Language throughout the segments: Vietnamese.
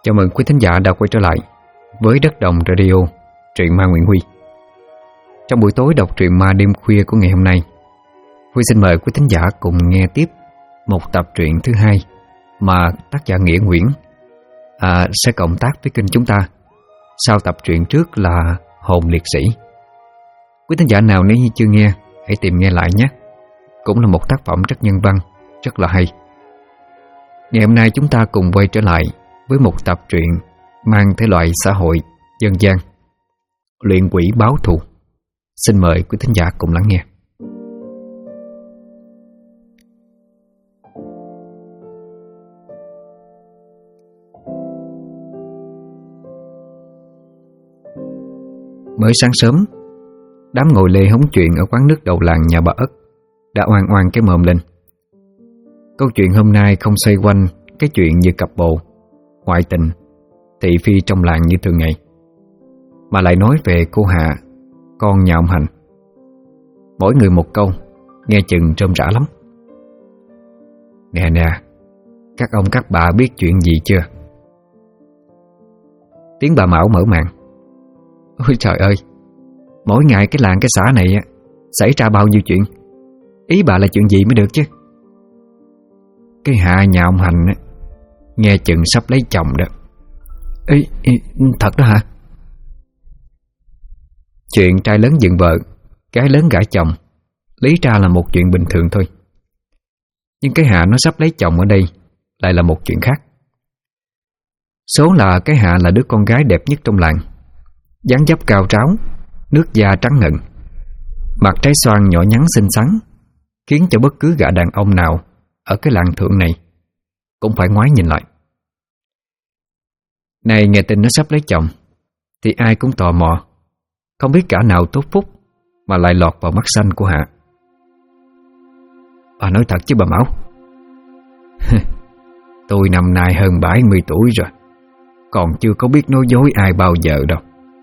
Chào mừng quý thính giả đã quay trở lại với Đất Đồng Radio, truyện ma Nguyễn Huy. Trong buổi tối đọc truyện ma đêm khuya của ngày hôm nay, Huy xin mời quý thính giả cùng nghe tiếp một tập truyện thứ hai mà tác giả Nghĩa Nguyễn sẽ cộng tác với kênh chúng ta sau tập truyện trước là Hồn Liệt Sĩ. Quý thính giả nào nếu như chưa nghe, hãy tìm nghe lại nhé. Cũng là một tác phẩm rất nhân văn, rất là hay. Ngày hôm nay chúng ta cùng quay trở lại với một tập truyện mang thể loại xã hội dân gian, Luyện Quỷ Báo Thù. Xin mời quý thính giả cùng lắng nghe. Mới sáng sớm, đám ngồi lê hóng chuyện ở quán nước đầu làng nhà bà Ất đã oan oan cái mồm lên. Câu chuyện hôm nay không xoay quanh cái chuyện như cặp bồ, ngoại tình, thị phi trong làng như thường ngày, mà lại nói về cô Hạ, con nhà ông Hành. Mỗi người một câu, nghe chừng rôm rã lắm. Nè, các ông các bà biết chuyện gì chưa? Tiếng bà Mão mở màn. Ôi trời ơi, mỗi ngày cái làng cái xã này xảy ra bao nhiêu chuyện. Ý bà là chuyện gì mới được chứ? Cái Hạ nhà ông Hành nghe chừng sắp lấy chồng đó. Ê, thật đó hả? Chuyện trai lớn dựng vợ, gái lớn gả chồng lý ra là một chuyện bình thường thôi. Nhưng cái Hạ nó sắp lấy chồng ở đây lại là một chuyện khác. Số là cái Hạ là đứa con gái đẹp nhất trong làng, dáng dấp cao ráo, nước da trắng ngần, mặt trái xoan nhỏ nhắn xinh xắn, khiến cho bất cứ gã đàn ông nào ở cái làng thượng này cũng phải ngoái nhìn lại. Này nghe tin nó sắp lấy chồng thì ai cũng tò mò, không biết cả nào tốt phúc mà lại lọt vào mắt xanh của Hạ. Bà nói thật chứ bà Mão? Tôi năm nay hơn 70 tuổi rồi, còn chưa có biết nói dối ai bao giờ đâu.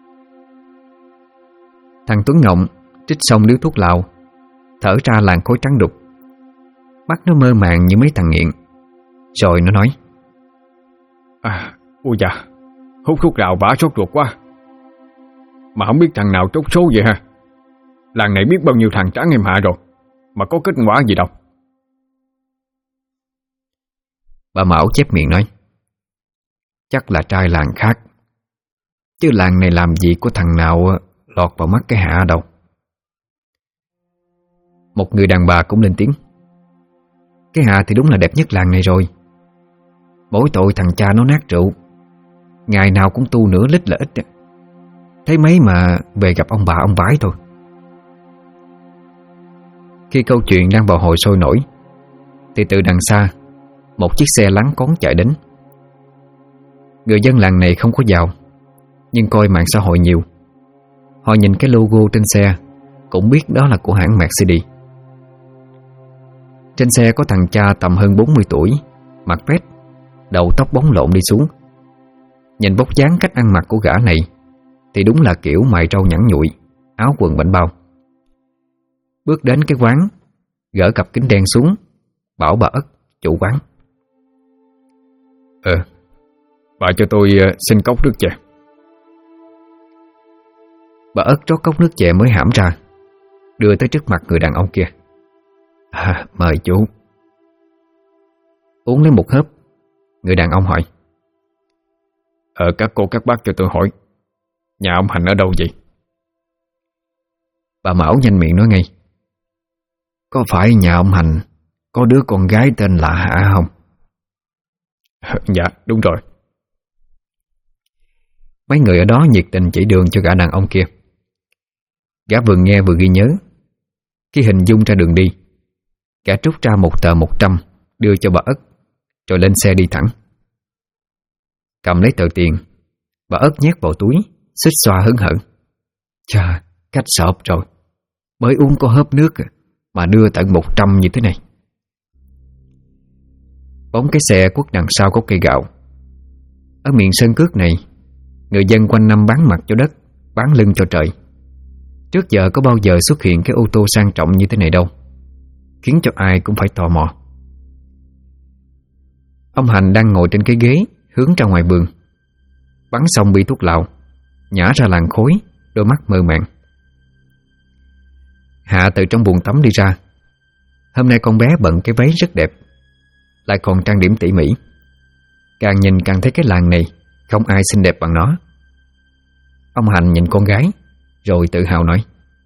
Thằng Tuấn Ngộng trích xong điếu thuốc lào, thở ra làn khói trắng đục. Mắt nó mơ màng như mấy thằng nghiện. Rồi nó nói: Ôi dạ, hút thuốc lào bả sốt ruột quá. Mà không biết thằng nào trốt số vậy ha. Làng này biết bao nhiêu thằng trắng em Hạ rồi, mà có kết quả gì đâu. Bà Mão chép miệng nói: Chắc là trai làng khác, chứ làng này làm gì có thằng nào lọt vào mắt cái Hạ đâu. Một người đàn bà cũng lên tiếng: Cái Hạ thì đúng là đẹp nhất làng này rồi. Mỗi tội thằng cha nó nát rượu, ngày nào cũng tu nửa lít là ít. Thấy mấy mà về gặp ông bà ông vái thôi. Khi câu chuyện đang bầu hồi sôi nổi thì từ đằng xa một chiếc xe lắng cón chạy đến. Người dân làng này không có giàu, nhưng coi mạng xã hội nhiều. Họ nhìn cái logo trên xe cũng biết đó là của hãng Mercedes. Trên xe có thằng cha tầm hơn 40 tuổi, mặt vét, đầu tóc bóng lộn đi xuống. Nhìn vóc dáng cách ăn mặc của gã này thì đúng là kiểu mày râu nhẵn nhụi, áo quần bảnh bao. Bước đến cái quán, gỡ cặp kính đen xuống, bảo bà Ất, chủ quán: Bà cho tôi xin cốc nước chè. Bà Ất rót cốc nước chè mới hãm ra, đưa tới trước mặt người đàn ông kia. Mời chú. Uống lấy một hớp, người đàn ông hỏi: Các cô các bác cho tôi hỏi, nhà ông Hành ở đâu vậy? Bà Mão nhanh miệng nói ngay: Có phải nhà ông Hành có đứa con gái tên là Hạ không? Dạ đúng rồi. Mấy người ở đó nhiệt tình chỉ đường cho gã đàn ông kia. Gã vừa nghe vừa ghi nhớ. Khi hình dung ra đường đi, gã trút ra một tờ 100 đưa cho bà Ất, rồi lên xe đi thẳng. Cầm lấy tờ tiền, bà Ất nhét vào túi, xích xoa hớn hở: Chà, cách sộp rồi. Mới uống có hớp nước mà đưa tận 100 như thế này. Bóng cái xe quất đằng sau có cây gạo. Ở miền sơn cước này, người dân quanh năm bán mặt cho đất, bán lưng cho trời. Trước giờ có bao giờ xuất hiện cái ô tô sang trọng như thế này đâu, khiến cho ai cũng phải tò mò. Ông Hành đang ngồi trên cái ghế hướng ra ngoài vườn, Bắn xong bi thuốc lào, nhả ra làn khói, đôi mắt mơ màng. Hạ từ trong buồng tắm đi ra. Hôm nay con bé bận cái váy rất đẹp, lại còn trang điểm tỉ mỉ. Càng nhìn càng thấy cái làng này không ai xinh đẹp bằng nó. Ông Hành nhìn con gái rồi tự hào nói: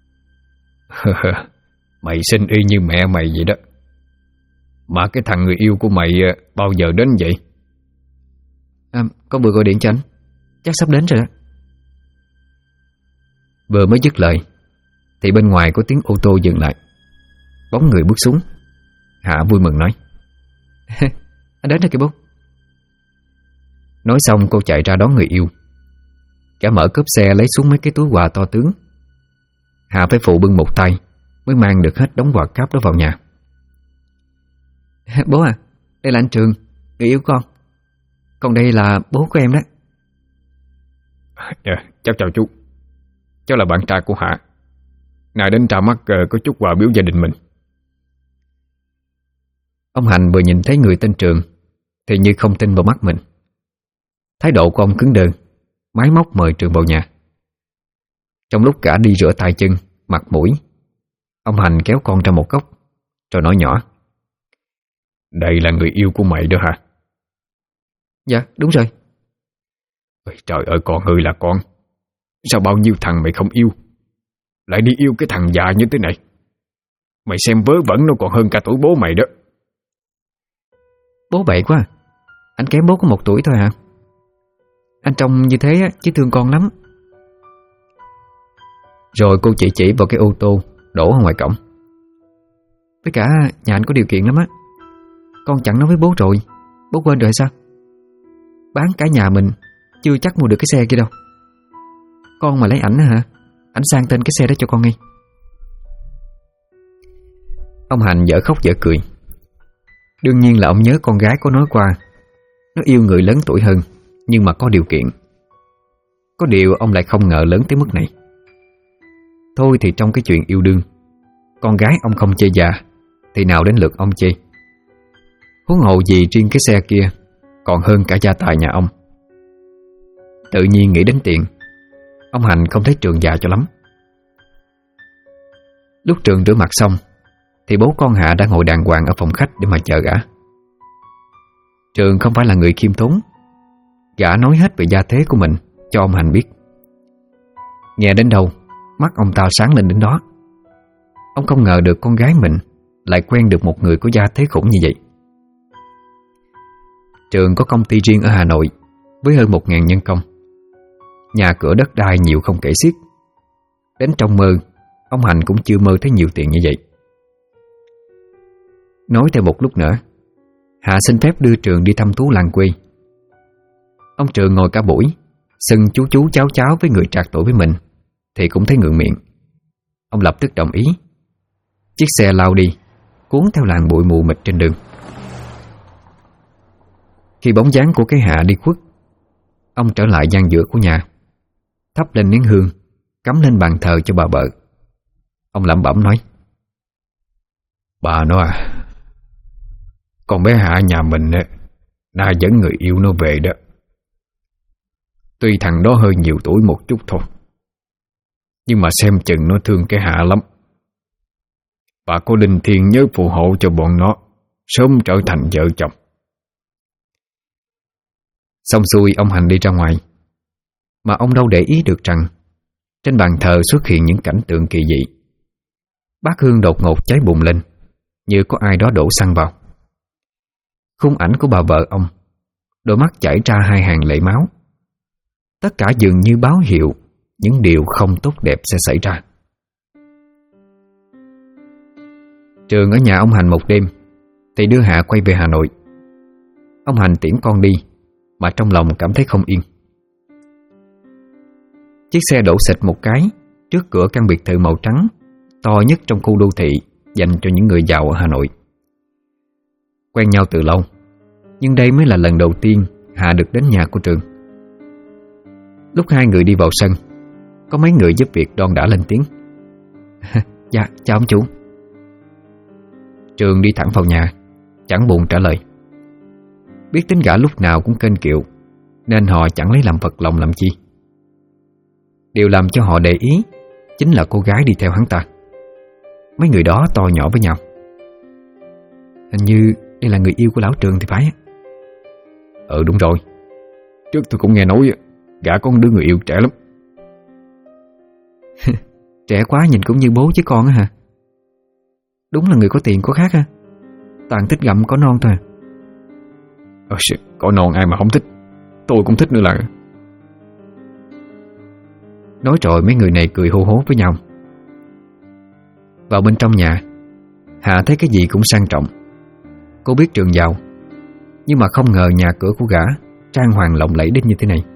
Mày xinh y như mẹ mày vậy đó. Mà cái thằng người yêu của mày bao giờ đến vậy? Con vừa gọi điện cho anh, chắc sắp đến rồi đó. Vừa mới dứt lời thì bên ngoài có tiếng ô tô dừng lại. Bóng người bước xuống. Hạ vui mừng nói: Anh đến rồi kìa bố. Nói xong cô chạy ra đón người yêu. Cả mở cốp xe lấy xuống mấy cái túi quà to tướng. Hạ phải phụ bưng một tay mới mang được hết đống quà cáp đó vào nhà. Bố à, đây là anh Trường, người yêu con. Còn đây là bố của em đó. Cháu chào chú. Cháu là bạn trai của Hạ. Nay đến ra mắt có chút quà biếu gia đình mình. Ông Hành vừa nhìn thấy người tên Trường thì như không tin vào mắt mình. Thái độ của ông cứng đờ, máy móc mời Trường vào nhà. Trong lúc cả đi rửa tay chân, mặt mũi, ông Hành kéo con ra một góc rồi nói nhỏ: Đây là người yêu của mày đó hả? Dạ đúng rồi. Trời ơi, con ơi là con. Sao bao nhiêu thằng mày không yêu, lại đi yêu cái thằng già như thế này? Mày xem vớ vẩn nó còn hơn cả tuổi bố mày đó. Bố bậy quá. Anh kém bố có 1 tuổi thôi hả? Anh trông như thế chứ thương con lắm. Rồi cô chỉ vào cái ô tô đổ ở ngoài cổng. Với cả nhà anh có điều kiện lắm á. Con chẳng nói với bố rồi. Bố quên rồi sao? Bán cả nhà mình chưa chắc mua được cái xe kia đâu. Con mà lấy ảnh hả? Ảnh sang tên cái xe đó cho con ngay. Ông Hành dở khóc dở cười. Đương nhiên là ông nhớ con gái có nói qua nó yêu người lớn tuổi hơn, nhưng mà có điều kiện. Có điều ông lại không ngờ lớn tới mức này. Thôi thì trong cái chuyện yêu đương, con gái ông không chê già thì nào đến lượt ông chê. Huống hồ gì riêng cái xe kia còn hơn cả gia tài nhà ông. Tự nhiên nghĩ đến tiền, ông Hành không thấy Trường già cho lắm. Lúc Trường rửa mặt xong thì bố con Hạ đã ngồi đàng hoàng ở phòng khách để mà chờ gã. Trường không phải là người khiêm tốn. Gã nói hết về gia thế của mình cho ông Hành biết. Nghe đến đâu mắt ông ta sáng lên đến đó. Ông không ngờ được con gái mình lại quen được một người có gia thế khủng như vậy. Trường có công ty riêng ở Hà Nội với hơn 1.000 nhân công. Nhà cửa đất đai nhiều không kể xiết. Đến trong mơ, ông Hành cũng chưa mơ thấy nhiều tiền như vậy. Nói thêm một lúc nữa, Hạ xin phép đưa Trường đi thăm thú làng quê. Ông Trường ngồi cả buổi xưng chú cháu cháu với người trạc tuổi với mình thì cũng thấy ngượng miệng. Ông lập tức đồng ý. Chiếc xe lao đi, cuốn theo làn bụi mù mịt trên đường. Khi bóng dáng của cái Hạ đi khuất, ông trở lại gian giữa của nhà, thắp lên nén hương, cắm lên bàn thờ cho bà vợ. Ông lẩm bẩm nói: Bà nó à, con bé Hạ nhà mình nay dẫn người yêu nó về đó. Tuy thằng đó hơi nhiều tuổi một chút thôi, nhưng mà xem chừng nó thương cái Hạ lắm. Bà có linh thiêng nhớ phù hộ cho bọn nó sớm trở thành vợ chồng. Xong xuôi ông Hành đi ra ngoài, mà ông đâu để ý được rằng trên bàn thờ xuất hiện những cảnh tượng kỳ dị. Bát hương đột ngột cháy bùng lên, như có ai đó đổ xăng vào. Khung ảnh của bà vợ ông, đôi mắt chảy ra 2 hàng lệ máu. Tất cả dường như báo hiệu những điều không tốt đẹp sẽ xảy ra. Trường ở nhà ông Hành một đêm thì đưa Hạ quay về Hà Nội. Ông Hành tiễn con đi mà trong lòng cảm thấy không yên. Chiếc xe đổ xịch một cái trước cửa căn biệt thự màu trắng to nhất trong khu đô thị dành cho những người giàu ở Hà Nội. Quen nhau từ lâu, nhưng đây mới là lần đầu tiên Hạ được đến nhà của Trường. Lúc hai người đi vào sân, có mấy người giúp việc đon đã lên tiếng: Dạ, chào ông chủ. Trường đi thẳng vào nhà, chẳng buồn trả lời. Biết tính gã lúc nào cũng kênh kiệu, nên họ chẳng lấy làm phật lòng làm chi. Điều làm cho họ để ý chính là cô gái đi theo hắn ta. Mấy người đó to nhỏ với nhau. Hình như đây là người yêu của lão Trường thì phải. Đúng rồi. Trước tôi cũng nghe nói gã có một đứa người yêu trẻ lắm. Trẻ quá nhìn cũng như bố chứ con á hả? Đúng là người có tiền có khác ha. Toàn thích gặm có non thôi à. Có non ai mà không thích. Tôi cũng thích nữa là. Nói rồi mấy người này cười hô hố với nhau. Vào bên trong nhà, Hạ thấy cái gì cũng sang trọng. Cô biết Trường giàu, nhưng mà không ngờ nhà cửa của gã trang hoàng lộng lẫy đến như thế này.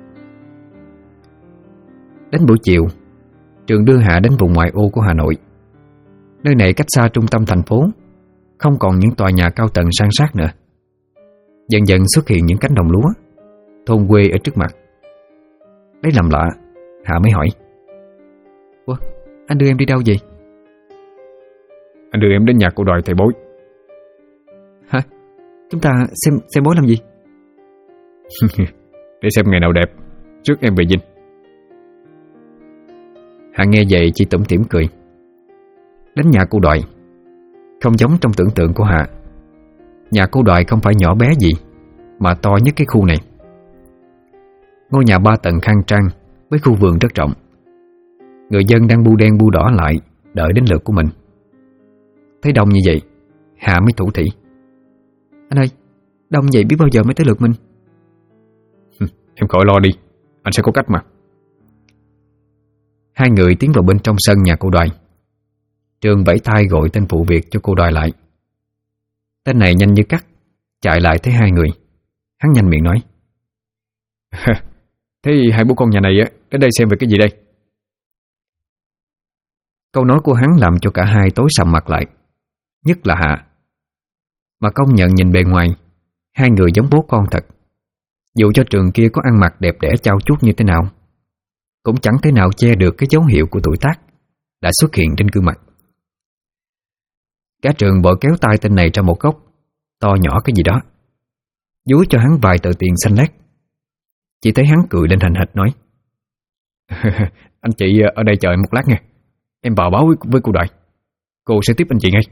Đến buổi chiều, Trường đưa Hạ đến vùng ngoại ô của Hà Nội. Nơi này cách xa trung tâm thành phố, không còn những tòa nhà cao tầng san sát nữa. Dần dần xuất hiện những cánh đồng lúa, thôn quê ở trước mặt. Lấy làm lạ, Hạ mới hỏi: Ủa, anh đưa em đi đâu vậy? Anh đưa em đến nhà cô Đoài thầy bói. Hả? Chúng ta xem bói làm gì? Để xem ngày nào đẹp trước em về dinh. Hạ nghe vậy chỉ tủm tỉm cười. Đến nhà cô Đoài, không giống trong tưởng tượng của Hạ. Nhà cô Đoài không phải nhỏ bé gì, mà to nhất cái khu này. Ngôi nhà 3 tầng khang trang với khu vườn rất rộng. Người dân đang bu đen bu đỏ lại đợi đến lượt của mình. Thấy đông như vậy, Hạ mới thủ thỉ: Anh ơi, đông vậy biết bao giờ mới tới lượt mình? Em khỏi lo đi, anh sẽ có cách mà. Hai người tiến vào bên trong sân nhà cô Đoài. Trường vẫy tay gọi tên phụ việc cho cô Đoài lại. Tên này nhanh như cắt, chạy lại thấy hai người. Hắn nhanh miệng nói: Thế hai bố con nhà này đến đây xem về cái gì đây? Câu nói của hắn làm cho cả hai tối sầm mặt lại, nhất là Hạ. Mà công nhận nhìn bề ngoài, hai người giống bố con thật. Dù cho Trường kia có ăn mặc đẹp đẽ trau chuốt như thế nào, cũng chẳng thể nào che được cái dấu hiệu của tuổi tác đã xuất hiện trên gương mặt. Cả Trường vội kéo tay tên này ra một góc, to nhỏ cái gì đó, dúi cho hắn vài tờ tiền xanh lét. Chỉ thấy hắn cười lên hành hạch nói: Anh chị ở đây chờ em một lát nha. Em vào báo với cô Đoài, cô sẽ tiếp anh chị ngay.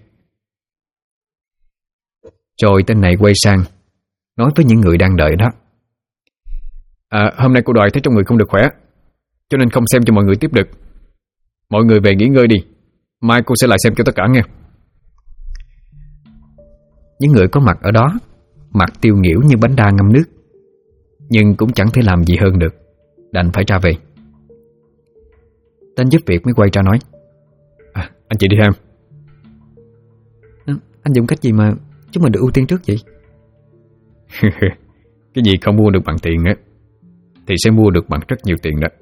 Rồi tên này quay sang nói với những người đang đợi đó: Hôm nay cô Đoài thấy trong người không được khỏe, cho nên không xem cho mọi người tiếp được. Mọi người về nghỉ ngơi đi, mai cô sẽ lại xem cho tất cả nghe. Những người có mặt ở đó mặt tiêu nghỉu như bánh đa ngâm nước, nhưng cũng chẳng thể làm gì hơn được, đành phải ra về. Tên giúp việc mới quay ra nói: Anh chị đi theo em. Anh dùng cách gì mà chúng mình được ưu tiên trước vậy? Cái gì không mua được bằng tiền á thì sẽ mua được bằng rất nhiều tiền đó.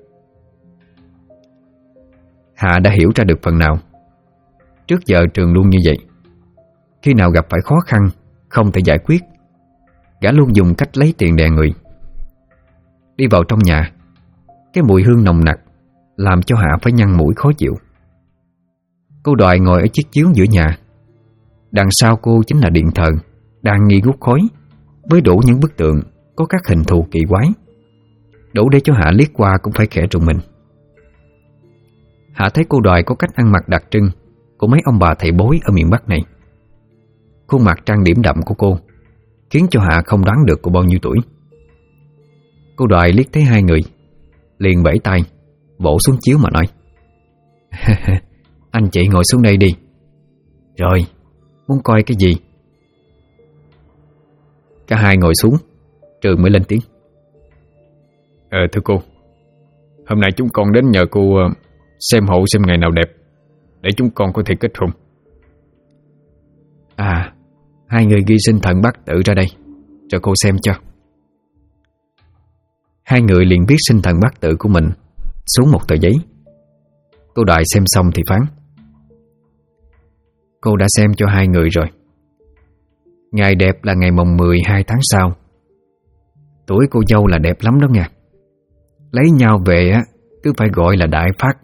Hạ đã hiểu ra được phần nào. Trước giờ Trường luôn như vậy. Khi nào gặp phải khó khăn không thể giải quyết, gã luôn dùng cách lấy tiền đè người. Đi vào trong nhà, cái mùi hương nồng nặc làm cho Hạ phải nhăn mũi khó chịu. Cô Đoài ngồi ở chiếc chiếu giữa nhà. Đằng sau cô chính là điện thờ đang nghi ngút khói, với đủ những bức tượng có các hình thù kỳ quái, đủ để cho Hạ liếc qua cũng phải khẽ rùng mình. Hạ thấy cô Đoài có cách ăn mặc đặc trưng của mấy ông bà thầy bói ở miền Bắc này. Khuôn mặt trang điểm đậm của cô khiến cho Hạ không đoán được cô bao nhiêu tuổi. Cô Đoài liếc thấy hai người, liền vẫy tay vỗ xuống chiếu mà nói: Anh chị ngồi xuống đây đi. Rồi, muốn coi cái gì? Cả hai ngồi xuống, Trường mới lên tiếng: Thưa cô, hôm nay chúng con đến nhờ cô xem hộ xem ngày nào đẹp để chúng con có thể kết hôn. Hai người ghi sinh thần Bắc Tự ra đây, cho cô xem cho. Hai người liền viết sinh thần Bắc Tự của mình xuống một tờ giấy. Cô Đoài xem xong thì phán: Cô đã xem cho hai người rồi. Ngày đẹp là ngày mồng 12 tháng sau. Tuổi cô dâu là đẹp lắm đó nha. Lấy nhau về á cứ phải gọi là đại phát.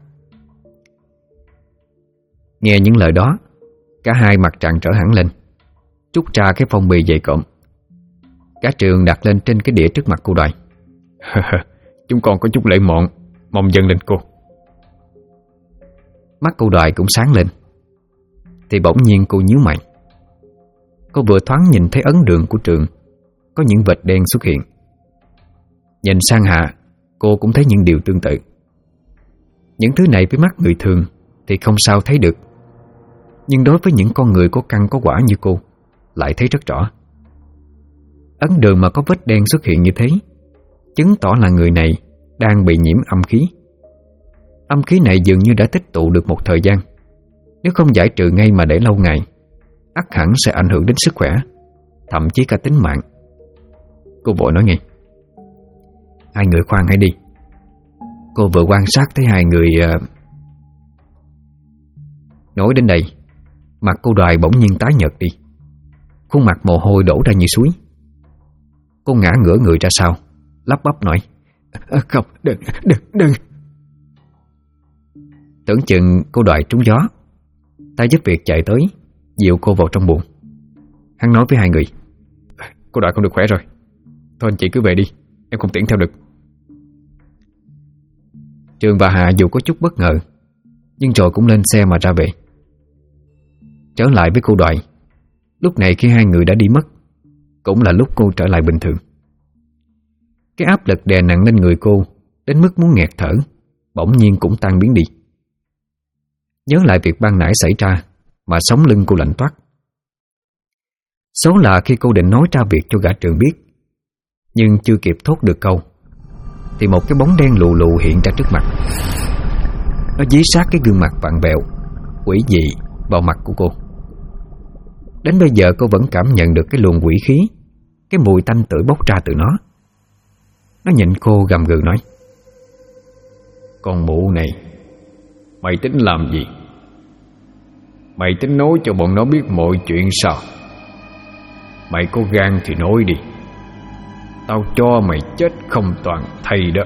Nghe những lời đó, cả hai mặt tràn trở hẳn lên, trút ra cái phong bì dày cộm. Cả Trường đặt lên trên cái đĩa trước mặt cô Đoài. Chúng con có chút lễ mọn, mong dâng lên cô. Mắt cô Đoài cũng sáng lên. Thì bỗng nhiên cô nhíu mày. Cô vừa thoáng nhìn thấy ấn đường của Trường có những vệt đen xuất hiện. Nhìn sang Hạ, cô cũng thấy những điều tương tự. Những thứ này với mắt người thường thì không sao thấy được, nhưng đối với những con người có căn có quả như cô lại thấy rất rõ. Ấn đường mà có vết đen xuất hiện như thế chứng tỏ là người này đang bị nhiễm âm khí. Âm khí này dường như đã tích tụ được một thời gian. Nếu không giải trừ ngay mà để lâu ngày, ắt hẳn sẽ ảnh hưởng đến sức khỏe, thậm chí cả tính mạng. Cô vội nói ngay: Hai người khoan hãy đi. Cô vừa quan sát thấy hai người. Nói đến đây, mặt cô Đoài bỗng nhiên tái nhợt đi, khuôn mặt mồ hôi đổ ra như suối. Cô ngã ngửa người ra sau, lắp bắp nói: Không, đừng. Tưởng chừng cô Đoài trúng gió, tay giúp việc chạy tới dịu cô vào trong buồng. Hắn nói với hai người: Cô Đoài không được khỏe rồi, thôi anh chị cứ về đi, em không tiễn theo được. Trường và Hạ dù có chút bất ngờ, nhưng rồi cũng lên xe mà ra về. Trở lại với cô Đoài, lúc này khi hai người đã đi mất, cũng là lúc cô trở lại bình thường. Cái áp lực đè nặng lên người cô đến mức muốn nghẹt thở bỗng nhiên cũng tan biến đi. Nhớ lại việc ban nãy xảy ra mà sống lưng cô lạnh toát. Số là khi cô định nói ra việc cho gã Trường biết, nhưng chưa kịp thốt được câu thì một cái bóng đen lù lù hiện ra trước mặt. Nó dí sát cái gương mặt vặn vẹo quỷ dị vào mặt của cô. Đến bây giờ cô vẫn cảm nhận được cái luồng quỷ khí, cái mùi tanh tưởi bốc ra từ nó. Nó nhìn cô gầm gừ nói: Con mụ này, mày tính làm gì? Mày tính nói cho bọn nó biết mọi chuyện sao? Mày có gan thì nói đi, tao cho mày chết không toàn thây đó.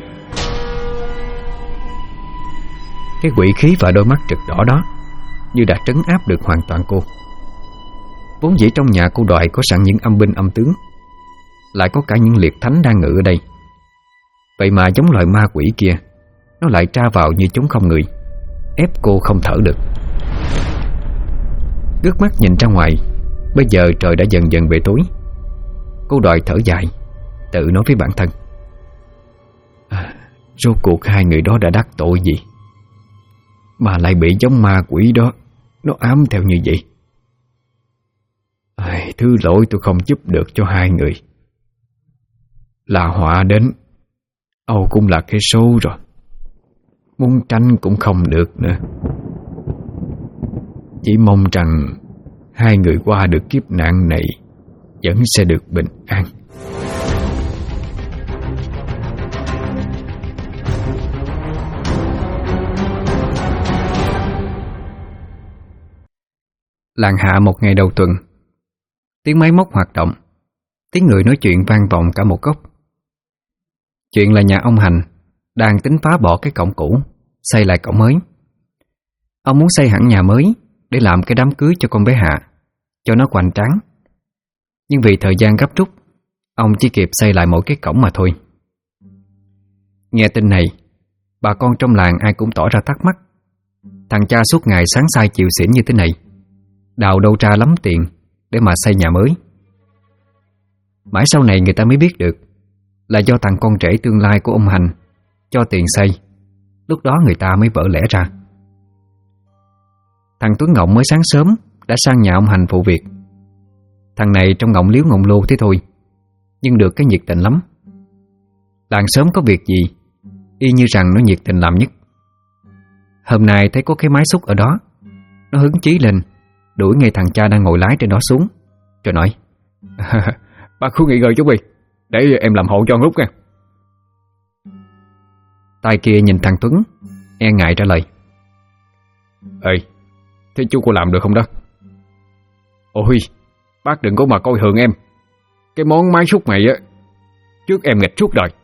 Cái quỷ khí và đôi mắt rực đỏ đó như đã trấn áp được hoàn toàn cô. Vốn dĩ trong nhà cô Đoài có sẵn những âm binh âm tướng, lại có cả những liệt thánh đang ngự ở đây. Vậy mà giống loại ma quỷ kia, nó lại tra vào như chúng không người, ép cô không thở được. Ngước mắt nhìn ra ngoài, bây giờ trời đã dần dần về tối. Cô Đoài thở dài, tự nói với bản thân: Rốt cuộc hai người đó đã đắc tội gì mà lại bị giống ma quỷ đó nó ám theo như vậy? Thứ lỗi tôi không giúp được cho hai người, là họa đến Âu cũng là cái số rồi, muốn tránh cũng không được nữa. Chỉ mong rằng hai người qua được kiếp nạn này vẫn sẽ được bình an. Làng Hạ một ngày đầu tuần, tiếng máy móc hoạt động, tiếng người nói chuyện vang vọng cả một góc. Chuyện là nhà ông Hành đang tính phá bỏ cái cổng cũ, xây lại cổng mới. Ông muốn xây hẳn nhà mới để làm cái đám cưới cho con bé Hạ, cho nó hoành tráng. Nhưng vì thời gian gấp rút, ông chỉ kịp xây lại mỗi cái cổng mà thôi. Nghe tin này, bà con trong làng ai cũng tỏ ra thắc mắc. Thằng cha suốt ngày sáng sai chiều xỉn như thế này, đào đâu ra lắm tiền để mà xây nhà mới. Mãi sau này người ta mới biết được là do thằng con rể tương lai của ông Hành cho tiền xây. Lúc đó người ta mới vỡ lẽ ra. Thằng Tuấn Ngộng mới sáng sớm đã sang nhà ông Hành phụ việc. Thằng này trong ngọng liếu ngọng lô thế thôi, nhưng được cái nhiệt tình lắm. Làng sớm có việc gì y như rằng nó nhiệt tình làm nhất. Hôm nay thấy có cái máy xúc ở đó, nó hứng chí lên, đuổi ngay thằng cha đang ngồi lái trên đó xuống, rồi nói: Bác cứ nghỉ ngơi chút đi, để em làm hộ cho ông lúc nha. Tay kia nhìn thằng Tuấn, e ngại trả lời: Ê, thế chú có làm được không đó? Ôi, bác đừng có mà coi thường em. Cái món máy xúc này á, trước em nghịch suốt đời.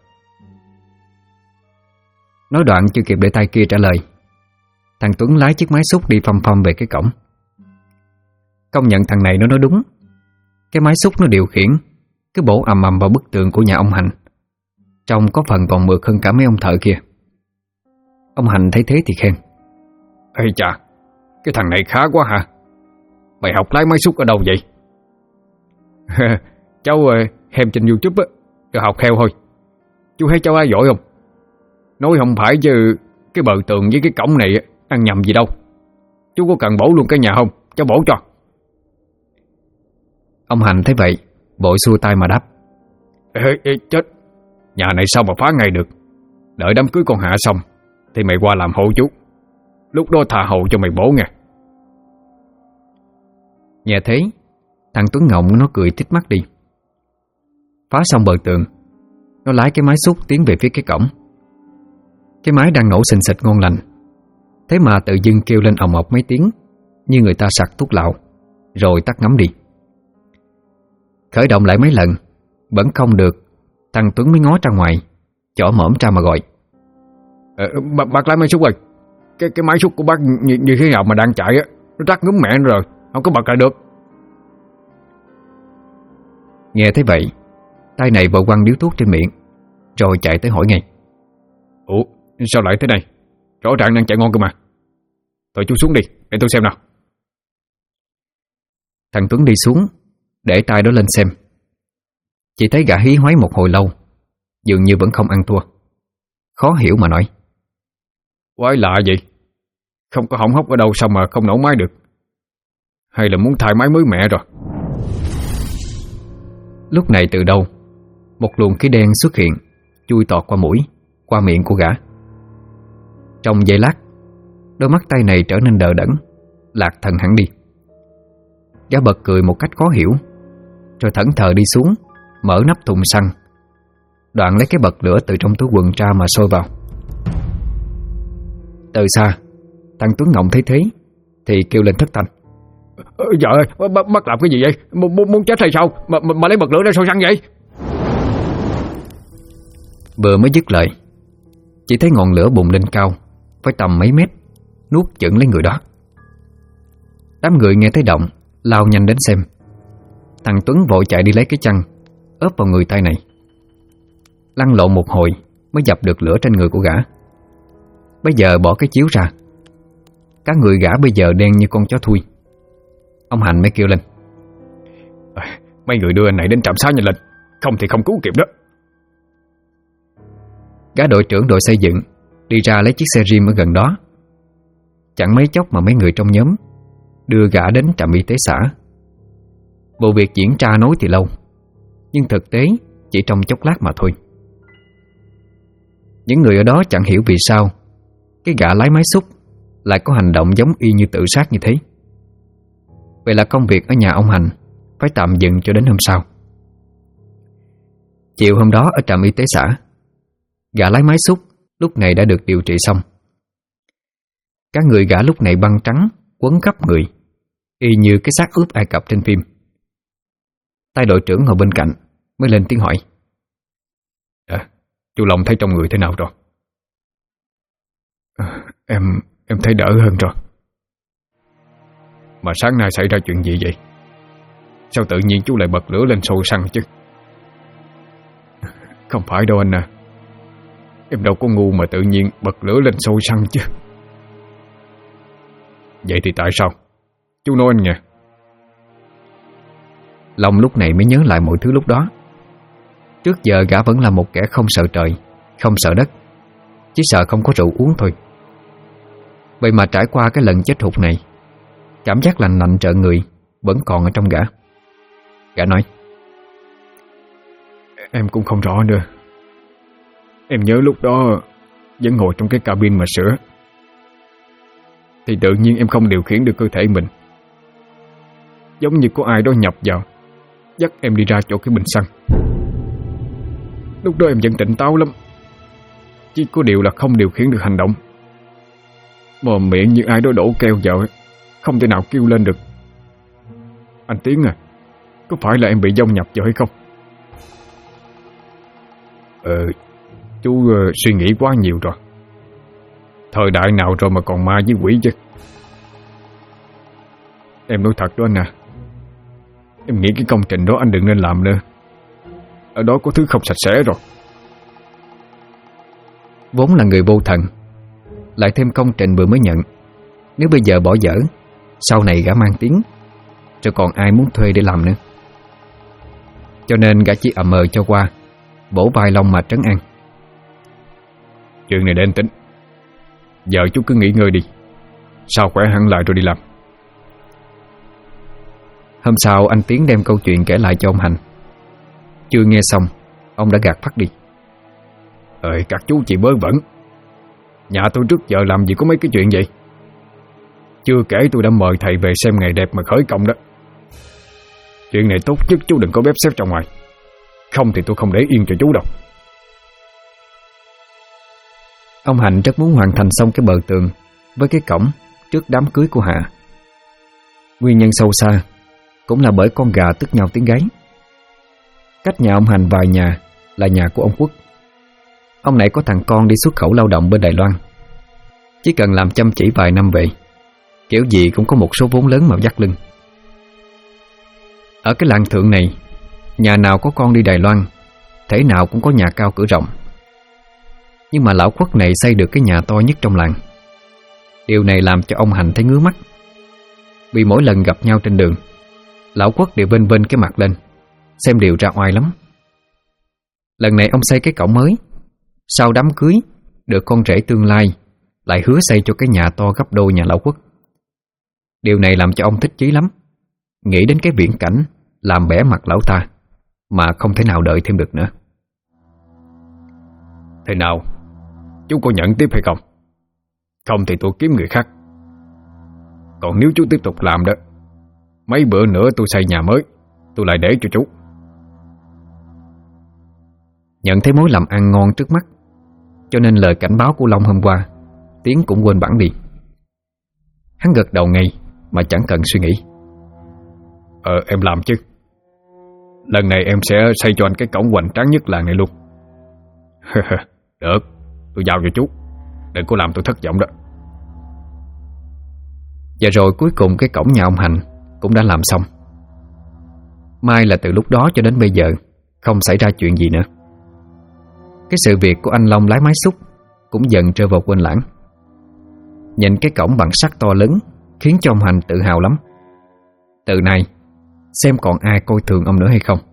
Nói đoạn chưa kịp để tay kia trả lời, thằng Tuấn lái chiếc máy xúc đi phăm phăm về cái cổng. Công nhận thằng này nó nói đúng. Cái máy xúc nó điều khiển cứ bổ ầm ầm vào bức tường của nhà ông Hành, trông có phần còn mượt hơn cả mấy ông thợ kia. Ông Hành thấy thế thì khen: Ê chà, cái thằng này khá quá hả? Mày học lái máy xúc ở đâu vậy? Cháu xem trên YouTube á, rồi học theo thôi. Chú thấy cháu ai giỏi không? Nói không phải chứ cái bờ tường với cái cổng này ăn nhầm gì đâu. Chú có cần bổ luôn cái nhà không? Cháu bổ cho. Ông Hành thấy vậy, vội xua tay mà đáp: Ê, chết, nhà này sao mà phá ngay được? Đợi đám cưới con Hạ xong thì mày qua làm hộ chú. Lúc đó tha hộ cho mày bổ nghe. Nghe thế, thằng Tuấn Ngộng nó cười tít mắt đi. Phá xong bờ tường, nó lái cái máy xúc tiến về phía cái cổng. Cái máy đang nổ xình xịch ngon lành, thế mà tự dưng kêu lên ồng ọc mấy tiếng, như người ta sặc thuốc lạo, rồi tắt ngấm đi. Khởi động lại mấy lần vẫn không được, thằng Tuấn mới ngó ra ngoài, chỏ mõm ra mà gọi: Bác lái máy xúc ơi, cái máy xúc của bác như thế nào mà đang chạy á, nó tắt ngúm mẹ rồi, không có bật lại được. Nghe thấy vậy, tay này vội quăng điếu thuốc trên miệng, rồi chạy tới hỏi ngay: Ủa, sao lại thế này? Rõ ràng đang chạy ngon cơ mà. Thôi chú xuống đi, để tôi xem nào. Thằng Tuấn đi xuống, để tay đó lên xem. Chỉ thấy gã hí hoáy một hồi lâu, dường như vẫn không ăn thua. Khó hiểu mà nói: Quái lạ vậy, không có hỏng hóc ở đâu sao mà không nổ máy được? Hay là muốn thay máy mới mẹ rồi? Lúc này từ đâu một luồng khí đen xuất hiện, chui tọt qua mũi, qua miệng của gã. Trong giây lát, đôi mắt tay này trở nên đờ đẫn, lạc thần hẳn đi. Gã bật cười một cách khó hiểu, rồi thẫn thờ đi xuống, mở nắp thùng xăng, đoạn lấy cái bật lửa từ trong túi quần ra mà sôi vào. Từ xa, thằng Tuấn Ngộng thấy thế thì kêu lên thất thanh: Dạ ơi, bác làm cái gì vậy? Muốn chết hay sao mà lấy bật lửa ra sôi xăng vậy? Vừa mới dứt lời, chỉ thấy ngọn lửa bùng lên cao, phải tầm mấy mét, nuốt chửng lấy người đó. Đám người nghe thấy động lao nhanh đến xem. Thằng Tuấn vội chạy đi lấy cái chăn ốp vào người tay này, lăn lộn một hồi mới dập được lửa trên người của gã. Bây giờ bỏ cái chiếu ra, cả người gã bây giờ đen như con chó thui. Ông Hành mới kêu lên: Mấy người đưa anh này đến trạm xá nhanh lên, không thì không cứu kịp đó. Gã đội trưởng đội xây dựng đi ra lấy chiếc xe rim ở gần đó. Chẳng mấy chốc mà mấy người trong nhóm đưa gã đến trạm y tế xã. Vụ việc diễn ra nói thì lâu, nhưng thực tế chỉ trong chốc lát mà thôi. Những người ở đó chẳng hiểu vì sao cái gã lái máy xúc lại có hành động giống y như tự sát như thế. Vậy là công việc ở nhà ông Hành phải tạm dừng cho đến hôm sau. Chiều hôm đó ở trạm y tế xã, gã lái máy xúc lúc này đã được điều trị xong. Các người gã lúc này băng trắng quấn khắp người, y như cái xác ướp Ai Cập trên phim. Tay đội trưởng ngồi bên cạnh mới lên tiếng hỏi: Chú Long thấy trong người thế nào rồi? Em thấy đỡ hơn rồi. Mà sáng nay xảy ra chuyện gì vậy? Sao tự nhiên chú lại bật lửa lên sôi xăng chứ? Không phải đâu anh à, em đâu có ngu mà tự nhiên bật lửa lên sôi xăng chứ. Vậy thì tại sao? Chú nói anh nghe. Long lúc này mới nhớ lại mọi thứ lúc đó. Trước giờ gã vẫn là một kẻ không sợ trời, không sợ đất, chỉ sợ không có rượu uống thôi. Vậy mà trải qua cái lần chết hụt này, cảm giác lành lạnh trợn người vẫn còn ở trong gã. Gã nói: Em cũng không rõ nữa. Em nhớ lúc đó vẫn ngồi trong cái cabin mà sửa, thì tự nhiên em không điều khiển được cơ thể mình, giống như có ai đó nhập vào dắt em đi ra chỗ cái bình xăng. Lúc đó em vẫn tỉnh táo lắm, chỉ có điều là không điều khiển được hành động. Mồm miệng như ai đó đổ keo vào, không thể nào kêu lên được. Anh Tiến à, có phải là em bị vong nhập vào hay không? Chú suy nghĩ quá nhiều rồi. Thời đại nào rồi mà còn ma với quỷ chứ. Em nói thật đó anh à, em nghĩ cái công trình đó anh đừng nên làm nữa. Ở đó có thứ không sạch sẽ rồi. Vốn là người vô thần, lại thêm công trình vừa mới nhận. Nếu bây giờ bỏ dở, sau này gã mang tiếng, rồi còn ai muốn thuê để làm nữa. Cho nên gã chỉ ậm ờ cho qua, vỗ vai Long mà trấn an. Chuyện này để anh tính. Giờ chú cứ nghỉ ngơi đi, sau khỏe hẳn lại rồi đi làm. Hôm sau anh Tiến đem câu chuyện kể lại cho ông Hành. Chưa nghe xong, ông đã gạt phắt đi. Các chú chỉ vớ vẩn. Nhà tôi trước giờ làm gì có mấy cái chuyện vậy. Chưa kể tôi đã mời thầy về xem ngày đẹp mà khởi công đó. Chuyện này tốt nhất chú đừng có bếp xếp ra ngoài, không thì tôi không để yên cho chú đâu. Ông Hành rất muốn hoàn thành xong cái bờ tường với cái cổng trước đám cưới của Hạ. Nguyên nhân sâu xa cũng là bởi con gà tức nhau tiếng gáy. Cách nhà ông Hành vài nhà là nhà của ông Quốc. Ông này có thằng con đi xuất khẩu lao động bên Đài Loan. Chỉ cần làm chăm chỉ vài năm về, kiểu gì cũng có một số vốn lớn mà dắt lưng. Ở cái làng thượng này, nhà nào có con đi Đài Loan, thể nào cũng có nhà cao cửa rộng. Nhưng mà lão Khuất này xây được cái nhà to nhất trong làng. Điều này làm cho ông Hành thấy ngứa mắt. Vì mỗi lần gặp nhau trên đường, lão Khuất đều vênh vênh cái mặt lên, xem điều ra oai lắm. Lần này ông xây cái cổng mới, sau đám cưới được con rể tương lai lại hứa xây cho cái nhà to gấp đôi nhà lão Khuất. Điều này làm cho ông thích chí lắm, nghĩ đến cái viễn cảnh làm bẽ mặt lão ta mà không thể nào đợi thêm được nữa. Thế nào, chú có nhận tiếp hay không? Không thì tôi kiếm người khác. Còn nếu chú tiếp tục làm đó, mấy bữa nữa tôi xây nhà mới, tôi lại để cho chú. Nhận thấy mối làm ăn ngon trước mắt, cho nên lời cảnh báo của Long hôm qua Tiến cũng quên bẵng đi. Hắn gật đầu ngay mà chẳng cần suy nghĩ. Em làm chứ. Lần này em sẽ xây cho anh cái cổng hoành tráng nhất làng này luôn. Được, tôi giao cho chú. Đừng có làm tôi thất vọng đó. Và rồi cuối cùng cái cổng nhà ông Hành cũng đã làm xong. May là từ lúc đó cho đến bây giờ không xảy ra chuyện gì nữa. Cái sự việc của anh Long lái máy xúc cũng dần rơi vào quên lãng. Nhìn cái cổng bằng sắt to lớn khiến cho ông Hành tự hào lắm. Từ nay xem còn ai coi thường ông nữa hay không.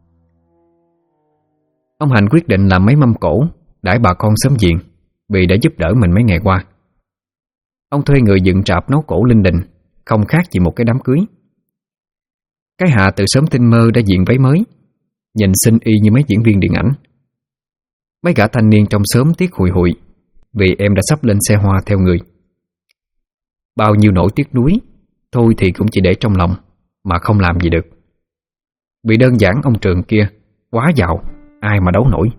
Ông Hành quyết định làm mấy mâm cỗ đãi bà con xóm giềng vì đã giúp đỡ mình mấy ngày qua. Ông thuê người dựng trạp nấu cỗ linh đình, không khác gì một cái đám cưới. Cái Hạ từ sớm tinh mơ đã diện váy mới, nhìn xinh y như mấy diễn viên điện ảnh. Mấy gã thanh niên trong xóm tiếc hùi hụi vì em đã sắp lên xe hoa theo người. Bao nhiêu nỗi tiếc nuối thôi thì cũng chỉ để trong lòng mà không làm gì được. Vì đơn giản ông Trường kia quá giàu, ai mà đấu nổi.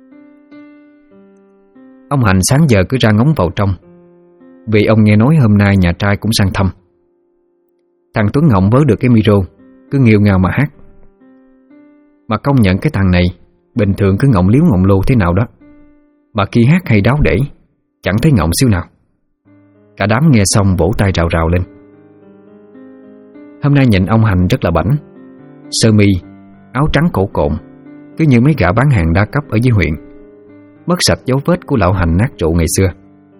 Ông Hành sáng giờ cứ ra ngóng vào trong, vì ông nghe nói hôm nay nhà trai cũng sang thăm. Thằng Tuấn Ngộng vớ được cái micro, cứ nghêu ngao mà hát. Mà công nhận cái thằng này bình thường cứ ngọng liếu ngọng lô thế nào đó, mà khi hát hay đáo để chẳng thấy ngọng xíu nào. Cả đám nghe xong vỗ tay rào rào lên. Hôm nay nhìn ông Hành rất là bảnh, sơ mi, áo trắng cổ cộn, cứ như mấy gã bán hàng đa cấp ở dưới huyện, mất sạch dấu vết của lão Hành nát rượu ngày xưa.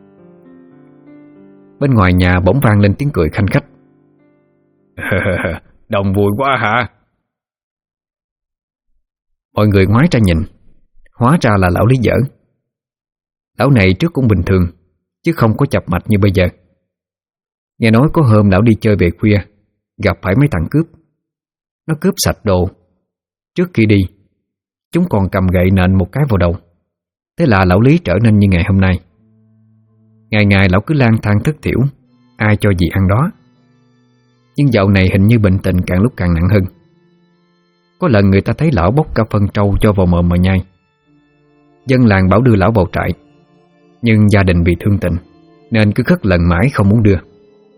Bên ngoài nhà bỗng vang lên tiếng cười khanh khách. Đồng vui quá hả? Mọi người ngoái ra nhìn, hóa ra là lão Lý Dở. Lão này trước cũng bình thường, chứ không có chập mạch như bây giờ. Nghe nói có hôm lão đi chơi về khuya, gặp phải mấy thằng cướp. Nó cướp sạch đồ. Trước khi đi, chúng còn cầm gậy nện một cái vào đầu. Thế là lão Lý trở nên như ngày hôm nay. Ngày ngày lão cứ lang thang thất thiểu, ai cho gì ăn đó. Nhưng dạo này hình như bệnh tình càng lúc càng nặng hơn. Có lần người ta thấy lão bốc cả phân trâu cho vào mồm mà nhai. Dân làng bảo đưa lão vào trại, nhưng gia đình bị thương tình nên cứ khất lần mãi không muốn đưa.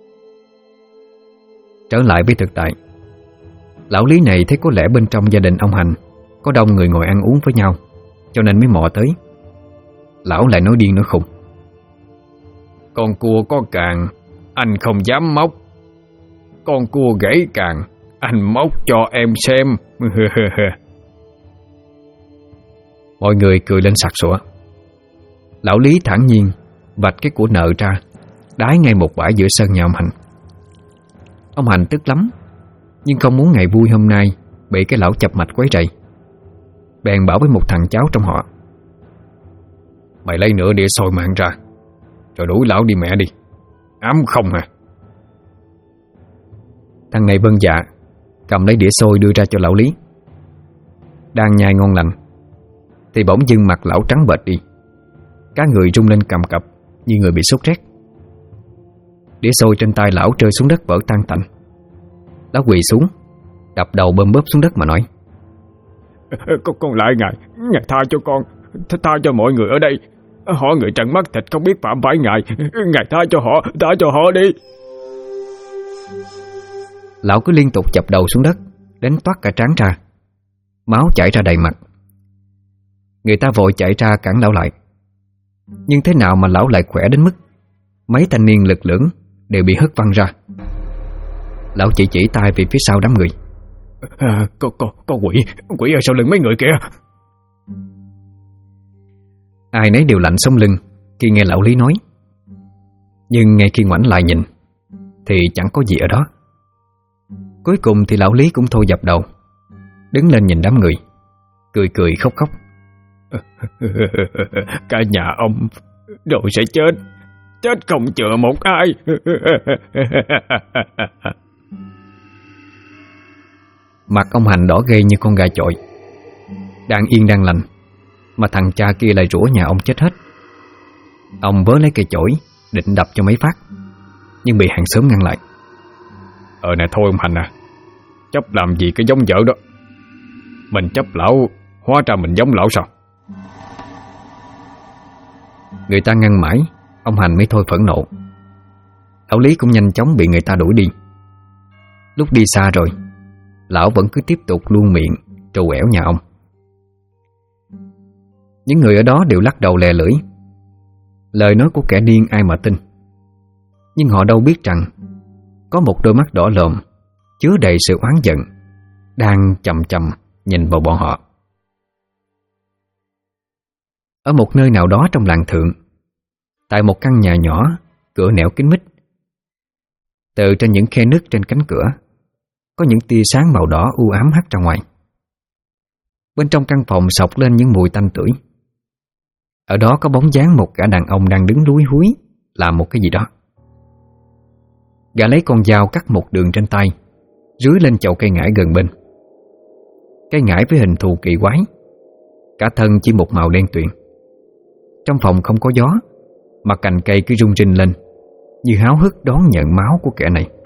Trở lại với thực tại, lão Lý này thấy có lẽ bên trong gia đình ông Hành có đông người ngồi ăn uống với nhau, cho nên mới mò tới. Lão lại nói điên nói khùng. Con cua có càng, anh không dám móc. Con cua gãy càng, anh móc cho em xem. Mọi người cười lên sặc sụa. Lão Lý thản nhiên vạch cái của nợ ra, đái ngay một bãi giữa sân nhà ông Hành. Ông Hành tức lắm, nhưng không muốn ngày vui hôm nay bị cái lão chập mạch quấy rầy, bèn bảo với một thằng cháu trong họ: "Mày lấy nửa đĩa xôi mang ra, rồi đuổi lão đi mẹ đi, ám không à?" Thằng này vâng dạ, cầm lấy đĩa xôi đưa ra cho lão Lý. Đang nhai ngon lành thì bỗng dưng mặt lão trắng bệch đi, cả người rung lên cầm cập như người bị sốt rét. Đĩa xôi trên tay lão rơi xuống đất vỡ tan tành. Lão quỳ xuống, đập đầu bơm bóp xuống đất mà nói: Con lại ngài tha cho con, tha cho mọi người ở đây. Họ người trần mắt thịt không biết phạm phải ngài tha cho họ đi. Lão cứ liên tục chập đầu xuống đất đến toát cả trán ra, máu chảy ra đầy mặt. Người ta vội chạy ra cản lão lại, nhưng thế nào mà lão lại khỏe đến mức mấy thanh niên lực lưỡng đều bị hất văng ra. Lão chỉ tay về phía sau đám người: Có quỷ ở sau lưng mấy người kìa. Ai nấy đều lạnh sống lưng khi nghe lão Lý nói. Nhưng ngay khi ngoảnh lại nhìn thì chẳng có gì ở đó. Cuối cùng thì lão Lý cũng thôi dập đầu, đứng lên nhìn đám người, cười khóc. Cả nhà ông rồi sẽ chết không chừa một ai. Mặt ông Hành đỏ ghê như con gà chọi. Đang yên đang lành mà thằng cha kia lại rủa nhà ông chết hết. Ông vớ lấy cây chổi định đập cho mấy phát, nhưng bị hàng xóm ngăn lại: Nè thôi ông Hành à, chấp làm gì cái giống vợ đó. Mình chấp lão, hóa ra mình giống lão sao? Người ta ngăn mãi, ông Hành mới thôi phẫn nộ. Lão Lý cũng nhanh chóng bị người ta đuổi đi. Lúc đi xa rồi, lão vẫn cứ tiếp tục luôn miệng trù ẻo nhà ông. Những người ở đó đều lắc đầu lè lưỡi. Lời nói của kẻ điên ai mà tin. Nhưng họ đâu biết rằng có một đôi mắt đỏ lòm chứa đầy sự oán giận đang chằm chằm nhìn vào bọn họ. Ở một nơi nào đó trong làng thượng, tại một căn nhà nhỏ, cửa nẻo kín mít, từ trên những khe nứt trên cánh cửa có những tia sáng màu đỏ u ám hắt ra ngoài. Bên trong căn phòng sộc lên những mùi tanh tưởi. Ở đó có bóng dáng một gã đàn ông đang đứng lúi húi làm một cái gì đó. Gã lấy con dao cắt một đường trên tay, rưới lên chậu cây ngải gần bên. Cây ngải với hình thù kỳ quái, cả thân chỉ một màu đen tuyền. Trong phòng không có gió, mà cành cây cứ rung rinh lên, như háo hức đón nhận máu của kẻ này.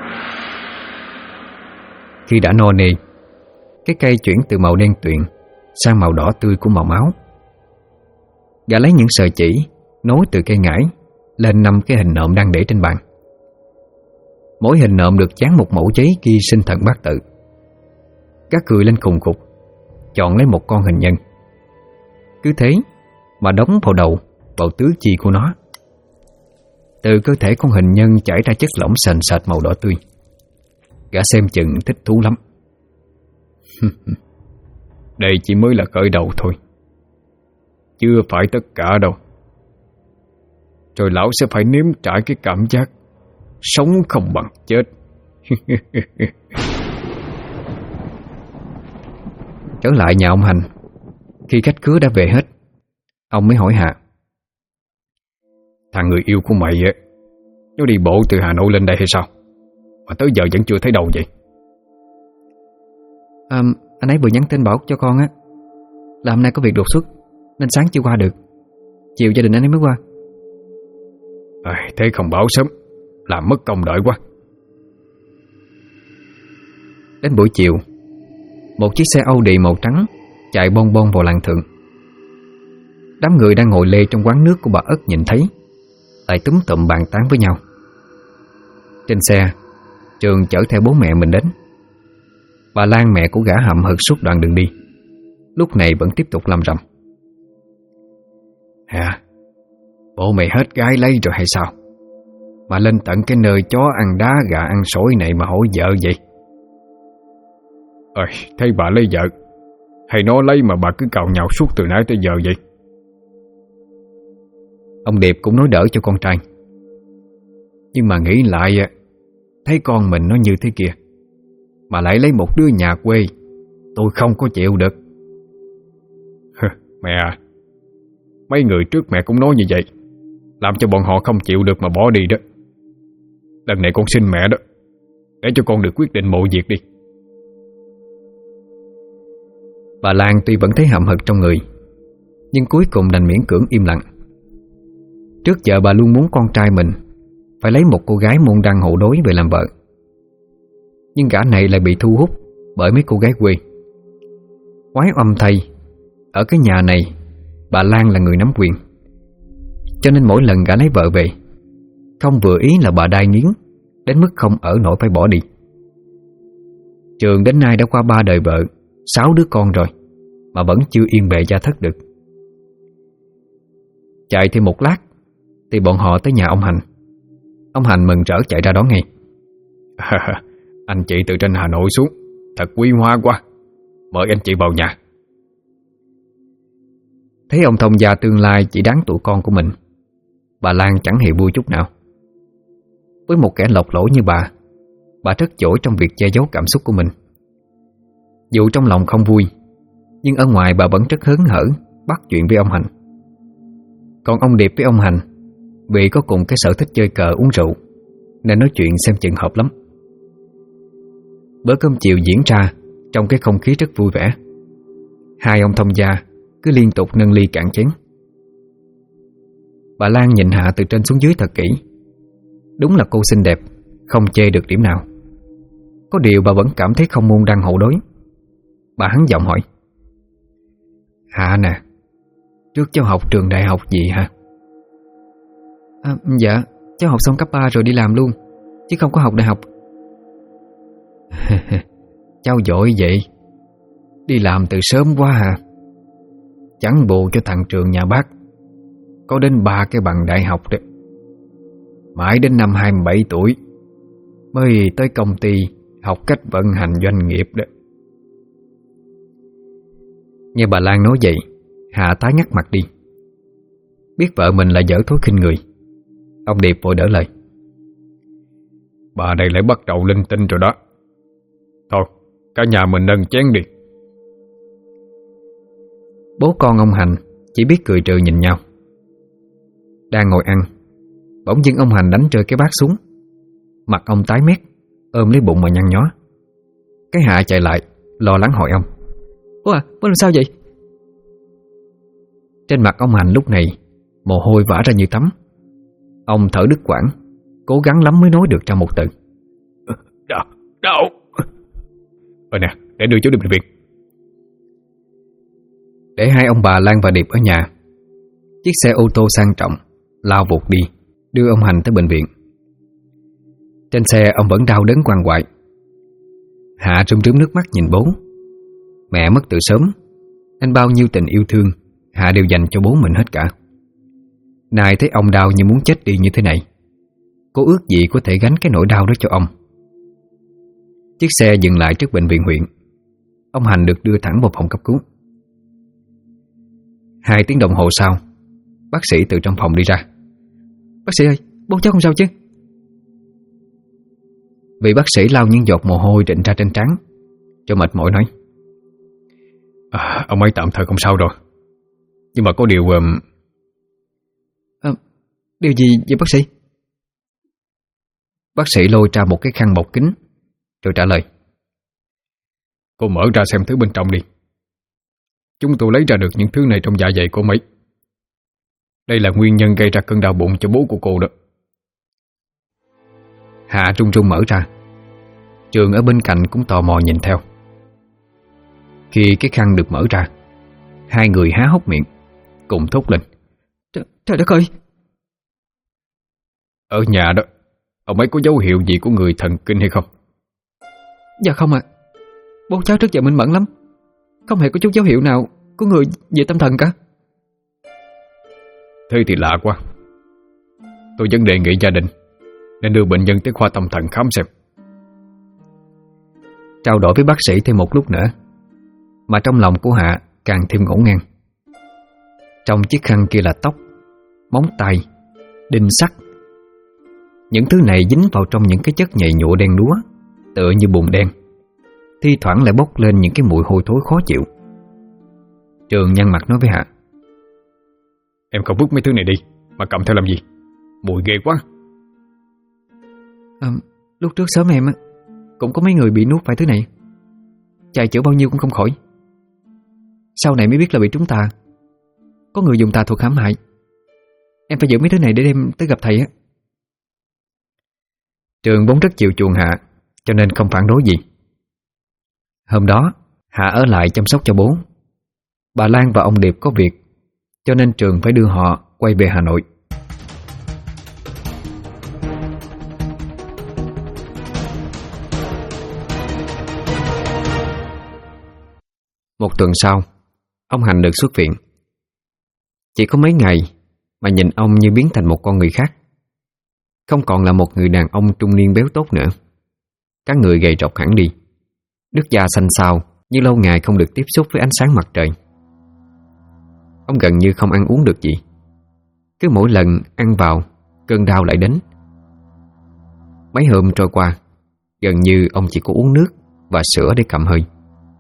Khi đã no nê, cái cây chuyển từ màu đen tuyền sang màu đỏ tươi của màu máu. Gã lấy những sợi chỉ nối từ cây ngải lên 5 cái hình nộm đang để trên bàn. Mỗi hình nộm được dán một mẩu giấy ghi sinh thần bát tự. Gã cười lên khùng khục, chọn lấy một con hình nhân. Cứ thế mà đóng vào đầu, vào tứ chi của nó. Từ cơ thể con hình nhân chảy ra chất lỏng sền sệt màu đỏ tươi. Gã xem chừng thích thú lắm. Đây chỉ mới là khởi đầu thôi, chưa phải tất cả đâu. Rồi lão sẽ phải nếm trải cái cảm giác sống không bằng chết. Trở lại nhà ông Hành, khi khách khứa đã về hết, ông mới hỏi Hạ: Thằng người yêu của mày á, nó đi bộ từ Hà Nội lên đây hay sao, mà tới giờ vẫn chưa thấy đâu vậy? Anh ấy vừa nhắn tin bảo cho con á là hôm nay có việc đột xuất nên sáng chưa qua được, chiều gia đình anh ấy mới qua. Thế không báo sớm, làm mất công đợi quá. Đến buổi chiều, một chiếc xe Audi màu trắng chạy bon bon vào làng thượng. Đám người đang ngồi lê trong quán nước của bà Ất nhìn thấy, lại túm tụm bàn tán với nhau. Trên xe, Trường chở theo bố mẹ mình đến. Bà Lan, mẹ của gã hậm hực suốt đoạn đường đi, lúc này vẫn tiếp tục làm rầm: Bộ mày hết gái lấy rồi hay sao, mà lên tận cái nơi chó ăn đá gà ăn sỏi này mà hỏi vợ vậy? Thấy bà lấy vợ hay nó lấy mà bà cứ cào nhào suốt từ nãy tới giờ vậy? Ông Điệp cũng nói đỡ cho con trai. Nhưng mà nghĩ lại, thấy con mình nó như thế kia mà lại lấy một đứa nhà quê, tôi không có chịu được. Mẹ à, mấy người trước mẹ cũng nói như vậy, làm cho bọn họ không chịu được mà bỏ đi đó. Lần này con xin mẹ đó, để cho con được quyết định mọi việc đi. Bà Lan tuy vẫn thấy hậm hực trong người, nhưng cuối cùng đành miễn cưỡng im lặng. Trước giờ bà luôn muốn con trai mình phải lấy một cô gái môn đăng hộ đối về làm vợ, nhưng gã này lại bị thu hút bởi mấy cô gái quê. Quái âm thay, ở cái nhà này bà Lan là người nắm quyền, cho nên mỗi lần gã lấy vợ về, không vừa ý là bà đai nghiến đến mức không ở nổi phải bỏ đi. Trường đến nay đã qua 3 đời vợ, 6 đứa con rồi mà vẫn chưa yên bề gia thất được. Chạy thêm một lát thì bọn họ tới nhà ông Hành. Ông Hành mừng rỡ chạy ra đón ngay. Anh chị từ trên Hà Nội xuống, thật quý hóa quá, mời anh chị vào nhà. Thấy ông thông gia tương lai chỉ đáng tuổi con của mình, bà Lan chẳng hề vui chút nào. Với một kẻ lọc lỗ như bà rất giỏi trong việc che giấu cảm xúc của mình. Dù trong lòng không vui, nhưng ở ngoài bà vẫn rất hớn hở bắt chuyện với ông Hành. Còn ông Điệp với ông Hành, vì có cùng cái sở thích chơi cờ uống rượu, nên nói chuyện xem chừng hợp lắm. Bữa cơm chiều diễn ra trong cái không khí rất vui vẻ. Hai ông thông gia cứ liên tục nâng ly cạn chén. Bà Lan nhìn Hạ từ trên xuống dưới thật kỹ. Đúng là cô xinh đẹp, không chê được điểm nào. Có điều bà vẫn cảm thấy không môn đăng hộ đối. Bà hắn giọng hỏi: Hạ nè, trước cháu học trường đại học gì hả? Dạ, cháu học xong cấp 3 rồi đi làm luôn, chứ không có học đại học. Cháu giỏi vậy, đi làm từ sớm quá hả? Chẳng bù cho thằng Trường nhà bác có đến 3 cái bằng đại học đấy. Mãi đến năm 27 tuổi mới tới công ty học cách vận hành doanh nghiệp đó. Nghe bà Lan nói vậy, Hạ tái ngắt mặt đi. Biết vợ mình là dở thói khinh người, ông Điệp vội đỡ lời: Bà đây lại bắt đầu linh tinh rồi đó. Thôi, cả nhà mình nâng chén đi. Bố con ông Hành chỉ biết cười trừ nhìn nhau. Đang ngồi ăn, bỗng dưng ông Hành đánh rơi cái bát xuống. Mặt ông tái mét, ôm lấy bụng mà nhăn nhó. Cái Hạ chạy lại lo lắng hỏi ông: Bố à, bố làm sao vậy? Trên mặt ông Hành lúc này mồ hôi vã ra như tắm. Ông thở đứt quãng, cố gắng lắm mới nói được ra một từ: Đau. Nè, để đưa chú đi bệnh viện. Để hai ông bà Lan và Điệp ở nhà, chiếc xe ô tô sang trọng lao vụt đi, đưa ông Hành tới bệnh viện. Trên xe ông vẫn đau đớn quằn quại. Hạ rơm rớm nước mắt nhìn bố. Mẹ mất từ sớm, nên bao nhiêu tình yêu thương Hạ đều dành cho bố mình hết cả. Nay thấy ông đau như muốn chết đi như thế này, cô ước gì có thể gánh cái nỗi đau đó cho ông. Chiếc xe dừng lại trước bệnh viện huyện. Ông Hành được đưa thẳng vào phòng cấp cứu. 2 tiếng đồng hồ sau, bác sĩ từ trong phòng đi ra. Bác sĩ ơi, bố cháu không sao chứ? Vị bác sĩ lau những giọt mồ hôi rịn ra trên trán, cho mệt mỏi nói: Ông ấy tạm thời không sao rồi, nhưng mà có điều... Điều gì vậy bác sĩ? Bác sĩ lôi ra một cái khăn bọc kính rồi trả lời: Cô mở ra xem thứ bên trong đi. Chúng tôi lấy ra được những thứ này trong dạ dày của mấy. Đây là nguyên nhân gây ra cơn đau bụng cho bố của cô đó. Hạ run run mở ra. Trường ở bên cạnh cũng tò mò nhìn theo. Khi cái khăn được mở ra, hai người há hốc miệng cùng thốt lên: Trời đất ơi! Ở nhà đó, ông ấy có dấu hiệu gì của người thần kinh hay không? Dạ không ạ. Bố cháu trước giờ minh mẫn lắm, không hề có chút dấu hiệu nào của người về tâm thần cả. Thế thì lạ quá. Tôi vẫn đề nghị gia đình nên đưa bệnh nhân tới khoa tâm thần khám xem. Trao đổi với bác sĩ thêm một lúc nữa, mà trong lòng của Hạ càng thêm ngổn ngang. Trong chiếc khăn kia là tóc, móng tay, đinh sắt. Những thứ này dính vào trong những cái chất nhầy nhụa đen đúa, tựa như bùn đen. Thi thoảng lại bốc lên những cái mùi hôi thối khó chịu. Trường nhăn mặt nói với Hạ: Em không vứt mấy thứ này đi mà cầm theo làm gì? Mùi ghê quá. Lúc trước sớm em cũng có mấy người bị nuốt phải thứ này. Chạy chữa bao nhiêu cũng không khỏi. Sau này mới biết là bị trúng tà. Có người dùng tà thuật hãm hại. Em phải giữ mấy thứ này để đem tới gặp thầy á. Trường vốn rất chiều chuộng Hạ, cho nên không phản đối gì. Hôm đó Hạ ở lại chăm sóc cho bố. Bà Lan và ông Điệp có việc, cho nên Trường phải đưa họ quay về Hà Nội. Một tuần sau, ông Hành được xuất viện. Chỉ có mấy ngày mà nhìn ông như biến thành một con người khác. Không còn là một người đàn ông trung niên béo tốt nữa. Các người gầy rộc hẳn đi, nước da xanh xao như lâu ngày không được tiếp xúc với ánh sáng mặt trời. Ông gần như không ăn uống được gì. Cứ mỗi lần ăn vào, cơn đau lại đến. Mấy hôm trôi qua, gần như ông chỉ có uống nước và sữa để cầm hơi.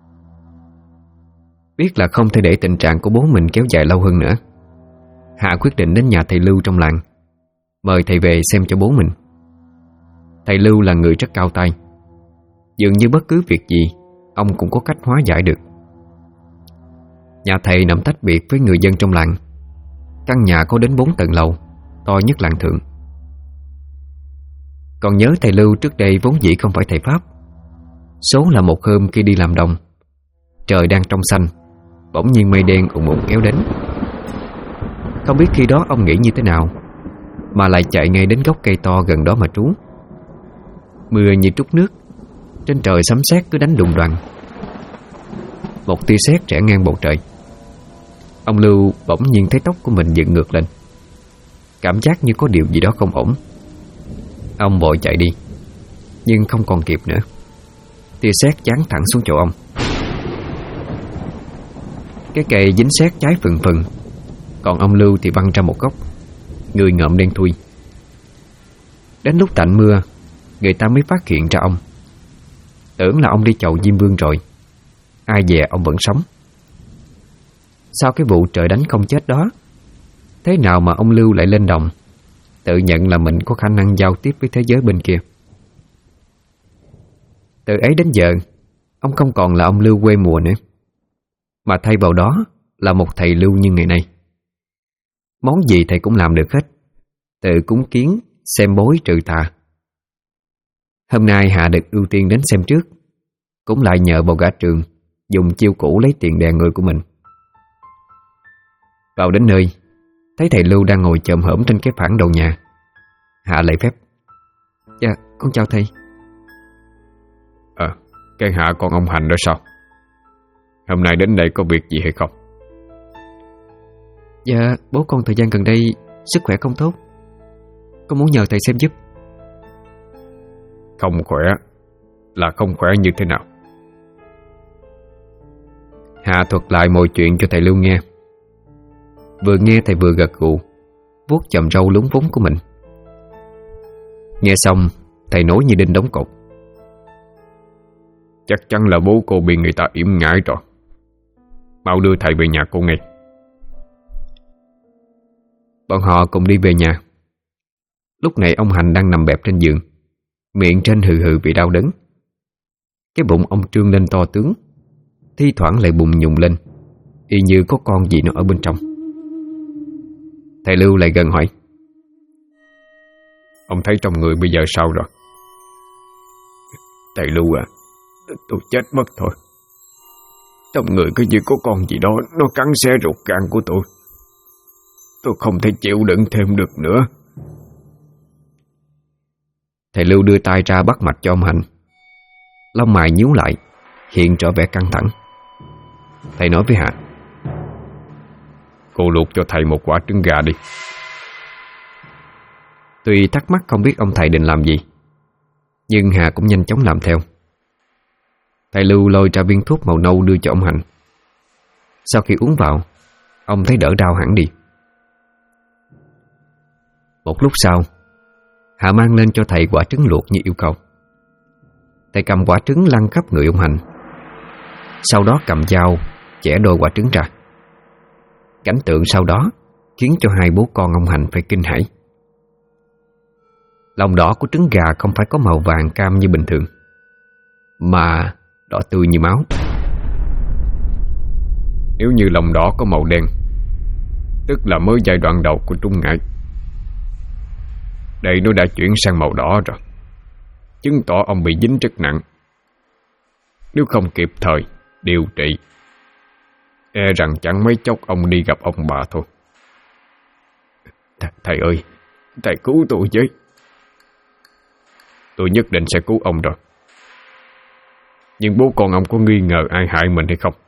Biết là không thể để tình trạng của bố mình kéo dài lâu hơn nữa, Hạ quyết định đến nhà thầy Lưu trong làng, mời thầy về xem cho bố mình. Thầy Lưu là người rất cao tay. Dường như bất cứ việc gì ông cũng có cách hóa giải được. Nhà thầy nằm tách biệt với người dân trong làng. Căn nhà có đến 4 tầng lầu, to nhất làng thượng. Còn nhớ thầy Lưu trước đây vốn dĩ không phải thầy Pháp. Số là một hôm khi đi làm đồng, trời đang trong xanh, bỗng nhiên mây đen ùn ùn kéo đến. Không biết khi đó ông nghĩ như thế nào mà lại chạy ngay đến gốc cây to gần đó mà trú. Mưa như trút nước, trên trời sấm sét cứ đánh đùng đoàng. Một tia sét rẽ ngang bầu trời. Ông Lưu bỗng nhiên thấy tóc của mình dựng ngược lên, cảm giác như có điều gì đó không ổn. Ông vội chạy đi, nhưng không còn kịp nữa. Tia sét giáng thẳng xuống chỗ ông. Cái cây dính sét cháy phừng phừng, còn ông Lưu thì văng ra một góc, người ngợm đen thui. Đến lúc tạnh mưa, người ta mới phát hiện ra ông. Tưởng là ông đi chầu Diêm Vương rồi. Ai dè ông vẫn sống. Sau cái vụ trời đánh không chết đó, thế nào mà ông Lưu lại lên đồng, tự nhận là mình có khả năng giao tiếp với thế giới bên kia. Từ ấy đến giờ, ông không còn là ông Lưu quê mùa nữa, mà thay vào đó là một thầy Lưu như ngày nay. Món gì thầy cũng làm được hết, từ cúng kiến, xem bói trừ tà. Hôm nay Hạ được ưu tiên đến xem trước, cũng lại nhờ vào gã Trường dùng chiêu cũ lấy tiền đè người của mình. Vào đến nơi, thấy thầy Lưu đang ngồi chồm hổm trên cái phản đầu nhà. Hạ lạy phép: Dạ, con chào thầy. Cái Hạ con ông Hành đó sao? Hôm nay đến đây có việc gì hay không? Dạ, bố con thời gian gần đây sức khỏe không tốt, con muốn nhờ thầy xem giúp. Không khỏe là không khỏe như thế nào? Hạ thuật lại mọi chuyện cho thầy Lưu nghe. Vừa nghe thầy vừa gật gù, vuốt chòm râu lúng vúng của mình. Nghe xong, thầy nói như đinh đóng cột: Chắc chắn là bố cô bị người ta yểm ngãi rồi. Mau đưa thầy về nhà cô ngay. Bọn họ cùng đi về nhà. Lúc này ông Hành đang nằm bẹp trên giường, miệng trên hừ hừ vì đau đớn. Cái bụng ông trương lên to tướng, thi thoảng lại bùng nhùng lên, y như có con gì nó ở bên trong. Thầy Lưu lại gần hỏi: Ông thấy trong người bây giờ sao rồi? Thầy Lưu à, tôi chết mất thôi. Trong người cứ như có con gì đó nó cắn xé ruột gan của tôi. Tôi không thể chịu đựng thêm được nữa. Thầy Lưu đưa tay ra bắt mạch cho ông Hành. Lông mày nhíu lại, hiện rõ vẻ căng thẳng. Thầy nói với Hạ: Cô luộc cho thầy một quả trứng gà đi. Tuy thắc mắc không biết ông thầy định làm gì, nhưng Hà cũng nhanh chóng làm theo. Thầy Lưu lôi ra viên thuốc màu nâu đưa cho ông Hành. Sau khi uống vào, ông thấy đỡ đau hẳn đi. Một lúc sau, Hạ mang lên cho thầy quả trứng luộc như yêu cầu. Thầy cầm quả trứng lăn khắp người ông Hạnh, sau đó cầm dao chẻ đôi quả trứng ra. Cảnh tượng sau đó khiến cho hai bố con ông Hạnh phải kinh hãi. Lòng đỏ của trứng gà không phải có màu vàng cam như bình thường, mà đỏ tươi như máu. Nếu như lòng đỏ có màu đen, tức là mới giai đoạn đầu của trung ngải. Đây nó đã chuyển sang màu đỏ rồi, chứng tỏ ông bị dính rất nặng. Nếu không kịp thời điều trị, e rằng chẳng mấy chốc ông đi gặp ông bà thôi. Thầy ơi, thầy cứu tôi với. Tôi nhất định sẽ cứu ông rồi. Nhưng bố con ông có nghi ngờ ai hại mình hay không?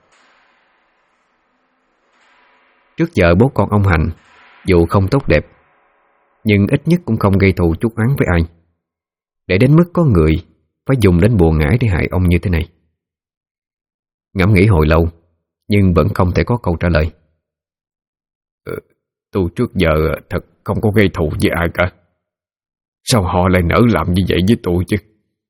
Trước giờ bố con ông Hạnh dù không tốt đẹp, nhưng ít nhất cũng không gây thù chuốc oán với ai, để đến mức có người phải dùng đến bùa ngải để hại ông như thế này. Ngẫm nghĩ hồi lâu, nhưng vẫn không thể có câu trả lời. Tôi trước giờ thật không có gây thù với ai cả. Sao họ lại nỡ làm như vậy với tôi chứ?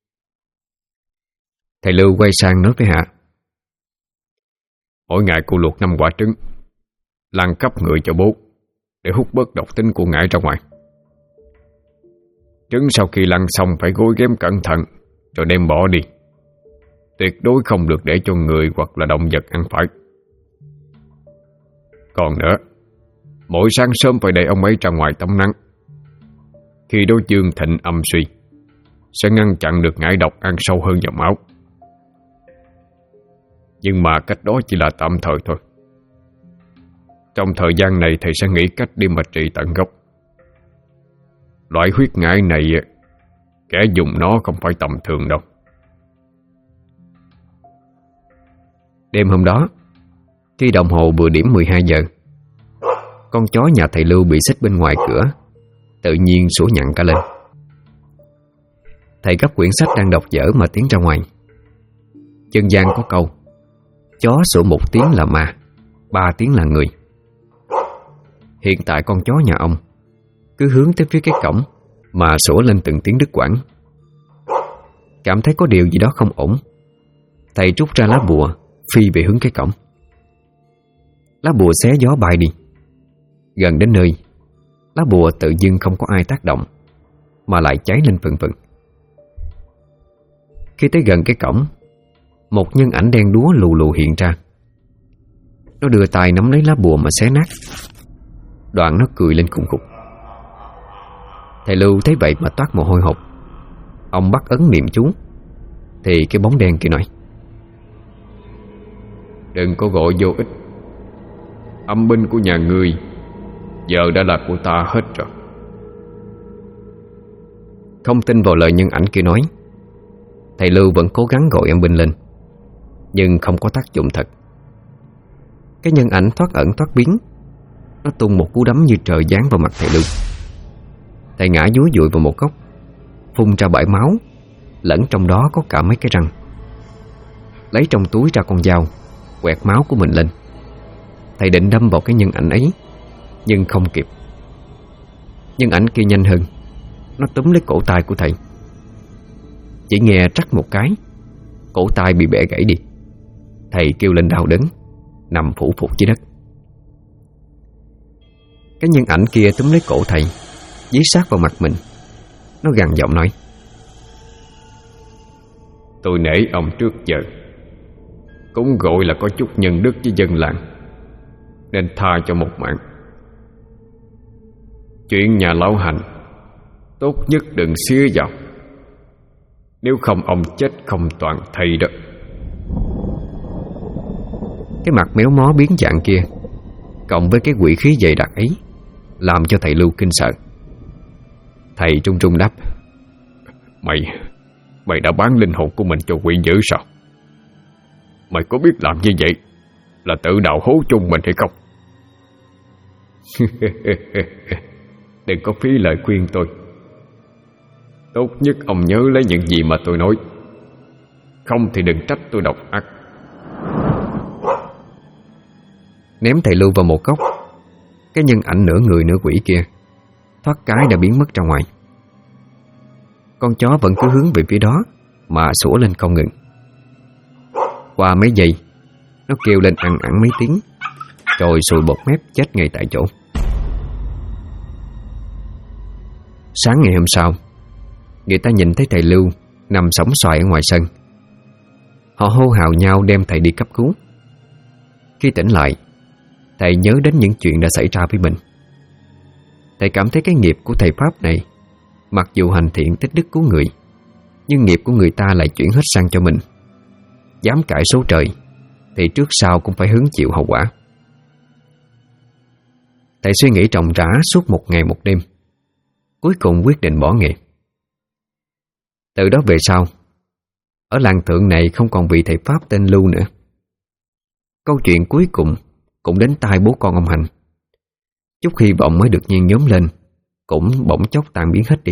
Thầy Lưu quay sang nói với Hạ. Mỗi ngày cô luộc 5 quả trứng, lăn khắp người cho bố, để hút bớt độc tính của ngải ra ngoài. Trứng sau khi lăn xong phải gối ghém cẩn thận rồi đem bỏ đi. Tuyệt đối không được để cho người hoặc là động vật ăn phải. Còn nữa, mỗi sáng sớm phải để ông ấy ra ngoài tắm nắng. Khi đối dương thịnh âm suy, sẽ ngăn chặn được ngải độc ăn sâu hơn vào máu. Nhưng mà cách đó chỉ là tạm thời thôi. Trong thời gian này thầy sẽ nghĩ cách đi mà trị tận gốc. Loại huyết ngải này, kẻ dùng nó không phải tầm thường đâu. Đêm hôm đó, khi đồng hồ vừa điểm 12 giờ, con chó nhà thầy Lưu bị xích bên ngoài cửa tự nhiên sủa nhặn cả lên. Thầy gấp quyển sách đang đọc dở mà tiến ra ngoài. Dân gian có câu: chó sủa 1 tiếng là ma, 3 tiếng là người. Hiện tại con chó nhà ông cứ hướng tới phía cái cổng mà sủa lên từng tiếng đứt quãng. Cảm thấy có điều gì đó không ổn, thầy rút ra lá bùa phi về hướng cái cổng. Lá bùa xé gió bay đi. Gần đến nơi, lá bùa tự dưng không có ai tác động, mà lại cháy lên phừng phừng. Khi tới gần cái cổng, một nhân ảnh đen đúa lù lù hiện ra. Nó đưa tay nắm lấy lá bùa mà xé nát. Đoạn nó cười lên khùng khục. Thầy Lưu thấy vậy mà toát mồ hôi hột. Ông bắt ấn niệm chú, thì cái bóng đen kia nói: đừng có gọi vô ích. Âm binh của nhà ngươi giờ đã là của ta hết rồi. Không tin vào lời nhân ảnh kia nói, thầy Lưu vẫn cố gắng gọi âm binh lên, nhưng không có tác dụng thật. Cái nhân ảnh thoát ẩn thoát biến. Nó tung một cú đấm như trời giáng vào mặt thầy Lưu. Thầy ngã dúi dụi vào một góc, phun ra bãi máu, lẫn trong đó có cả mấy cái răng. Lấy trong túi ra con dao, quẹt máu của mình lên. Thầy định đâm vào cái nhân ảnh ấy, nhưng không kịp. Nhân ảnh kia nhanh hơn. Nó túm lấy cổ tay của thầy. Chỉ nghe trắc một cái, cổ tay bị bẻ gãy đi. Thầy kêu lên đau đớn, nằm phủ phục dưới đất. Cái nhân ảnh kia túm lấy cổ thầy, dí sát vào mặt mình. Nó gằn giọng nói: tôi nể ông trước giờ, cũng gọi là có chút nhân đức với dân làng, nên tha cho một mạng. Chuyện nhà lão Hành tốt nhất đừng xía vào, nếu không ông chết không toàn thây đó. Cái mặt méo mó biến dạng kia, cộng với cái quỷ khí dày đặc ấy, làm cho thầy Lưu kinh sợ. Thầy trung trung đáp: Mày đã bán linh hồn của mình cho quỷ dữ sao? Mày có biết làm như vậy là tự đào hố chung mình hay không? Đừng có phí lời khuyên tôi. Tốt nhất ông nhớ lấy những gì mà tôi nói, không thì đừng trách tôi độc ác. Ném thầy Lưu vào một góc. Cái nhân ảnh nửa người nửa quỷ kia thoát cái đã biến mất ra ngoài. Con chó vẫn cứ hướng về phía đó mà sủa lên không ngừng. Qua mấy giây, nó kêu lên ằn ẳn mấy tiếng, rồi sùi bọt mép chết ngay tại chỗ. Sáng ngày hôm sau, người ta nhìn thấy thầy Lưu nằm sõng soài ở ngoài sân. Họ hô hào nhau đem thầy đi cấp cứu. Khi tỉnh lại, thầy nhớ đến những chuyện đã xảy ra với mình. Thầy cảm thấy cái nghiệp của thầy Pháp này, mặc dù hành thiện tích đức cứu người, nhưng nghiệp của người ta lại chuyển hết sang cho mình. Dám cãi số trời thì trước sau cũng phải hứng chịu hậu quả. Thầy suy nghĩ ròng rã suốt một ngày một đêm, cuối cùng quyết định bỏ nghề. Từ đó về sau, ở làng Thượng này không còn vị thầy Pháp tên Lưu nữa. Câu chuyện cuối cùng cũng đến tai bố con ông Hành. Chút hy vọng mới được nhen nhóm lên cũng bỗng chốc tan biến hết đi.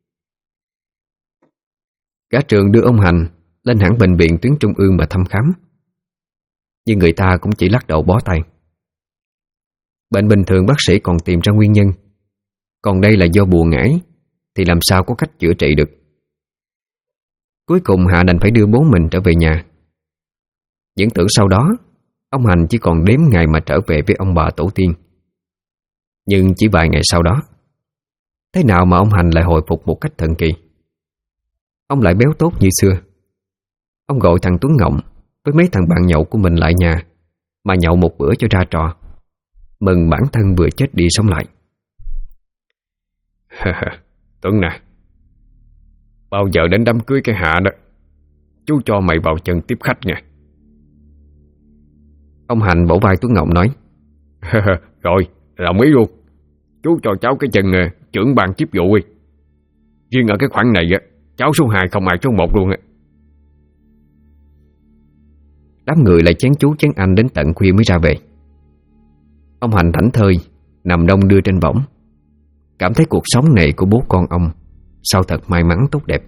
Cả trường đưa ông Hành lên hẳn bệnh viện tuyến trung ương mà thăm khám, nhưng người ta cũng chỉ lắc đầu bó tay. Bệnh bình thường bác sĩ còn tìm ra nguyên nhân, còn đây là do bùa ngải thì làm sao có cách chữa trị được. Cuối cùng Hạ đành phải đưa bố mình trở về nhà. Những tưởng sau đó ông Hành chỉ còn đếm ngày mà trở về với ông bà tổ tiên. Nhưng chỉ vài ngày sau đó, thế nào mà ông Hành lại hồi phục một cách thần kỳ. Ông lại béo tốt như xưa. Ông gọi thằng Tuấn Ngộng với mấy thằng bạn nhậu của mình lại nhà mà nhậu một bữa cho ra trò, mừng bản thân vừa chết đi sống lại. Tuấn nè, bao giờ đến đám cưới cái Hạ đó, chú cho mày vào chân tiếp khách nha. Ông Hành vỗ vai Tuấn Ngộng nói. Rồi, đồng ý luôn. Chú cho cháu cái chân trưởng ban chiếp vụ đi. Riêng ở cái khoản này cháu số 2 không ai số 1 luôn á. Đám người lại chén chú chén anh đến tận khuya mới ra về. Ông Hành thảnh thơi nằm đong đưa trên võng, cảm thấy cuộc sống này của bố con ông sao thật may mắn tốt đẹp.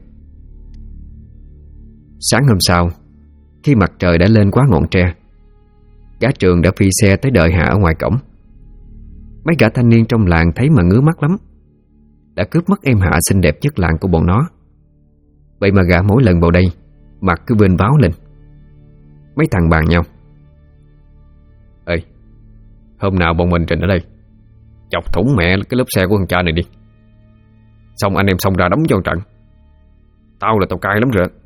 Sáng hôm sau, khi mặt trời đã lên quá ngọn tre, cả trường đã phi xe tới đợi Hạ ở ngoài cổng. Mấy gã thanh niên trong làng thấy mà ngứa mắt lắm, đã cướp mất em Hạ xinh đẹp nhất làng của bọn nó. Vậy mà gã mỗi lần vào đây mặt cứ vênh váo lên. Mấy thằng bàn nhau. Ê, hôm nào bọn mình trình ở đây chọc thủng mẹ cái lớp xe của thằng cha này đi, xong anh em xông ra đấm cho trận. Tao là tao cay lắm rồi.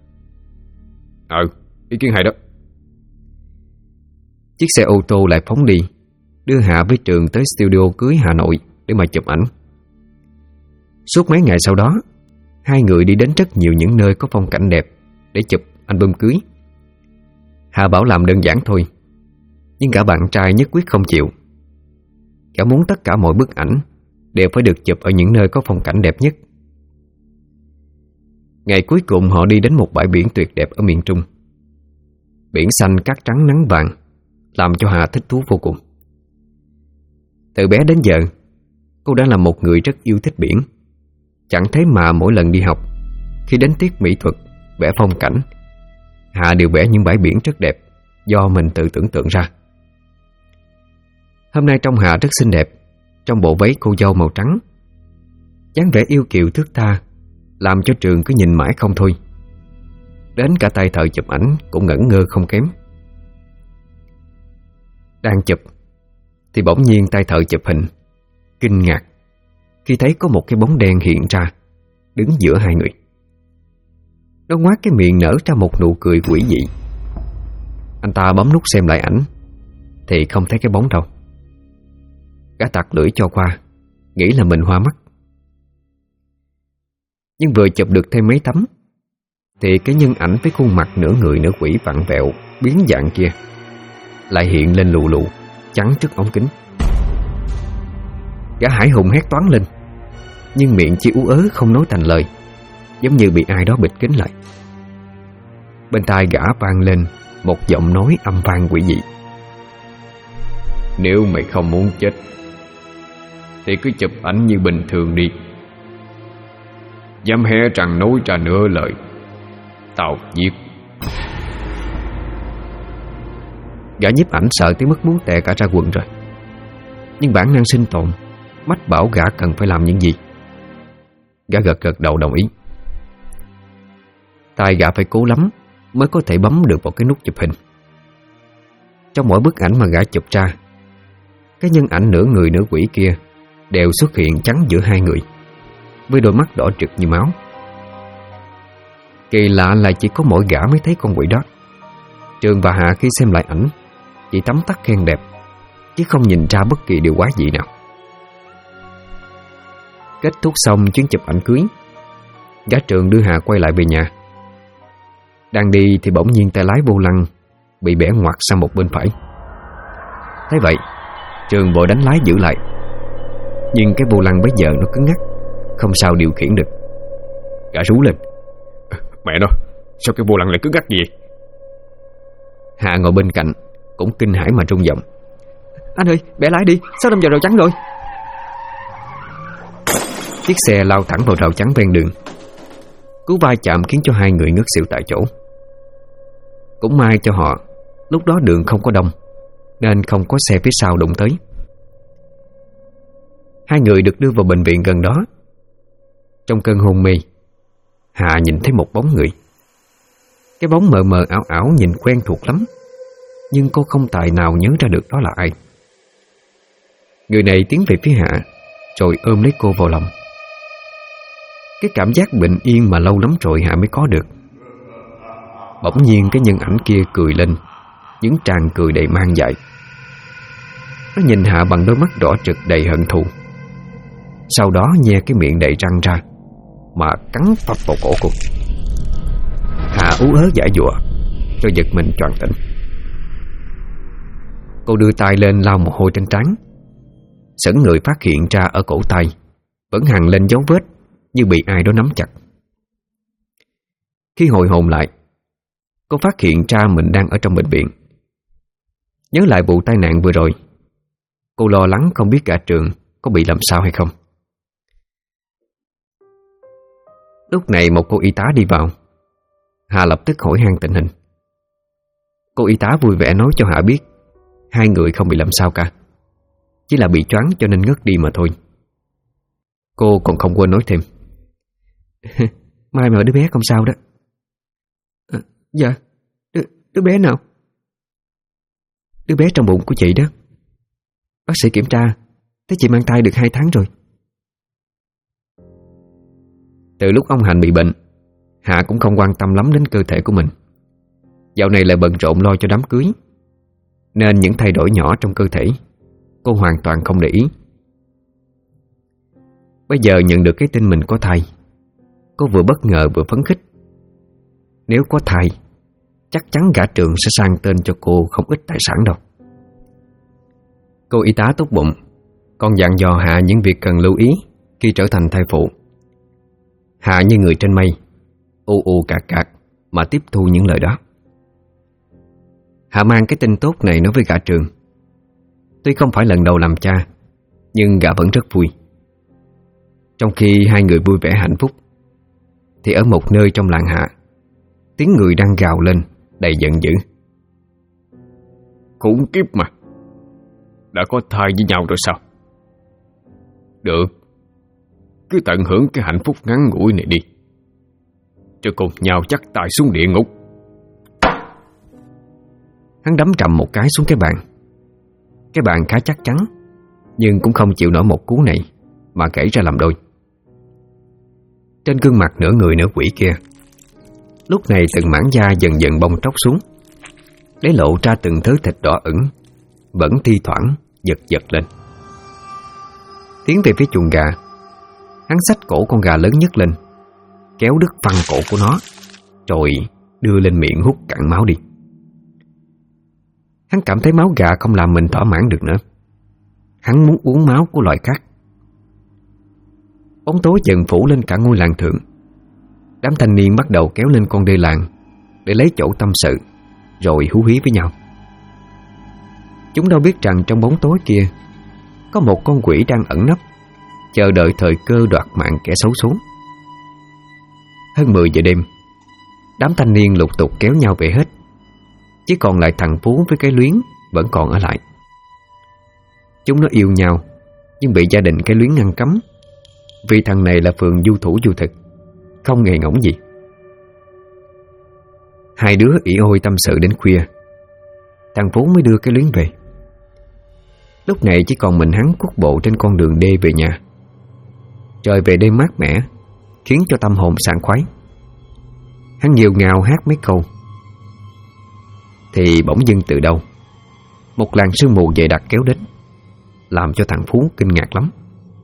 Ý kiến hay đó. Chiếc xe ô tô lại phóng đi, đưa Hạ với Trường tới studio cưới Hà Nội để mà chụp ảnh. Suốt mấy ngày sau đó, hai người đi đến rất nhiều những nơi có phong cảnh đẹp để chụp album cưới. Hà bảo làm đơn giản thôi, nhưng cả bạn trai nhất quyết không chịu. Cả muốn tất cả mọi bức ảnh đều phải được chụp ở những nơi có phong cảnh đẹp nhất. Ngày cuối cùng họ đi đến một bãi biển tuyệt đẹp ở miền Trung. Biển xanh cát trắng nắng vàng làm cho Hà thích thú vô cùng. Từ bé đến giờ, cô đã là một người rất yêu thích biển. Chẳng thế mà mỗi lần đi học, khi đến tiết mỹ thuật, vẽ phong cảnh, Hà đều vẽ những bãi biển rất đẹp do mình tự tưởng tượng ra. Hôm nay trông Hà rất xinh đẹp trong bộ váy cô dâu màu trắng. dáng vẻ yêu kiều thướt tha làm cho Trường cứ nhìn mãi không thôi. Đến cả tay thợ chụp ảnh cũng ngẩn ngơ không kém. Đang chụp thì bỗng nhiên tay thợ chụp hình kinh ngạc khi thấy có một cái bóng đen hiện ra đứng giữa hai người. Nó ngoác cái miệng nở ra một nụ cười quỷ dị. Anh ta bấm nút xem lại ảnh thì không thấy cái bóng đâu. Gã tặc lưỡi cho qua, nghĩ là mình hoa mắt. Nhưng vừa chụp được thêm mấy tấm thì cái nhân ảnh với khuôn mặt nửa người nửa quỷ vặn vẹo biến dạng kia lại hiện lên lù lù chắn trước ống kính. Gã hãi hùng hét toáng lên, nhưng miệng chỉ ú ớ không nói thành lời, giống như bị ai đó bịt kín lại. Bên tai gã vang lên một giọng nói âm vang quỷ dị: "Nếu mày không muốn chết thì cứ chụp ảnh như bình thường đi. Dám hé răng nói ra nửa lời, tao giết." Gã nhiếp ảnh sợ tới mức muốn tè cả ra quần rồi, nhưng bản năng sinh tồn mách bảo gã cần phải làm những gì. Gã gật gật đầu đồng ý. Tay gã phải cố lắm mới có thể bấm được vào cái nút chụp hình. Trong mỗi bức ảnh mà gã chụp ra, cái nhân ảnh nửa người nửa quỷ kia đều xuất hiện chắn giữa hai người, với đôi mắt đỏ rực như máu. Kỳ lạ là chỉ có mỗi gã mới thấy con quỷ đó. Trường và Hạ khi xem lại ảnh chỉ tấm tắc khen đẹp, chứ không nhìn ra bất kỳ điều quái dị nào. Kết thúc xong chuyến chụp ảnh cưới, gã Trường đưa Hạ quay lại về nhà. Đang đi thì bỗng nhiên tay lái vô lăng bị bẻ ngoặt sang một bên phải. Thế vậy, Trường vội đánh lái giữ lại, nhưng cái vô lăng bấy giờ nó cứng ngắc, không sao điều khiển được. Gã rú lên: "Mẹ nó, sao cái vô lăng lại cứng ngắc gì vậy?" Hạ ngồi bên cạnh cũng kinh hãi mà rung giọng: "Anh ơi, bẻ lái đi, sao đâm vào rào chắn rồi?" Chiếc xe lao thẳng vào rào chắn ven đường. Cú va chạm khiến cho hai người ngất xỉu tại chỗ. Cũng may cho họ, lúc đó đường không có đông nên không có xe phía sau đụng tới. Hai người được đưa vào bệnh viện gần đó. Trong cơn hôn mê, Hạ nhìn thấy một bóng người. Cái bóng mờ mờ ảo ảo nhìn quen thuộc lắm, nhưng cô không tài nào nhớ ra được đó là ai. Người này tiến về phía Hạ, rồi ôm lấy cô vào lòng. Cái cảm giác bình yên mà lâu lắm rồi Hạ mới có được. Bỗng nhiên cái nhân ảnh kia cười lên, những tràng cười đầy man dại. Nó nhìn Hạ bằng đôi mắt đỏ rực đầy hận thù, sau đó nhe cái miệng đầy răng ra mà cắn phập vào cổ cô. Hạ ú ớ giãy giụa, rồi giật mình choàng tỉnh. Cô đưa tay lên lau mồ hôi trên trán, sững người phát hiện ra ở cổ tay vẫn hằn lên dấu vết như bị ai đó nắm chặt. Khi hồi hồn lại, cô phát hiện ra mình đang ở trong bệnh viện. Nhớ lại vụ tai nạn vừa rồi, cô lo lắng không biết gã Trường có bị làm sao hay không. Lúc này một cô y tá đi vào. Hà lập tức hỏi han tình hình. Cô y tá vui vẻ nói cho Hạ biết hai người không bị làm sao cả, chỉ là bị choáng cho nên ngất đi mà thôi. Cô còn không quên nói thêm: "Mai mà đứa bé không sao đó." Dạ, đứa bé nào?" "Đứa bé trong bụng của chị đó. Bác sĩ kiểm tra thấy chị mang thai được 2 tháng rồi." Từ lúc ông Hạnh bị bệnh, Hạ cũng không quan tâm lắm đến cơ thể của mình. Dạo này lại bận rộn lo cho đám cưới, nên những thay đổi nhỏ trong cơ thể cô hoàn toàn không để ý. Bây giờ nhận được cái tin mình có thai, cô vừa bất ngờ vừa phấn khích. Nếu có thai, chắc chắn gã Trường sẽ sang tên cho cô không ít tài sản đâu. Cô y tá tốt bụng còn dặn dò Hạ những việc cần lưu ý khi trở thành thai phụ. Hạ như người trên mây, u u cạc cạc mà tiếp thu những lời đó. Hạ mang cái tin tốt này nói với gã Trường. Tuy không phải lần đầu làm cha, nhưng gã vẫn rất vui. Trong khi hai người vui vẻ hạnh phúc, thì ở một nơi trong làng Hạ, tiếng người đang gào lên đầy giận dữ: "Khủng khiếp mà, đã có thai với nhau rồi sao? Được, cứ tận hưởng cái hạnh phúc ngắn ngủi này đi, cho cùng nhau chắc tay xuống địa ngục." Hắn đấm trầm một cái xuống cái bàn. Cái bàn khá chắc chắn, nhưng cũng không chịu nổi một cú này mà gãy ra làm đôi. Trên gương mặt nửa người nửa quỷ kia, lúc này từng mảng da dần dần bong tróc xuống, để lộ ra từng thớ thịt đỏ ửng, vẫn thi thoảng giật giật lên. Tiến về phía chuồng gà, hắn xách cổ con gà lớn nhất lên, kéo đứt phăng cổ của nó, rồi đưa lên miệng hút cạn máu đi. Hắn cảm thấy máu gà không làm mình thỏa mãn được nữa. Hắn muốn uống máu của loài khác. Bóng tối dần phủ lên cả ngôi làng thượng. Đám thanh niên bắt đầu kéo lên con đê làng để lấy chỗ tâm sự, rồi hú hí với nhau. Chúng đâu biết rằng trong bóng tối kia có một con quỷ đang ẩn nấp, chờ đợi thời cơ đoạt mạng kẻ xấu số. Hơn 10 giờ đêm, đám thanh niên lục tục kéo nhau về hết. Chỉ còn lại thằng Phú với cái Luyến vẫn còn ở lại. Chúng nó yêu nhau, nhưng bị gia đình cái Luyến ngăn cấm, vì thằng này là phường du thủ du thực, không nghề ngỗng gì. Hai đứa ỉ ôi tâm sự đến khuya, thằng Phú mới đưa cái Luyến về. Lúc này chỉ còn mình hắn cuốc bộ trên con đường đê về nhà. Trời về đêm mát mẻ, khiến cho tâm hồn sảng khoái. Hắn nghêu ngao hát mấy câu, thì bỗng dưng từ đâu một làn sương mù dày đặc kéo đến, làm cho thằng Phú kinh ngạc lắm.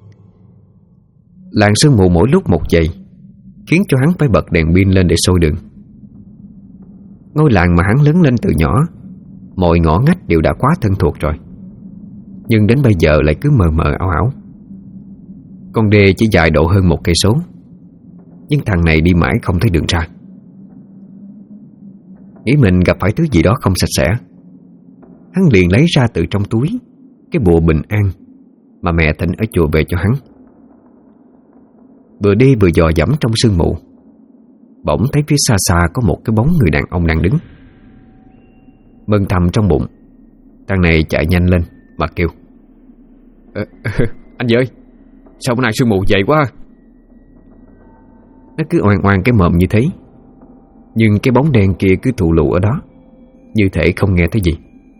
Làn sương mù mỗi lúc một dày, khiến cho hắn phải bật đèn pin lên để soi đường. Ngôi làng mà hắn lớn lên từ nhỏ, mọi ngõ ngách đều đã quá thân thuộc rồi, nhưng đến bây giờ lại cứ mờ mờ ảo ảo. Con đê chỉ dài độ hơn 1 cây số, nhưng thằng này đi mãi không thấy đường ra. Nghĩ mình gặp phải thứ gì đó không sạch sẽ, hắn liền lấy ra từ trong túi cái bùa bình an mà mẹ thỉnh ở chùa về cho hắn. Vừa đi vừa dò dẫm trong sương mù, bỗng thấy phía xa xa có một cái bóng người đàn ông đang đứng. Mừng thầm trong bụng, thằng này chạy nhanh lên mà kêu: Anh ơi, sao bữa nay sương mù dày quá. Nó cứ oan oan cái mồm như thế, nhưng cái bóng đen kia cứ thụ lù ở đó, như thể không nghe thấy gì.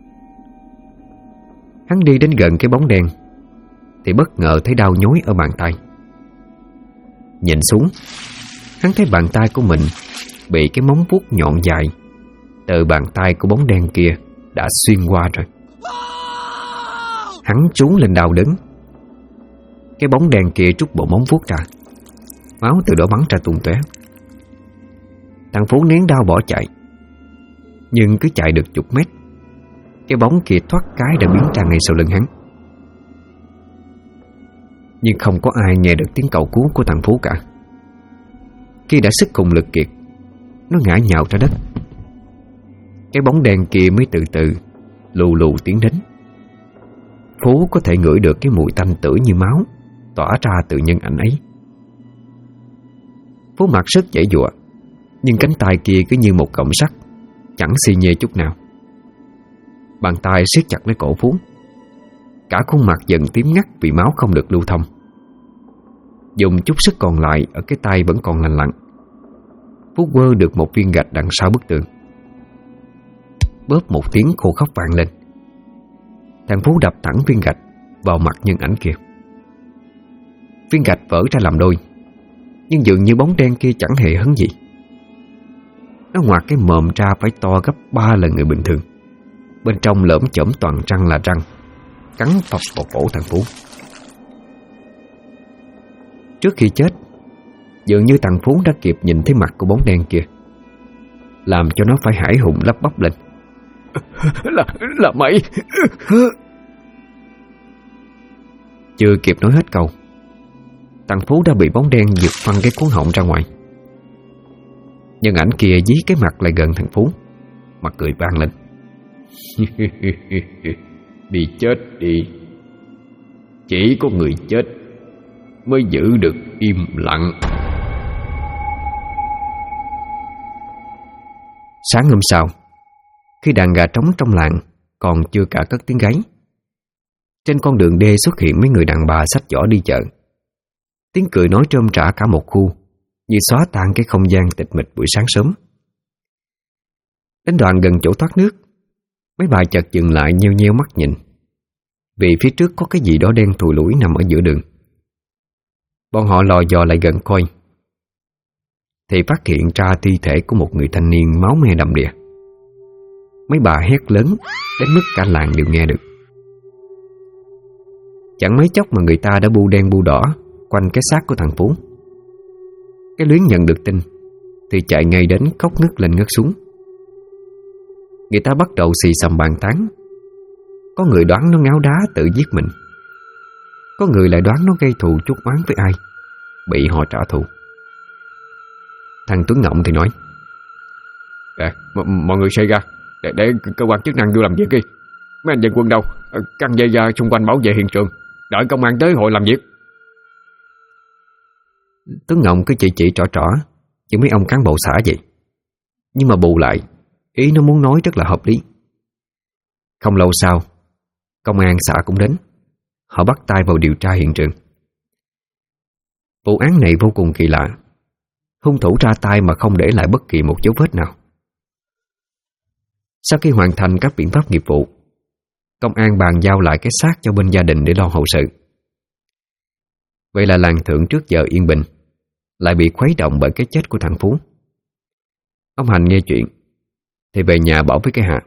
Hắn đi đến gần cái bóng đen thì bất ngờ thấy đau nhói ở bàn tay. Nhìn xuống, hắn thấy bàn tay của mình bị cái móng vuốt nhọn dài từ bàn tay của bóng đen kia đã xuyên qua rồi. Hắn trú lên đau đớn. Cái bóng đen kia trút bộ móng vuốt ra, máu từ đó bắn ra tung tóe. Thằng Phú nén đau bỏ chạy, nhưng cứ chạy được chục mét, cái bóng kia thoát cái đã biến ra ngay sau lưng hắn. Nhưng không có ai nghe được tiếng cầu cứu của thằng Phú cả. Khi đã sức cùng lực kiệt, nó ngã nhào ra đất. Cái bóng đen kia mới từ từ lù lù tiến đến. Phú có thể ngửi được cái mùi tanh tưởi như máu tỏa ra từ nhân ảnh ấy. Phú mặc sức giãy giụa, nhưng cánh tay kia cứ như một cọng sắt, chẳng xi nhê chút nào. Bàn tay siết chặt lấy cổ Phú. Cả khuôn mặt dần tím ngắt vì máu không được lưu thông. Dùng chút sức còn lại ở cái tay vẫn còn lành lặn, Phú quơ được một viên gạch đằng sau bức tường. Bóp một tiếng khô khóc vang lên. Thằng Phú đập thẳng viên gạch vào mặt nhân ảnh kia. Viên gạch vỡ ra làm đôi, nhưng dường như bóng đen kia chẳng hề hấn gì. Nó ngoạc cái mồm ra phải to gấp 3 lần người bình thường. Bên trong lởm chởm toàn răng là răng, cắn phập vào cổ thằng Phú. Trước khi chết, dường như thằng Phú đã kịp nhìn thấy mặt của bóng đen kia, làm cho nó phải hãi hùng lắp bắp lên: Là mày. Chưa kịp nói hết câu, thằng Phú đã bị bóng đen giật phăng cái cuốn họng ra ngoài. Nhân ảnh kia dí cái mặt lại gần thằng Phú, mặt cười vang lên: Đi chết đi. Chỉ có người chết mới giữ được im lặng. Sáng hôm sau, khi đàn gà trống trong làng còn chưa cả cất tiếng gáy, trên con đường đê xuất hiện mấy người đàn bà xách giỏ đi chợ. Tiếng cười nói rôm rả cả một khu, như xóa tan cái không gian tịch mịch buổi sáng sớm. Đến đoạn gần chỗ thoát nước, mấy bà chợt dừng lại nheo nheo mắt nhìn, vì phía trước có cái gì đó đen thùi lủi nằm ở giữa đường. Bọn họ lò dò lại gần coi, thì phát hiện ra thi thể của một người thanh niên máu me đầm đìa. Mấy bà hét lớn đến mức cả làng đều nghe được. Chẳng mấy chốc mà người ta đã bu đen bu đỏ quanh cái xác của thằng Phú. Cái Luyến nhận được tin thì chạy ngay đến khóc ngất lên ngất xuống. Người ta bắt đầu xì xầm bàn tán. Có người đoán nó ngáo đá tự giết mình, có người lại đoán nó gây thù chuốc oán với ai, bị họ trả thù. Thằng Tuấn Ngộng thì nói: Mọi người xây ra để cơ quan chức năng vô làm việc đi. Mấy anh dân quân đâu, căng dây ra xung quanh bảo vệ hiện trường, đợi công an tới hội làm việc. Tuấn Ngộng cứ chỉ trỏ trỏ như mấy ông cán bộ xã vậy. Nhưng mà bù lại, ý nó muốn nói rất là hợp lý. Không lâu sau, công an xã cũng đến. Họ bắt tay vào điều tra hiện trường. Vụ án này vô cùng kỳ lạ. Hung thủ ra tay mà không để lại bất kỳ một dấu vết nào. Sau khi hoàn thành các biện pháp nghiệp vụ, công an bàn giao lại cái xác cho bên gia đình để lo hậu sự. Vậy là làng Thượng trước giờ yên bình lại bị khuấy động bởi cái chết của thằng Phú. Ông Hành nghe chuyện thì về nhà bảo với cái Hạ: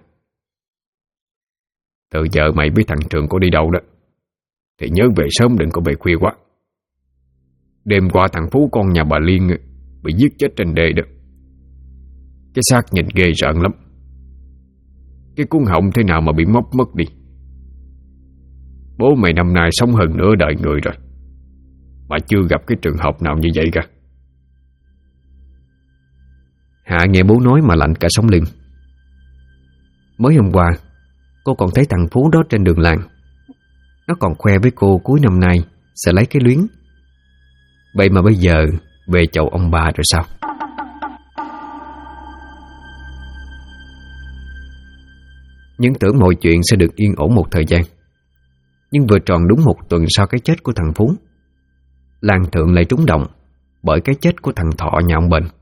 từ giờ mày biết thằng Trường có đi đâu đó thì nhớ về sớm, đừng có về khuya quá. Đêm qua thằng Phú con nhà bà Liên bị giết chết trên đê đó. Cái xác nhìn ghê rợn lắm. Cái cuốn họng thế nào mà bị móc mất đi. Bố mày năm nay sống hơn nửa đời người rồi mà chưa gặp cái trường hợp nào như vậy cả. Hạ nghe bố nói mà lạnh cả sống lưng. Mới hôm qua cô còn thấy thằng Phú đó trên đường làng. Nó còn khoe với cô cuối năm nay sẽ lấy cái luyến. Vậy mà bây giờ về chầu ông bà rồi sao? Nhưng tưởng mọi chuyện sẽ được yên ổn một thời gian. Nhưng vừa tròn đúng một tuần sau cái chết của thằng Phú, làng Thượng lại trúng động bởi cái chết của thằng Thọ nhà ông Bền.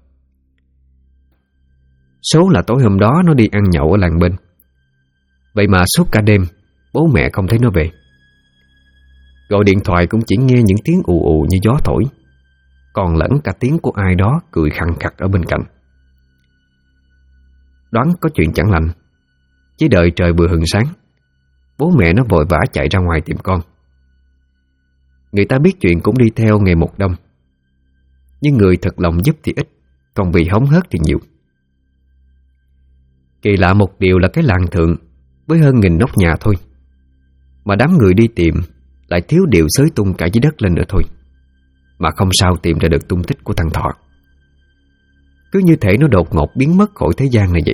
Số là tối hôm đó nó đi ăn nhậu ở làng bên. Vậy mà suốt cả đêm bố mẹ không thấy nó về. Gọi điện thoại cũng chỉ nghe những tiếng ù ù như gió thổi, còn lẫn cả tiếng của ai đó cười khằng khặc ở bên cạnh. Đoán có chuyện chẳng lành, chỉ đợi trời vừa hừng sáng, bố mẹ nó vội vã chạy ra ngoài tìm con. Người ta biết chuyện cũng đi theo ngày một đông, nhưng người thật lòng giúp thì ít, còn vì hóng hớt thì nhiều. Kỳ lạ một điều là cái làng Thượng với hơn 1000 nóc nhà thôi, mà đám người đi tìm lại thiếu điều xới tung cả dưới đất lên nữa thôi, mà không sao tìm ra được tung tích của thằng Thọ. Cứ như thể nó đột ngột biến mất khỏi thế gian này vậy.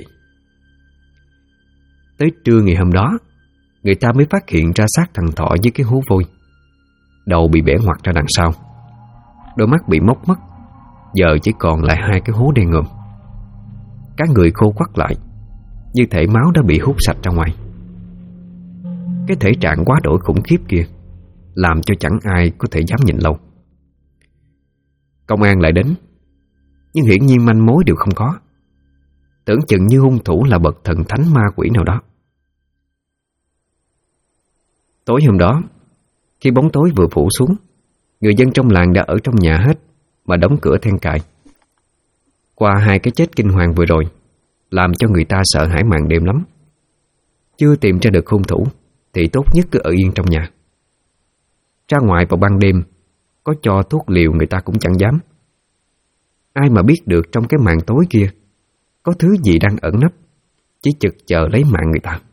Tới trưa ngày hôm đó, người ta mới phát hiện ra xác thằng Thọ với cái hố vôi. Đầu bị bẻ ngoặt ra đằng sau, đôi mắt bị móc mất, giờ chỉ còn lại 2 cái hố đen ngòm. Cả người khô quắt lại, như thể máu đã bị hút sạch ra ngoài. Cái thể trạng quá đổi khủng khiếp kia làm cho chẳng ai có thể dám nhìn lâu. Công an lại đến, nhưng hiển nhiên manh mối đều không có. Tưởng chừng như hung thủ là bậc thần thánh ma quỷ nào đó. Tối hôm đó, khi bóng tối vừa phủ xuống, người dân trong làng đã ở trong nhà hết mà đóng cửa then cài. Qua 2 cái chết kinh hoàng vừa rồi, làm cho người ta sợ hãi màn đêm lắm. Chưa tìm ra được hung thủ thì tốt nhất cứ ở yên trong nhà. Ra ngoài vào ban đêm có cho thuốc liều người ta cũng chẳng dám. Ai mà biết được trong cái màn tối kia có thứ gì đang ẩn nấp, chỉ chực chờ lấy mạng người ta.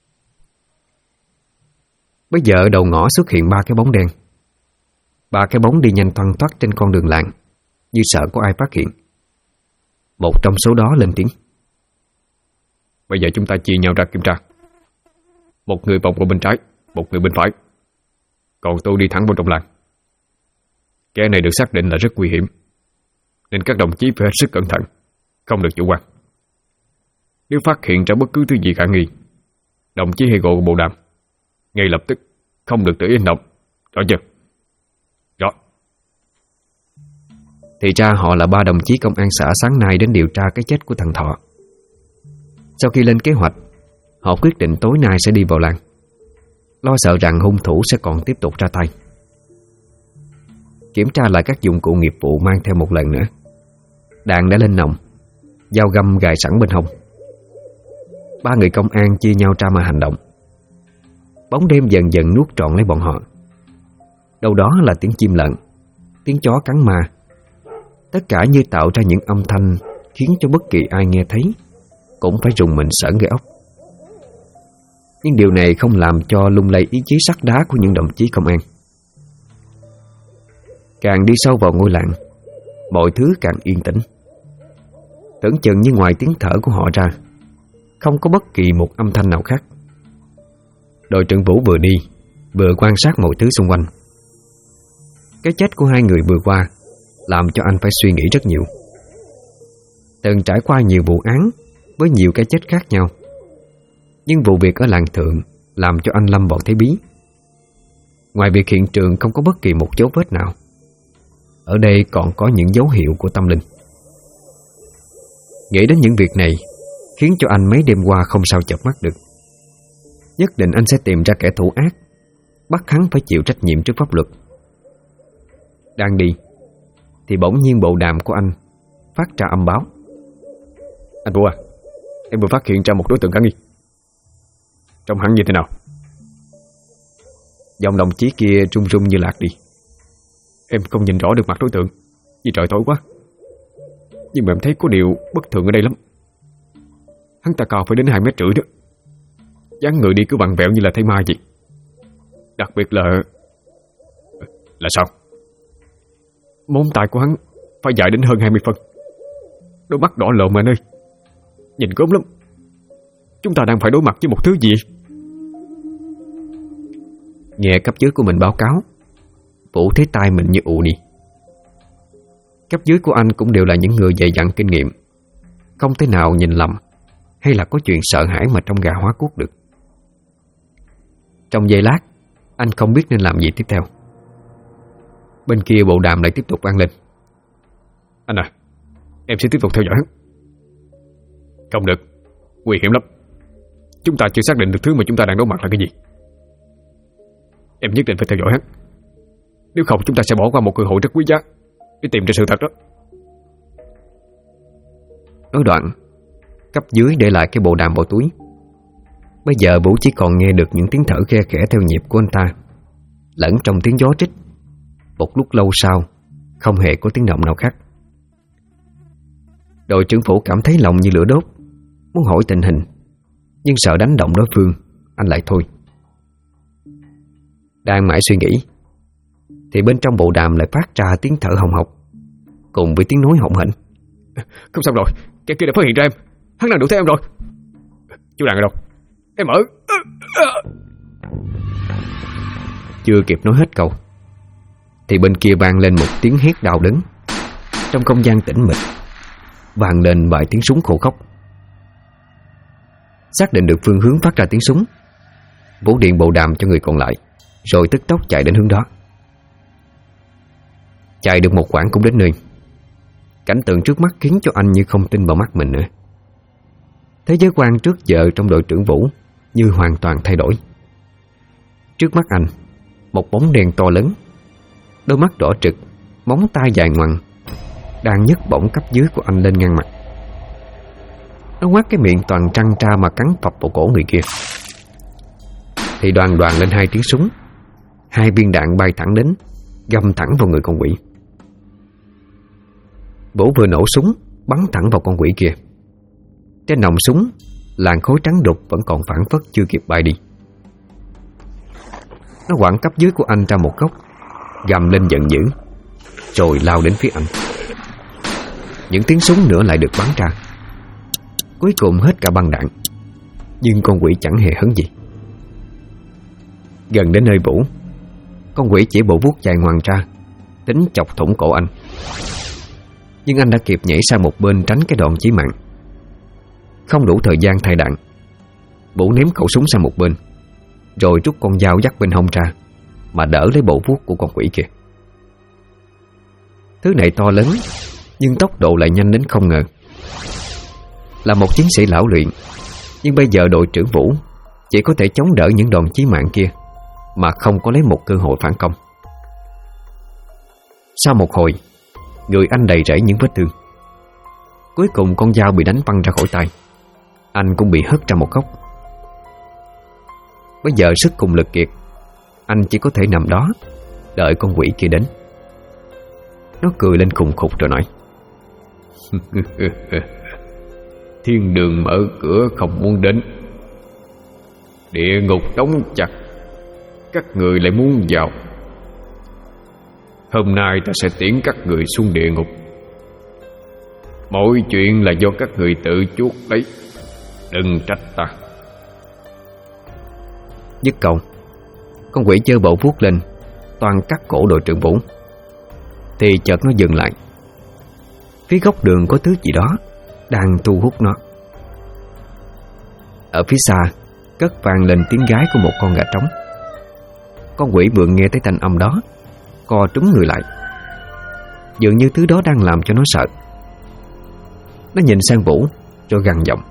Bây giờ ở đầu ngõ xuất hiện 3 cái bóng đen. 3 cái bóng đi nhanh thoăn thoắt trên con đường làng, như sợ có ai phát hiện. Một trong số đó lên tiếng: Bây giờ chúng ta chia nhau ra kiểm tra. Một người vòng qua bên trái, một người bên phải, còn tôi đi thẳng vào trong làng. Kẻ này được xác định là rất nguy hiểm, nên các đồng chí phải hết sức cẩn thận, không được chủ quan. Nếu phát hiện ra bất cứ thứ gì khả nghi, đồng chí hãy gọi bộ đàm ngay lập tức, không được tự yên động. Rõ chưa? Rõ. Thì ra họ là 3 đồng chí công an xã sáng nay đến điều tra cái chết của thằng Thọ. Sau khi lên kế hoạch, họ quyết định tối nay sẽ đi vào làng, lo sợ rằng hung thủ sẽ còn tiếp tục ra tay. Kiểm tra lại các dụng cụ nghiệp vụ mang theo một lần nữa. Đạn đã lên nòng, dao găm gài sẵn bên hông. 3 người công an chia nhau ra mà hành động. Bóng đêm dần dần nuốt trọn lấy bọn họ. Đâu đó là tiếng chim lợn, tiếng chó cắn ma. Tất cả như tạo ra những âm thanh khiến cho bất kỳ ai nghe thấy cũng phải rùng mình sởn gai ốc. Nhưng điều này không làm cho lung lay ý chí sắt đá của những đồng chí công an. Càng đi sâu vào ngôi làng, mọi thứ càng yên tĩnh. Tưởng chừng như ngoài tiếng thở của họ ra, không có bất kỳ một âm thanh nào khác. Đội trưởng Vũ vừa đi vừa quan sát mọi thứ xung quanh. Cái chết của 2 người vừa qua làm cho anh phải suy nghĩ rất nhiều. Từng trải qua nhiều vụ án với nhiều cái chết khác nhau, nhưng vụ việc ở làng Thượng làm cho anh lâm vào thế bí. Ngoài việc hiện trường không có bất kỳ một dấu vết nào, ở đây còn có những dấu hiệu của tâm linh. Nghĩ đến những việc này khiến cho anh mấy đêm qua không sao chợp mắt được. Nhất định anh sẽ tìm ra kẻ thủ ác, bắt hắn phải chịu trách nhiệm trước pháp luật. Đang đi thì bỗng nhiên bộ đàm của anh phát ra âm báo. Anh Vũ à, em vừa phát hiện ra một đối tượng khả nghi. Trông hắn như thế nào? Giọng đồng chí kia run run như lạc đi. Em không nhìn rõ được mặt đối tượng vì trời tối quá, nhưng mà em thấy có điều bất thường ở đây lắm. Hắn ta cao phải đến 2,5 mét đó. Dáng người đi cứ vặn vẹo như là thấy ma vậy. Đặc biệt là sao? Móng tay của hắn phải dài đến hơn 20 phân. Đôi mắt đỏ lợm anh ơi, nhìn gớm lắm. Chúng ta đang phải đối mặt với một thứ gì? Nghe cấp dưới của mình báo cáo, Vũ thấy tai mình như ù đi. Cấp dưới của anh cũng đều là những người dày dặn kinh nghiệm, không thể nào nhìn lầm hay là có chuyện sợ hãi mà trong gà hóa cuốc được. Trong giây lát, anh không biết nên làm gì tiếp theo. Bên kia bộ đàm lại tiếp tục vang lên. Anh à, em sẽ tiếp tục theo dõi hắn. Không được, nguy hiểm lắm. Chúng ta chưa xác định được thứ mà chúng ta đang đối mặt là cái gì. Em nhất định phải theo dõi hắn. Nếu không chúng ta sẽ bỏ qua một cơ hội rất quý giá để tìm ra sự thật đó. Nói đoạn, cấp dưới để lại cái bộ đàm vào túi. Bây giờ Vũ chỉ còn nghe được những tiếng thở khe khẽ theo nhịp của anh ta, lẫn trong tiếng gió trích. Một lúc lâu sau, không hề có tiếng động nào khác. Đội trưởng Phủ cảm thấy lòng như lửa đốt, muốn hỏi tình hình, nhưng sợ đánh động đối phương, anh lại thôi. Đang mãi suy nghĩ thì bên trong bộ đàm lại phát ra tiếng thở hồng hộc cùng với tiếng nói hỗn hển. Không xong rồi, kẻ kia đã phát hiện ra em. Hắn đang đuổi theo em rồi. Chú Đàn ở đâu? Em ở. Chưa kịp nói hết câu thì bên kia vang lên một tiếng hét đau đớn. Trong không gian tĩnh mịch vang lên vài tiếng súng khô khốc. Xác định được phương hướng phát ra tiếng súng, Vũ điện bộ đàm cho người còn lại, rồi tức tốc chạy đến hướng đó. Chạy được một quãng cũng đến nơi. Cảnh tượng trước mắt khiến cho anh như không tin vào mắt mình nữa. Thế giới quan trước giờ trong đội trưởng Vũ như hoàn toàn thay đổi. Trước mắt anh, một bóng đen to lớn, đôi mắt đỏ trực, móng tay dài ngoằng, đang nhấc bổng cấp dưới của anh lên ngang mặt. Nó ngoác cái miệng toàn trăng tra mà cắn phập vào cổ người kia. Thì đoàn lên hai tiếng súng. Hai viên đạn bay thẳng đến, găm thẳng vào người con quỷ. Vũ vừa nổ súng bắn thẳng vào con quỷ kia. Trên nòng súng, làn khói trắng đục vẫn còn phảng phất chưa kịp bay đi. Nó quẳng cấp dưới của anh ra một góc, gầm lên giận dữ, rồi lao đến phía anh. Những tiếng súng nữa lại được bắn ra. Cuối cùng hết cả băng đạn, nhưng con quỷ chẳng hề hấn gì. Gần đến nơi Vũ, con quỷ chỉ bộ vuốt dài ngoằng ra, tính chọc thủng cổ anh. Nhưng anh đã kịp nhảy sang một bên tránh cái đòn chí mạng. Không đủ thời gian thay đạn, Vũ ném khẩu súng sang một bên, rồi rút con dao dắt bên hông ra mà đỡ lấy bộ vuốt của con quỷ kia. Thứ này to lớn, nhưng tốc độ lại nhanh đến không ngờ. Là một chiến sĩ lão luyện, nhưng bây giờ đội trưởng Vũ chỉ có thể chống đỡ những đòn chí mạng kia mà không có lấy một cơ hội phản công. Sau một hồi, người anh đầy rẫy những vết thương. Cuối cùng con dao bị đánh văng ra khỏi tay, anh cũng bị hất ra một góc. Bây giờ sức cùng lực kiệt, anh chỉ có thể nằm đó đợi con quỷ kia đến. Nó cười lên khùng khục rồi nói: Thiên đường mở cửa không muốn đến, địa ngục đóng chặt, các người lại muốn vào. Hôm nay ta sẽ tiễn các người xuống địa ngục. Mọi chuyện là do các người tự chuốc lấy, đừng trách ta. Dứt câu, con quỷ giơ bộ vuốt lên, toan cắt cổ đội trưởng Vũ. Thì chợt nó dừng lại. Phía góc đường có thứ gì đó đang thu hút nó. Ở phía xa cất vang lên tiếng gái của một con gà trống. Con quỷ vừa nghe thấy thanh âm đó, co trúng người lại. dường như thứ đó đang làm cho nó sợ. Nó nhìn sang Vũ rồi gằn giọng: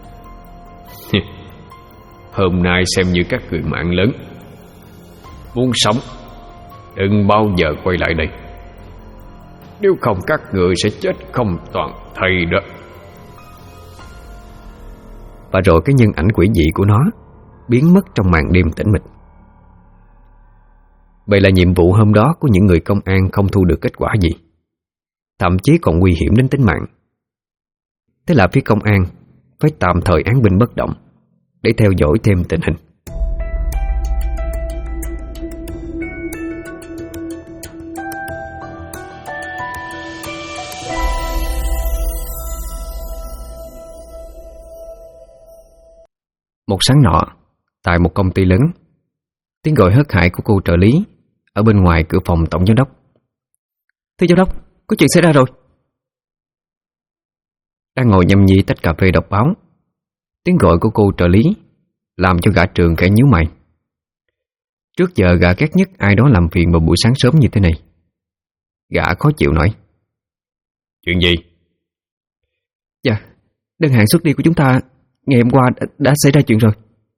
Hôm nay xem như các người mạng lớn, muốn sống đừng bao giờ quay lại đây, nếu không các người sẽ chết không toàn thây đó. Và rồi cái nhân ảnh quỷ dị của nó biến mất trong màn đêm tĩnh mịch. Vậy là nhiệm vụ hôm đó của những người công an không thu được kết quả gì, thậm chí còn nguy hiểm đến tính mạng. Thế là phía công an phải tạm thời án binh bất động để theo dõi thêm tình hình. Một sáng nọ, tại một công ty lớn, tiếng gọi hớt hải của cô trợ lý ở bên ngoài cửa phòng tổng giám đốc: "Thưa giám đốc, có chuyện xảy ra rồi." Đang ngồi nhâm nhi tách cà phê đọc báo, tiếng gọi của cô trợ lý làm cho gã Trường khẽ nhíu mày. Trước giờ gã ghét nhất ai đó làm phiền vào buổi sáng sớm như thế này. Gã khó chịu nói: "Chuyện gì?" "Dạ, đơn hàng xuất đi của chúng ta ngày hôm qua đã xảy ra chuyện rồi."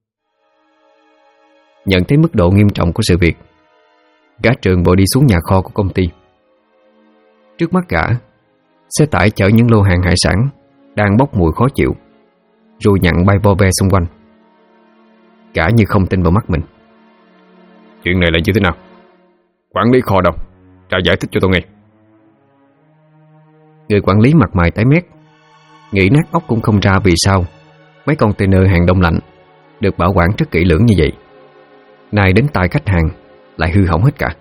Nhận thấy mức độ nghiêm trọng của sự việc, gã Trường vội đi xuống nhà kho của công ty. Trước mắt gã, xe tải chở những lô hàng hải sản đang bốc mùi khó chịu, ruồi nhặn bay vo ve xung quanh. Gã như không tin vào mắt mình. "Chuyện này là như thế nào? Quản lý kho đâu? Ra giải thích cho tôi nghe." Người quản lý mặt mày tái mét, nghĩ nát óc cũng không ra vì sao mấy container hàng đông lạnh được bảo quản rất kỹ lưỡng như vậy, nay đến tay khách hàng lại hư hỏng hết cả.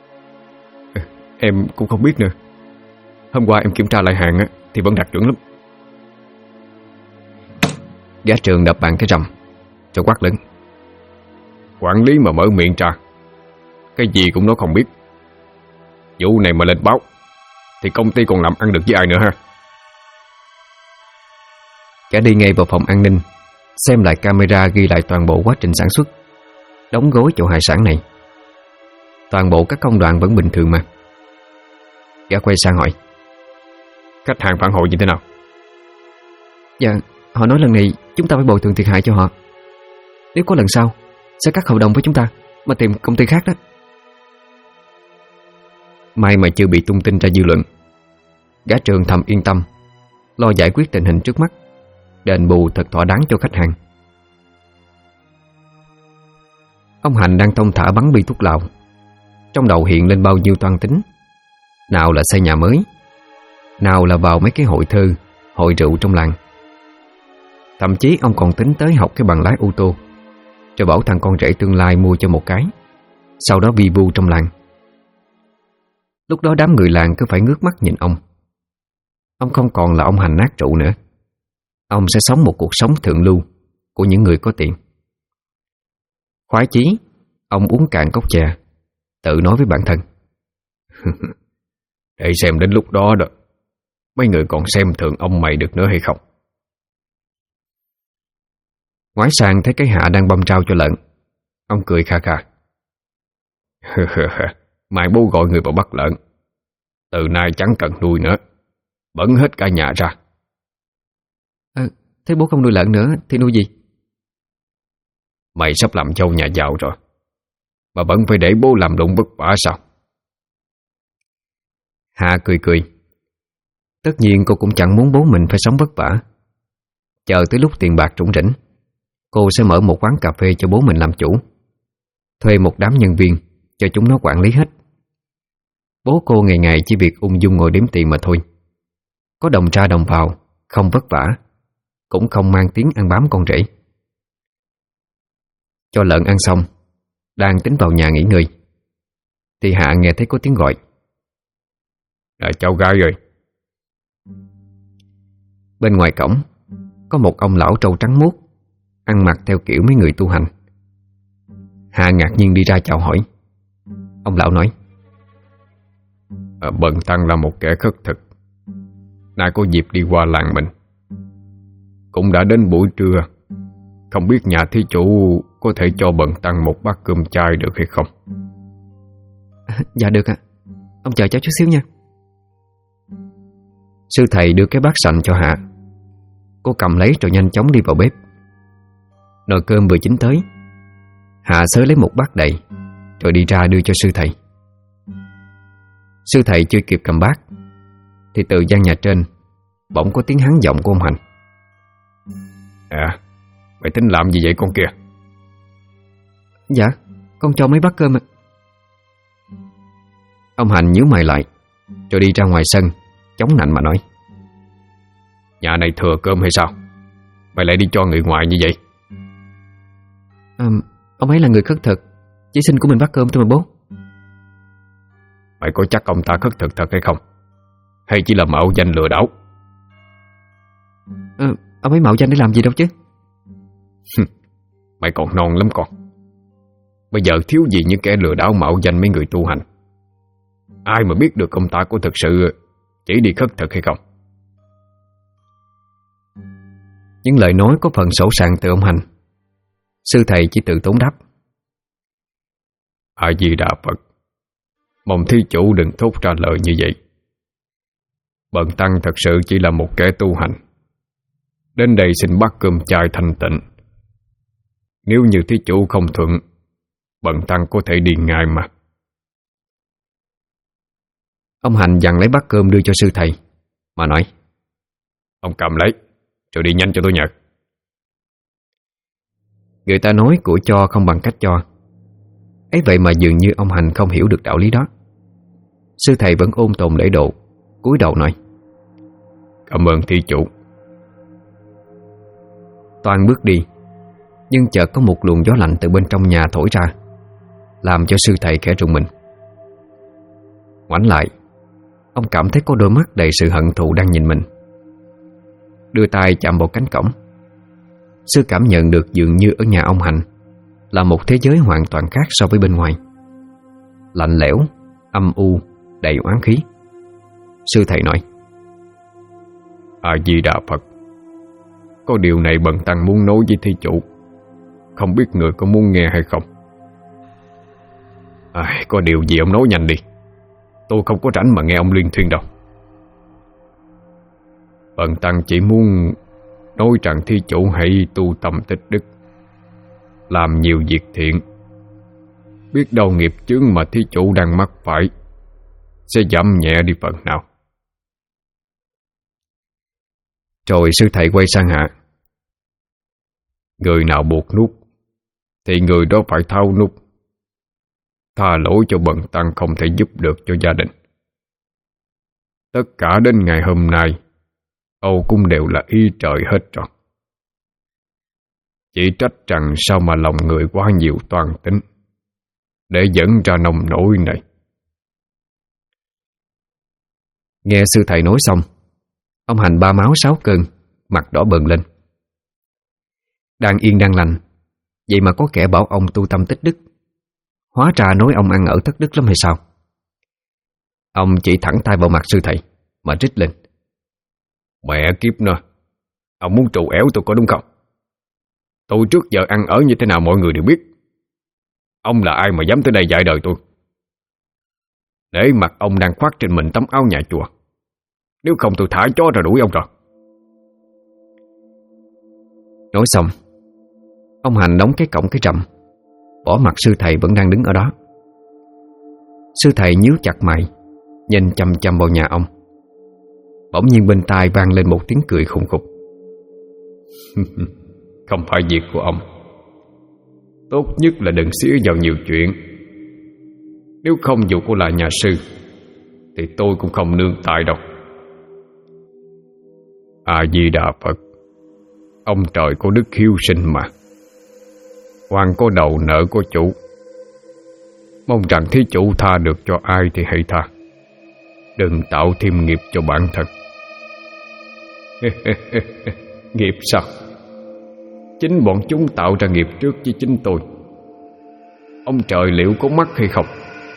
Em cũng không biết nữa. Hôm qua em kiểm tra lại hàng thì vẫn đạt chuẩn lắm." Gã Trường đập bàn cái rầm cho quát lớn: "Quản lý mà mở miệng ra, cái gì cũng nói không biết. Vụ này mà lên báo thì công ty còn làm ăn được với ai nữa ha?" Gã đi ngay vào phòng an ninh, xem lại camera ghi lại toàn bộ quá trình sản xuất, đóng gói chỗ hải sản này. Toàn bộ các công đoạn vẫn bình thường mà. Gã quay sang hỏi: "Khách hàng phản hồi như thế nào?" "Dạ, họ nói lần này chúng ta phải bồi thường thiệt hại cho họ. Nếu có lần sau sẽ cắt hợp đồng với chúng ta mà tìm công ty khác đó." May mà chưa bị tung tin ra dư luận. Gã Trường thầm yên tâm, lo giải quyết tình hình trước mắt, đền bù thật thỏa đáng cho khách hàng. Ông Hành đang thong thả bắn bi thuốc lào. Trong đầu hiện lên bao nhiêu toan tính. Nào là xây nhà mới, nào là vào mấy cái hội thơ, hội rượu trong làng. Thậm chí ông còn tính tới học cái bằng lái ô tô, rồi bảo thằng con rể tương lai mua cho một cái, sau đó vi vu trong làng. Lúc đó đám người làng cứ phải ngước mắt nhìn ông. Ông không còn là ông Hành nát rượu nữa. Ông sẽ sống một cuộc sống thượng lưu của những người có tiền. Khoái chí, ông uống cạn cốc chè, tự nói với bản thân: "Để xem đến lúc đó mấy người còn xem thường ông mày được nữa hay không." Ngoái sang thấy cái Hạ đang băm rau cho lợn, ông cười kha kha: "Mai bố gọi người vào bắt lợn, từ nay chẳng cần nuôi nữa, bẩn hết cả nhà ra." Thế bố không nuôi lợn nữa thì nuôi gì? "Mày sắp làm dâu nhà giàu rồi mà vẫn phải để bố làm lụng vất vả sao?" Hạ cười cười. Tất nhiên cô cũng chẳng muốn bố mình phải sống vất vả. Chờ tới lúc tiền bạc rủng rỉnh, cô sẽ mở một quán cà phê cho bố mình làm chủ, thuê một đám nhân viên cho chúng nó quản lý hết. Bố cô ngày ngày chỉ việc ung dung ngồi đếm tiền mà thôi. Có đồng ra đồng vào, không vất vả, cũng không mang tiếng ăn bám con rể. Cho lợn ăn xong, đang tính vào nhà nghỉ ngơi, thì Hạ nghe thấy có tiếng gọi: "Là cháu gái rồi." Bên ngoài cổng có một ông lão trâu trắng muốt, ăn mặc theo kiểu mấy người tu hành. Hạ ngạc nhiên đi ra chào hỏi. Ông lão nói: "Bần tăng là một kẻ khất thực, nay có dịp đi qua làng mình. Cũng đã đến buổi trưa, không biết nhà thí chủ có thể cho bần tăng một bát cơm chay được hay không?" "Dạ được ạ. Ông chờ cháu chút xíu nha." Sư thầy đưa cái bát sành cho Hạ. Cô cầm lấy rồi nhanh chóng đi vào bếp. Nồi cơm vừa chín tới, Hạ xới lấy một bát đầy rồi đi ra đưa cho sư thầy. Sư thầy chưa kịp cầm bát thì từ gian nhà trên bỗng có tiếng hắn giọng của ông Hành. Mày tính làm gì vậy con kia? Dạ, con cho mấy bát cơm ạ. Ông Hành nhíu mày lại rồi đi ra ngoài sân, chống nạnh mà nói: Nhà này thừa cơm hay sao? Mày lại đi cho người ngoài như vậy? Ông ấy là người khất thực, chỉ xin của mình bát cơm thôi mà bố. Mày có chắc ông ta khất thực thật hay không? Hay chỉ là mạo danh lừa đảo? Ông ấy mạo danh để làm gì đâu chứ. Mày còn non lắm con. Bây giờ thiếu gì những kẻ lừa đảo mạo danh mấy người tu hành. Ai mà biết được ông ta có thực sự chỉ đi khất thực hay không? Những lời nói có phần sổ sàng từ ông Hành. Sư thầy chỉ tự tốn đáp: A Di Đà Phật, mong thí chủ đừng thốt ra lời như vậy. Bần tăng thật sự chỉ là một kẻ tu hành, đến đây xin bát cơm chay thanh tịnh. Nếu như thí chủ không thuận, bần tăng có thể đi ngay mà. Ông Hành dằn lấy bát cơm đưa cho sư thầy mà nói: Ông cầm lấy rồi đi nhanh cho tôi nhận. Người ta nói của cho không bằng cách cho. Ấy vậy mà dường như ông Hành không hiểu được đạo lý đó. Sư thầy vẫn ôn tồn lễ độ, cúi đầu nói: Cảm ơn thí chủ. Toan bước đi, nhưng chợt có một luồng gió lạnh từ bên trong nhà thổi ra, làm cho sư thầy khẽ rùng mình. Ngoảnh lại, ông cảm thấy có đôi mắt đầy sự hận thù đang nhìn mình. Đưa tay chạm vào cánh cổng. Sư cảm nhận được dường như ở nhà ông Hành là một thế giới hoàn toàn khác so với bên ngoài. Lạnh lẽo, âm u, đầy oán khí. Sư thầy nói: A Di Đà Phật, có điều này bần tăng muốn nói với thí chủ, không biết người có muốn nghe hay không? Có điều gì ông nói nhanh đi, tôi không có rảnh mà nghe ông liên thuyên đâu. Bần tăng chỉ muốn nói rằng thí chủ hãy tu tâm tích đức, làm nhiều việc thiện. Biết đâu nghiệp chướng mà thí chủ đang mắc phải sẽ giảm nhẹ đi phần nào. Rồi sư thầy quay sang Hạ: Người nào buộc nút thì người đó phải tháo nút. Tha lỗi cho bần tăng không thể giúp được cho gia đình. Tất cả đến ngày hôm nay Âu cũng đều là ý trời hết rồi. Chỉ trách rằng sao mà lòng người quá nhiều toan tính để dẫn ra nông nổi này. Nghe sư thầy nói xong, ông Hành ba máu sáu cơn, mặt đỏ bừng lên. Đang yên đang lành, vậy mà có kẻ bảo ông tu tâm tích đức, hóa ra nói ông ăn ở thất đức lắm hay sao? Ông chỉ thẳng tay vào mặt sư thầy mà rít lên: Mẹ kiếp nó, ông muốn trù ẻo tôi có đúng không? Tôi trước giờ ăn ở như thế nào mọi người đều biết. Ông là ai mà dám tới đây dạy đời tôi? Để mặt ông đang khoác trên mình tấm áo nhà chùa, nếu không tôi thả chó ra đuổi ông rồi. Nói xong, ông Hành đóng cái cổng cái rầm, bỏ mặt sư thầy vẫn đang đứng ở đó. Sư thầy nhíu chặt mày, nhìn chăm chăm vào nhà ông. Bỗng nhiên bên tai vang lên một tiếng cười khùng khục. Không phải việc của ông. Tốt nhất là đừng xía vào nhiều chuyện. Nếu không dù cô là nhà sư thì tôi cũng không nương tay đâu. A Di Đà Phật, ông trời có đức hiếu sinh mà, oan có đầu nợ có chủ. Mong rằng thí chủ tha được cho ai thì hãy tha, đừng tạo thêm nghiệp cho bản thân. Nghiệp sao? Chính bọn chúng tạo ra nghiệp trước với chính tôi. Ông trời liệu có mắt hay không?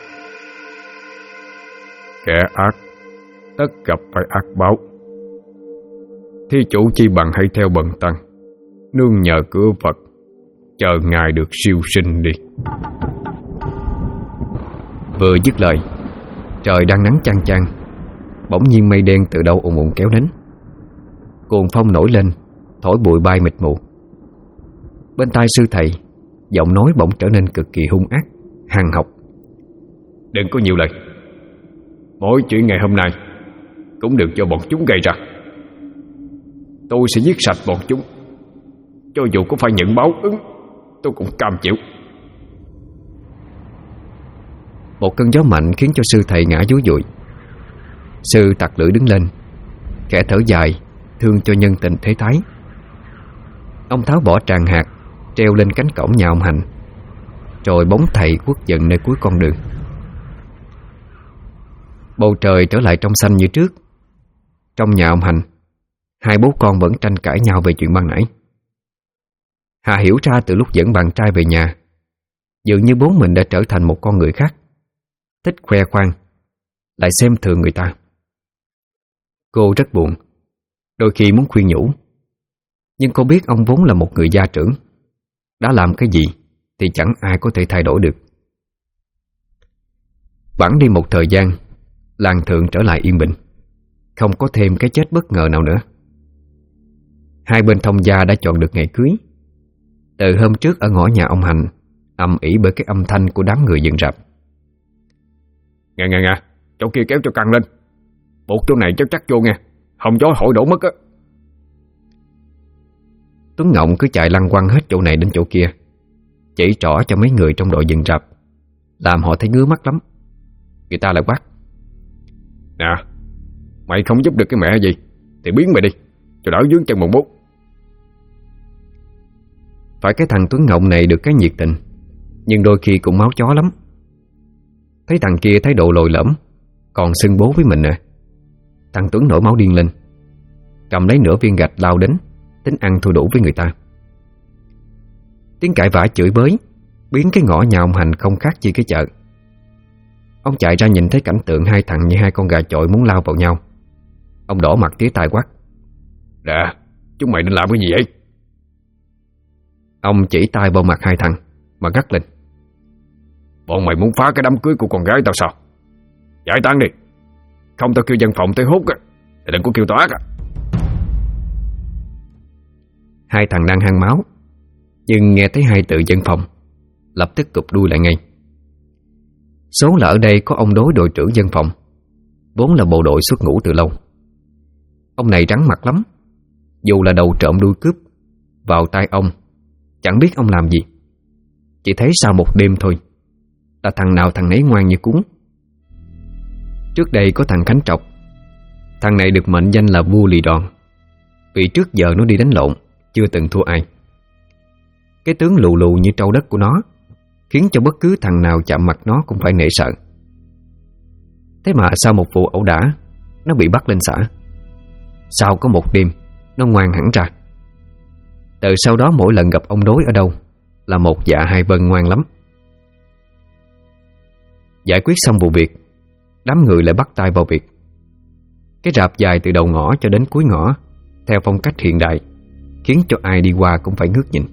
Kẻ ác tất gặp phải ác báo. Thí chủ chi bằng hãy theo bần tăng, nương nhờ cửa Phật, chờ ngài được siêu sinh đi. Vừa dứt lời, trời đang nắng chang chang, bỗng nhiên mây đen từ đâu ùn ùn kéo đến. Cuồng phong nổi lên, thổi bụi bay mịt mù. Bên tai sư thầy, giọng nói bỗng trở nên cực kỳ hung ác, hằn học. Đừng có nhiều lời. Mỗi chuyện ngày hôm nay cũng đều do bọn chúng gây ra. Tôi sẽ giết sạch bọn chúng. Cho dù có phải nhận báo ứng, tôi cũng cam chịu. Một cơn gió mạnh khiến cho sư thầy ngã dúi dụi. Sư tặc lưỡi đứng lên, khẽ thở dài, thương cho nhân tình thế thái. Ông tháo bỏ tràng hạt, treo lên cánh cổng nhà ông Hành, rồi bóng thầy khuất dần nơi cuối con đường. Bầu trời trở lại trong xanh như trước. Trong nhà ông Hành, hai bố con vẫn tranh cãi nhau về chuyện ban nãy. Hà hiểu ra từ lúc dẫn bạn trai về nhà, dường như bố mình đã trở thành một con người khác, thích khoe khoang, lại xem thường người ta. Cô rất buồn, đôi khi muốn khuyên nhủ, nhưng cô biết ông vốn là một người gia trưởng, đã làm cái gì thì chẳng ai có thể thay đổi được. Bẵng đi một thời gian, làng thượng trở lại yên bình, không có thêm cái chết bất ngờ nào nữa. Hai bên thông gia đã chọn được ngày cưới. Từ hôm trước ở ngõ nhà ông Hành ầm ĩ bởi cái âm thanh của đám người dựng rạp. Nè, chỗ kia kéo cho căng lên. Buộc chỗ này cho chắc vô nghe, không gió hỏi đổ mất á. Tuấn Ngộng cứ chạy lăn quăng hết chỗ này đến chỗ kia, chỉ trỏ cho mấy người trong đội dựng rạp, làm họ thấy ngứa mắt lắm. Người ta lại quát: Nè, mày không giúp được cái mẹ gì thì biến mày đi, cho đỡ vướng chân mồng bút. Phải cái thằng Tuấn Ngộng này được cái nhiệt tình, nhưng đôi khi cũng máu chó lắm. Thấy thằng kia thái độ lồi lõm, còn xưng bố với mình nè. Thằng Tuấn nổi máu điên lên, cầm lấy nửa viên gạch lao đến, tính ăn thua đủ với người ta. Tiếng cãi vã chửi bới biến cái ngõ nhà ông Hành không khác chi cái chợ. Ông chạy ra nhìn thấy cảnh tượng hai thằng như hai con gà chọi muốn lao vào nhau. Ông đỏ mặt tía tai quát: Nè, chúng mày định làm cái gì vậy? Ông chỉ tay vào mặt hai thằng mà gắt lên: Bọn mày muốn phá cái đám cưới của con gái tao sao? Giải tán đi, không tao kêu dân phòng tới hút á, thì đừng có kêu tao ác á. Hai thằng đang hăng máu, nhưng nghe thấy hai từ dân phòng, lập tức cụp đuôi lại ngay. Số là ở đây có ông Đối đội trưởng dân phòng, vốn là bộ đội xuất ngũ từ lâu. Ông này trắng mặt lắm, dù là đầu trộm đuôi cướp, vào tay ông chẳng biết ông làm gì. Chỉ thấy sau một đêm thôi là thằng nào thằng nấy ngoan như cún. Trước đây có thằng Khánh Trọc, thằng này được mệnh danh là vua lì đòn, vì trước giờ nó đi đánh lộn chưa từng thua ai. Cái tướng lù lù như trâu đất của nó khiến cho bất cứ thằng nào chạm mặt nó cũng phải nể sợ. Thế mà sau một vụ ẩu đả, nó bị bắt lên xã. Sau có một đêm, nó ngoan hẳn ra. Từ sau đó mỗi lần gặp ông Đối ở đâu là một dạ hai vâng ngoan lắm. Giải quyết xong vụ việc, đám người lại bắt tay vào việc. Cái rạp dài từ đầu ngõ cho đến cuối ngõ, theo phong cách hiện đại, khiến cho ai đi qua cũng phải ngước nhìn.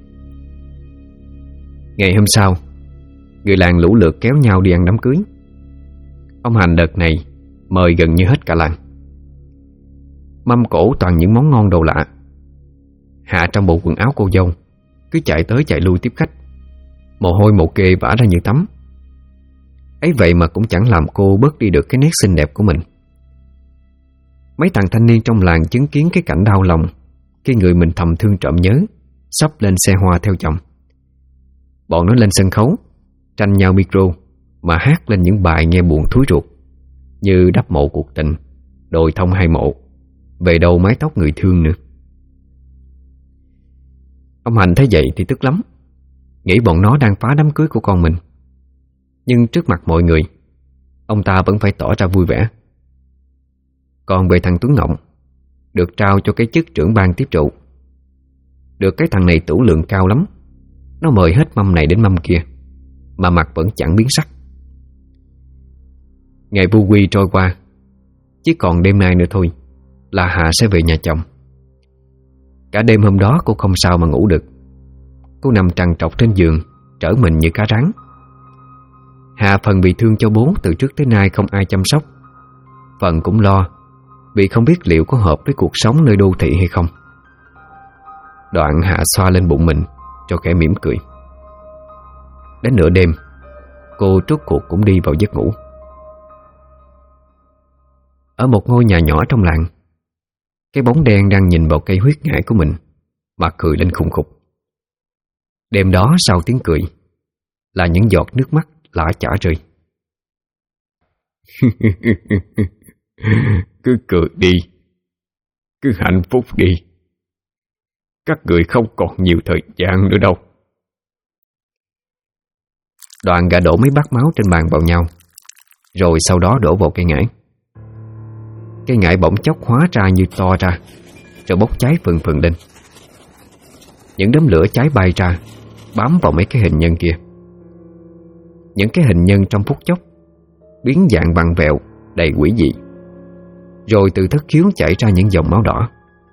Ngày hôm sau, người làng lũ lượt kéo nhau đi ăn đám cưới. Ông Hành đợt này mời gần như hết cả làng. Mâm cỗ toàn những món ngon đồ lạ. Hạ trong bộ quần áo cô dâu cứ chạy tới chạy lui tiếp khách, mồ hôi mồ kê vã ra như tắm. Ấy vậy mà cũng chẳng làm cô bớt đi được cái nét xinh đẹp của mình. Mấy thằng thanh niên trong làng chứng kiến cái cảnh đau lòng khi người mình thầm thương trộm nhớ sắp lên xe hoa theo chồng. Bọn nó lên sân khấu tranh nhau micro mà hát lên những bài nghe buồn thúi ruột, như đắp mộ cuộc tình, đồi thông hai mộ, về đâu mái tóc người thương nữa. Ông Hành thấy vậy thì tức lắm, nghĩ bọn nó đang phá đám cưới của con mình. Nhưng trước mặt mọi người, ông ta vẫn phải tỏ ra vui vẻ. Còn về thằng Tuấn Ngộng, được trao cho cái chức trưởng ban tiếp trụ. Được cái thằng này tửu lượng cao lắm, nó mời hết mâm này đến mâm kia, mà mặt vẫn chẳng biến sắc. Ngày vu quy trôi qua, chỉ còn đêm nay nữa thôi là Hà sẽ về nhà chồng. Cả đêm hôm đó cô không sao mà ngủ được. Cô nằm trằn trọc trên giường, trở mình như cá rán. Hà phần bị thương cho bố từ trước tới nay không ai chăm sóc, phần cũng lo vì không biết liệu có hợp với cuộc sống nơi đô thị hay không. Đoạn Hạ xoa lên bụng mình cho khẽ mỉm cười. Đến nửa đêm, cô rốt cuộc cũng đi vào giấc ngủ. Ở một ngôi nhà nhỏ trong làng, cái bóng đen đang nhìn vào cây huyết ngải của mình mà cười lên khùng khục. Đêm đó sau tiếng cười là những giọt nước mắt lã chả rơi. Cứ cười đi, cứ hạnh phúc đi. Các người không còn nhiều thời gian nữa đâu. Đoạn gã đổ mấy bát máu trên bàn vào nhau, rồi sau đó đổ vào cây ngải. Cây ngải bỗng chốc hóa ra như to ra, rồi bốc cháy phừng phừng lên. Những đốm lửa cháy bay ra, bám vào mấy cái hình nhân kia. Những cái hình nhân trong phút chốc biến dạng vặn vẹo, đầy quỷ dị. Rồi từ thất khiếu chảy ra những dòng máu đỏ.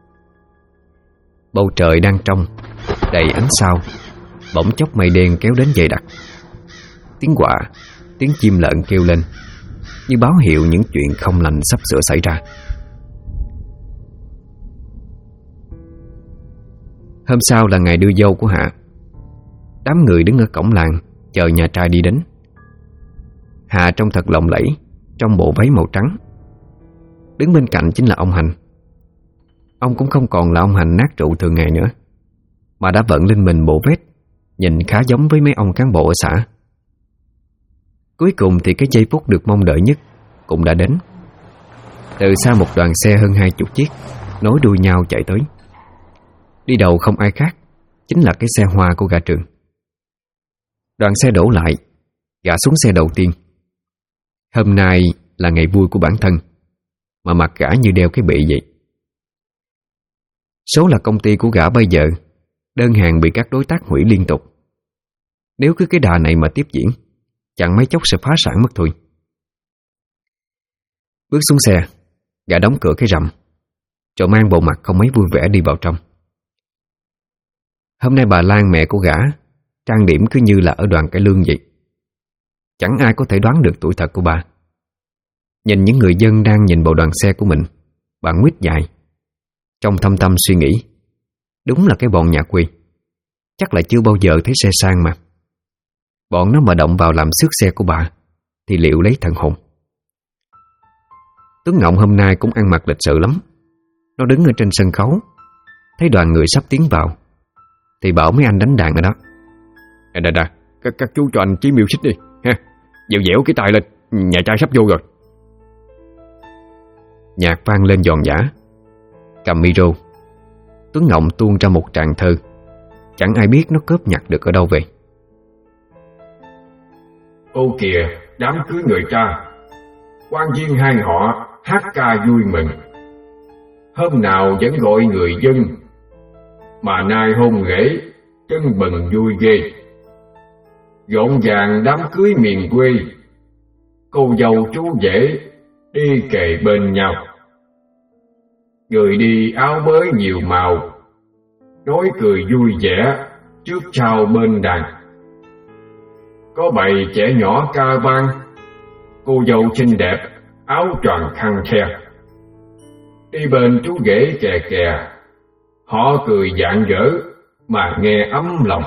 Bầu trời đang trong, đầy ánh sao, bỗng chốc mây đen kéo đến dày đặc. Tiếng quạ, tiếng chim lợn kêu lên, như báo hiệu những chuyện không lành sắp sửa xảy ra. Hôm sau là ngày đưa dâu của Hạ. Đám người đứng ở cổng làng chờ nhà trai đi đến. Hạ trông thật lộng lẫy trong bộ váy màu trắng. Đứng bên cạnh chính là ông Hành. Ông cũng không còn là ông Hành nát rượu thường ngày nữa, mà đã vận lên mình bộ vest nhìn khá giống với mấy ông cán bộ ở xã. Cuối cùng thì cái giây phút được mong đợi nhất cũng đã đến. Từ xa một đoàn xe hơn 20 chiếc nối đuôi nhau chạy tới. Đi đầu không ai khác, chính là cái xe hoa của gã Trường. Đoàn xe đổ lại, gã xuống xe đầu tiên. Hôm nay là ngày vui của bản thân, mà mặt gã như đeo cái bị vậy. Số là công ty của gã bây giờ đơn hàng bị các đối tác hủy liên tục. Nếu cứ cái đà này mà tiếp diễn, chẳng mấy chốc sẽ phá sản mất thôi. Bước xuống xe, gã đóng cửa cái rầm, rồi mang bộ mặt không mấy vui vẻ đi vào trong. Hôm nay bà Lan mẹ của gã trang điểm cứ như là ở đoàn cải lương vậy. Chẳng ai có thể đoán được tuổi thật của bà. Nhìn những người dân đang nhìn bộ đoàn xe của mình, bà nguyết dài. Trong thâm tâm suy nghĩ, đúng là cái bọn nhà quê. Chắc là chưa bao giờ thấy xe sang mà. Bọn nó mà động vào làm xước xe của bà thì liệu lấy thần hồn. Tuấn Ngộng hôm nay cũng ăn mặc lịch sự lắm. Nó đứng ở trên sân khấu, thấy đoàn người sắp tiến vào thì bảo mấy anh đánh đàn ở đó: Các chú cho anh chí music đi ha. Dẻo dẻo cái tay lên, nhà trai sắp vô rồi. Nhạc vang lên giòn giã. Cầm micro, Tuấn Ngộng tuôn ra một tràng thơ, chẳng ai biết nó cóp nhặt được ở đâu về. Ô kìa, đám cưới người ta, quan viên hai họ hát ca vui mừng. Hôm nào vẫn gọi người dân, mà nay hôn lễ tưng bừng vui ghê. Rộn ràng đám cưới miền quê, cô dâu chú rể đi kề bên nhau. Người đi áo mới nhiều màu, nói cười vui vẻ trước sau bên đàn. Có bầy trẻ nhỏ ca vang, cô dâu xinh đẹp áo choàng khăn khe. Đi bên chú rể kè kè, họ cười rạng rỡ mà nghe ấm lòng.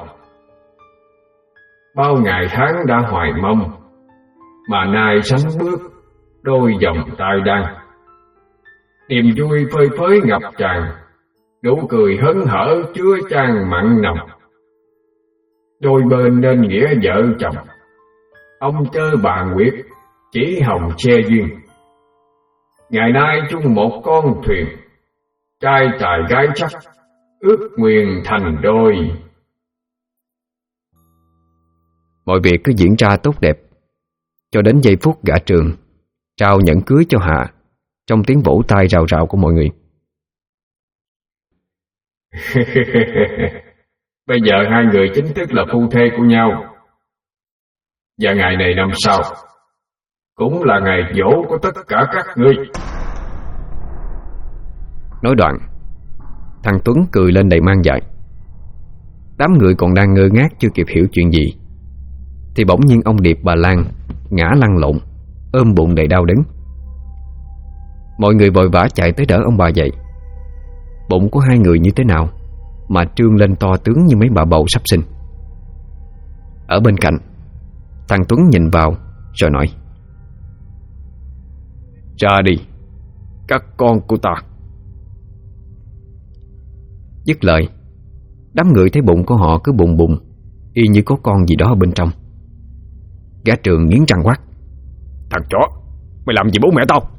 Bao ngày tháng đã hoài mong, mà nay sánh bước đôi vòng tay đan. Niềm vui phơi phới ngập tràn, nụ cười hớn hở chứa chan mặn nồng. Đôi bên nên nghĩa vợ chồng, ông tơ bà nguyệt chỉ hồng xe duyên. Ngày nay chung một con thuyền, trai tài gái chắc ước nguyện thành đôi. Mọi việc cứ diễn ra tốt đẹp, cho đến giây phút gã Trường trao nhẫn cưới cho Hạ trong tiếng vỗ tay rào rào của mọi người. Bây giờ hai người chính thức là phu thê của nhau. Và ngày này năm sau cũng là ngày giỗ của tất cả các ngươi. Nói đoạn, thằng Tuấn cười lên đầy mang dại. Đám người còn đang ngơ ngác chưa kịp hiểu chuyện gì, thì bỗng nhiên ông Điệp bà Lan ngã lăn lộn, ôm bụng đầy đau đớn. Mọi người vội vã chạy tới đỡ ông bà dậy. Bụng của hai người như thế nào mà trương lên to tướng như mấy bà bầu sắp sinh. Ở bên cạnh, thằng Tuấn nhìn vào rồi nói: Ra đi, các con của ta. Dứt lời, đám người thấy bụng của họ cứ bùng bùng, y như có con gì đó ở bên trong. Gã Trường nghiến răng quát: Thằng chó, mày làm gì bố mẹ tao?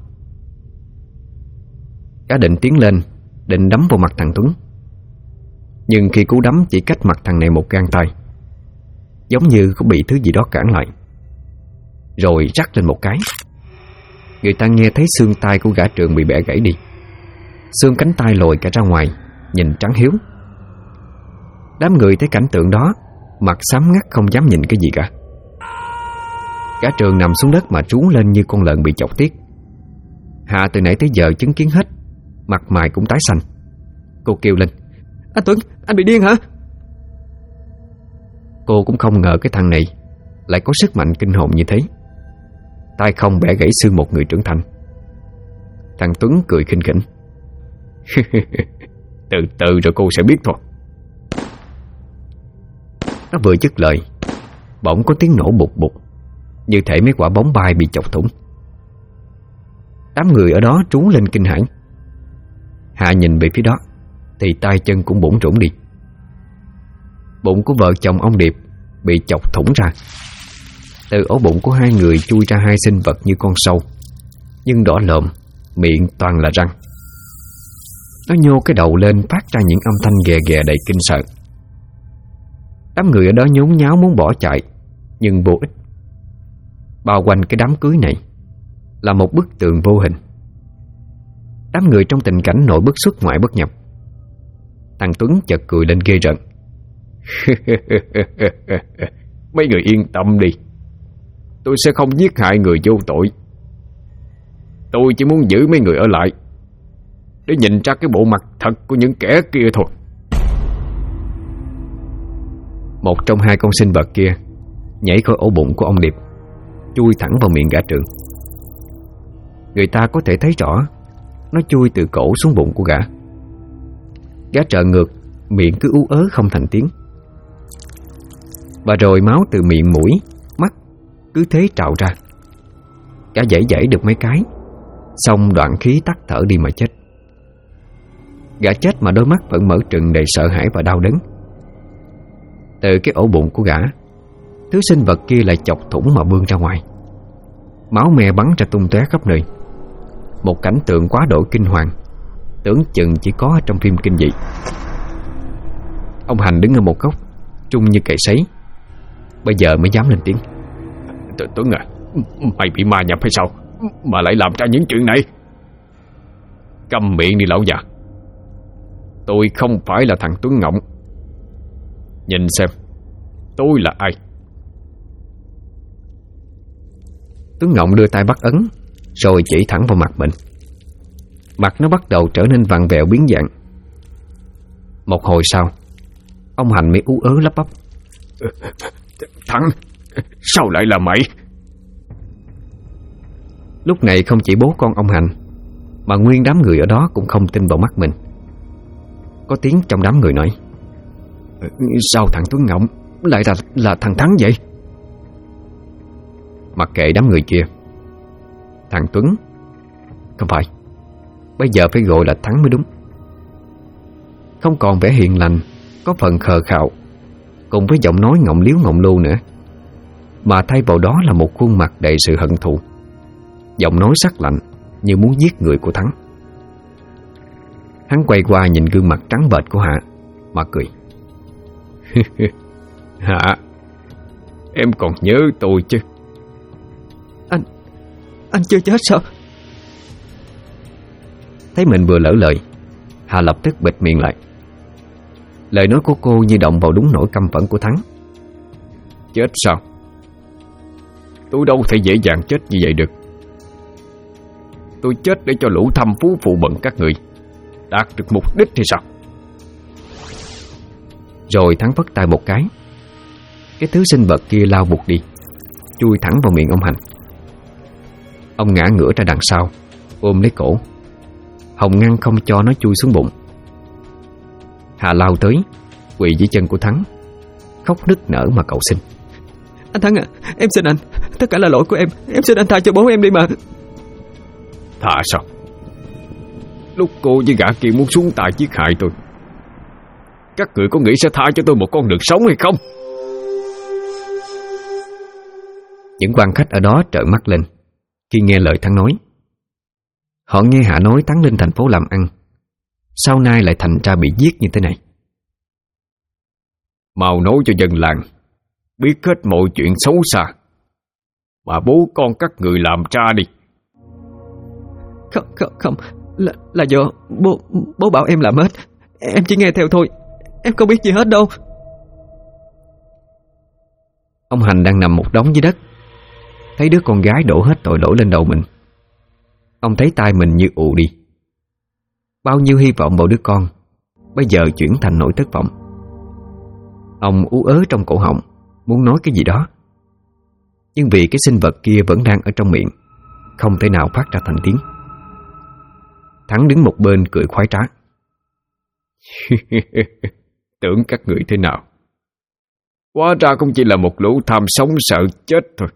Gã định tiến lên, định đấm vào mặt thằng Tuấn. Nhưng khi cú đấm chỉ cách mặt thằng này một gang tay, giống như có bị thứ gì đó cản lại. Rồi rắc lên một cái, người ta nghe thấy xương tay của gã Trường bị bẻ gãy đi. Xương cánh tay lồi cả ra ngoài, nhìn trắng hiếu. Đám người thấy cảnh tượng đó, mặt xám ngắt không dám nhìn cái gì cả. Gã Trường nằm xuống đất mà trú lên như con lợn bị chọc tiết. Hạ từ nãy tới giờ chứng kiến hết, mặt mày cũng tái xanh. Cô kêu lên: Anh Tuấn, anh bị điên hả? Cô cũng không ngờ cái thằng này lại có sức mạnh kinh hồn như thế. Tay không bẻ gãy xương một người trưởng thành. Thằng Tuấn cười khinh khỉnh: Từ từ rồi cô sẽ biết thôi. Nó vừa dứt lời, bỗng có tiếng nổ bụt bụt, như thể mấy quả bóng bay bị chọc thủng. Đám người ở đó trú lên kinh hãi. Hạ nhìn về phía đó thì tay chân cũng bủn rủn đi. Bụng của vợ chồng ông Điệp bị chọc thủng ra. Từ ổ bụng của hai người chui ra hai sinh vật như con sâu, nhưng đỏ lồm, miệng toàn là răng. Nó nhô cái đầu lên phát ra những âm thanh ghè ghè đầy kinh sợ. Đám người ở đó nhốn nháo muốn bỏ chạy, nhưng vô ích. Bao quanh cái đám cưới này là một bức tường vô hình. Đám người trong tình cảnh nội bất xuất ngoại bất nhập. Thằng Tuấn chợt cười lên ghê rợn: Mấy người yên tâm đi, tôi sẽ không giết hại người vô tội. Tôi chỉ muốn giữ mấy người ở lại để nhìn ra cái bộ mặt thật của những kẻ kia thôi. Một trong hai con sinh vật kia nhảy khỏi ổ bụng của ông Điệp, chui thẳng vào miệng gã Trường. Người ta có thể thấy rõ nó chui từ cổ xuống bụng của gã. Gã trợn ngược, miệng cứ ú ớ không thành tiếng. Và rồi máu từ miệng, mũi, mắt cứ thế trào ra. Gã giãy được mấy cái, xong đoạn khí tắt thở đi mà chết. Gã chết mà đôi mắt vẫn mở trừng đầy sợ hãi và đau đớn. Từ cái ổ bụng của gã, thứ sinh vật kia lại chọc thủng mà bươn ra ngoài. Máu me bắn ra tung tóe khắp nơi. Một cảnh tượng quá độ kinh hoàng, tưởng chừng chỉ có ở trong phim kinh dị. Ông Hành đứng ở một góc, trung như cày sấy, bây giờ mới dám lên tiếng: Tuấn à, mày bị ma nhập hay sao mà lại làm ra những chuyện này? Câm miệng đi lão già. Tôi không phải là thằng Tuấn Ngộng. Nhìn xem tôi là ai. Tuấn Ngộng đưa tay bắt ấn, rồi chỉ thẳng vào mặt mình. Mặt nó bắt đầu trở nên vặn vẹo biến dạng. Một hồi sau, ông Hành mới ú ớ lắp bắp: Thằng, sao lại là mày? Lúc này không chỉ bố con ông Hành, mà nguyên đám người ở đó cũng không tin vào mắt mình. Có tiếng trong đám người nói: Sao thằng Tuấn Ngộng lại là thằng Thắng vậy? Mặc kệ đám người kia, thằng Tuấn, không phải, bây giờ phải gọi là Thắng mới đúng. Không còn vẻ hiền lành, có phần khờ khạo, cùng với giọng nói ngọng liếu ngọng lô nữa, mà thay vào đó là một khuôn mặt đầy sự hận thù, giọng nói sắc lạnh như muốn giết người của Thắng. Hắn quay qua nhìn gương mặt trắng bệch của Hạ mà cười: Hạ, em còn nhớ tôi chứ? Anh chưa chết sao? Thấy mình vừa lỡ lời, Hạ lập tức bịt miệng lại. Lời nói của cô như động vào đúng nỗi căm phẫn của Thắng. Chết sao? Tôi đâu thể dễ dàng chết như vậy được. Tôi chết để cho lũ thâm phú phụ bận các người đạt được mục đích thì sao? Rồi Thắng vất tay một cái thứ sinh vật kia lao vụt đi, chui thẳng vào miệng ông Hành. Ông ngã ngửa ra đằng sau, ôm lấy cổ. Hồng ngăn không cho nó chui xuống bụng. Hà lao tới, quỳ dưới chân của Thắng, khóc nức nở mà cầu xin: Anh Thắng à, em xin anh, tất cả là lỗi của em xin anh tha cho bố em đi mà. Tha sao? Lúc cô với gã kia muốn xuống tay giết hại tôi, các người có nghĩ sẽ tha cho tôi một con đường sống hay không? Những quan khách ở đó trợn mắt lên khi nghe lời Thắng nói. Họ nghe Hạ nói Thắng lên thành phố làm ăn, sau nay lại thành ra bị giết như thế này. Mau nói cho dân làng biết hết mọi chuyện xấu xa mà bố con các người làm ra đi. Không, là do bố bảo em làm hết. Em chỉ nghe theo thôi, em không biết gì hết đâu. Ông Hành đang nằm một đống dưới đất, thấy đứa con gái đổ hết tội lỗi lên đầu mình. Ông thấy tai mình như ù đi. Bao nhiêu hy vọng vào đứa con bây giờ chuyển thành nỗi thất vọng. Ông ú ớ trong cổ họng, muốn nói cái gì đó, nhưng vì cái sinh vật kia vẫn đang ở trong miệng, không thể nào phát ra thành tiếng. Thắng đứng một bên cười khoái trá. Tưởng các người thế nào? Hóa ra cũng chỉ là một lũ tham sống sợ chết thôi.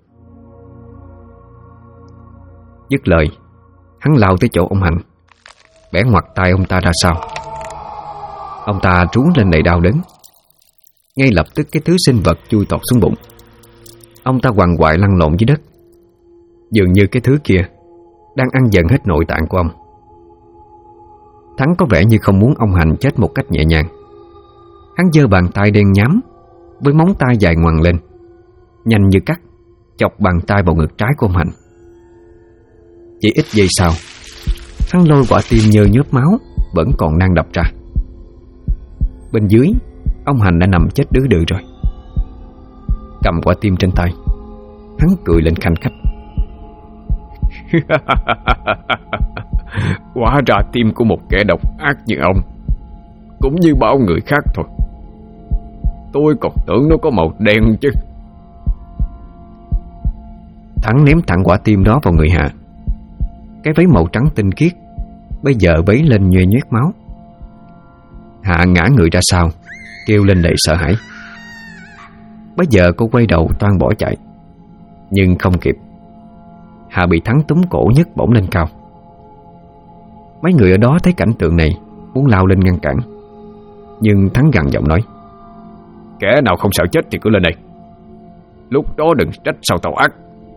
Dứt lời, hắn lao tới chỗ ông Hành, bẻ ngoặt tay ông ta ra sau. Ông ta trú lên đầy đau đớn. Ngay lập tức cái thứ sinh vật chui tọt xuống bụng. Ông ta quằn quại lăn lộn dưới đất, dường như cái thứ kia đang ăn dần hết nội tạng của ông. Thắng có vẻ như không muốn ông Hành chết một cách nhẹ nhàng. Hắn giơ bàn tay đen nhám với móng tay dài ngoằn lên, nhanh như cắt, chọc bàn tay vào ngực trái của ông Hành. Chỉ ít giây sau, hắn lôi quả tim nhơ nhớp máu vẫn còn đang đập ra. Bên dưới, ông Hành đã nằm chết đứ đừ rồi. Cầm quả tim trên tay, hắn cười lên khanh khách. Hóa ra tim của một kẻ độc ác như ông cũng như bao người khác thôi. Tôi còn tưởng nó có màu đen chứ. Thắng ném thẳng quả tim đó vào người Hạ. Cái váy màu trắng tinh khiết bây giờ vấy lên nhoe nhoét máu. Hạ ngã người ra sau, kêu lên đầy sợ hãi. Bây giờ cô quay đầu toan bỏ chạy, nhưng không kịp. Hạ bị Thắng túm cổ nhấc bổng lên cao. Mấy người ở đó thấy cảnh tượng này, muốn lao lên ngăn cản, nhưng Thắng gằn giọng nói: Kẻ nào không sợ chết thì cứ lên đây, lúc đó đừng trách sao tàu ác.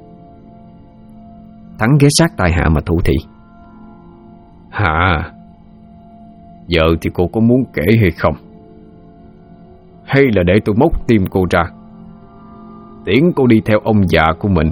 Thắng ghé sát tai Hạ mà thủ thị: Hạ, giờ thì cô có muốn kể hay không? Hay là để tôi móc tim cô ra, tiễn cô đi theo ông già của mình?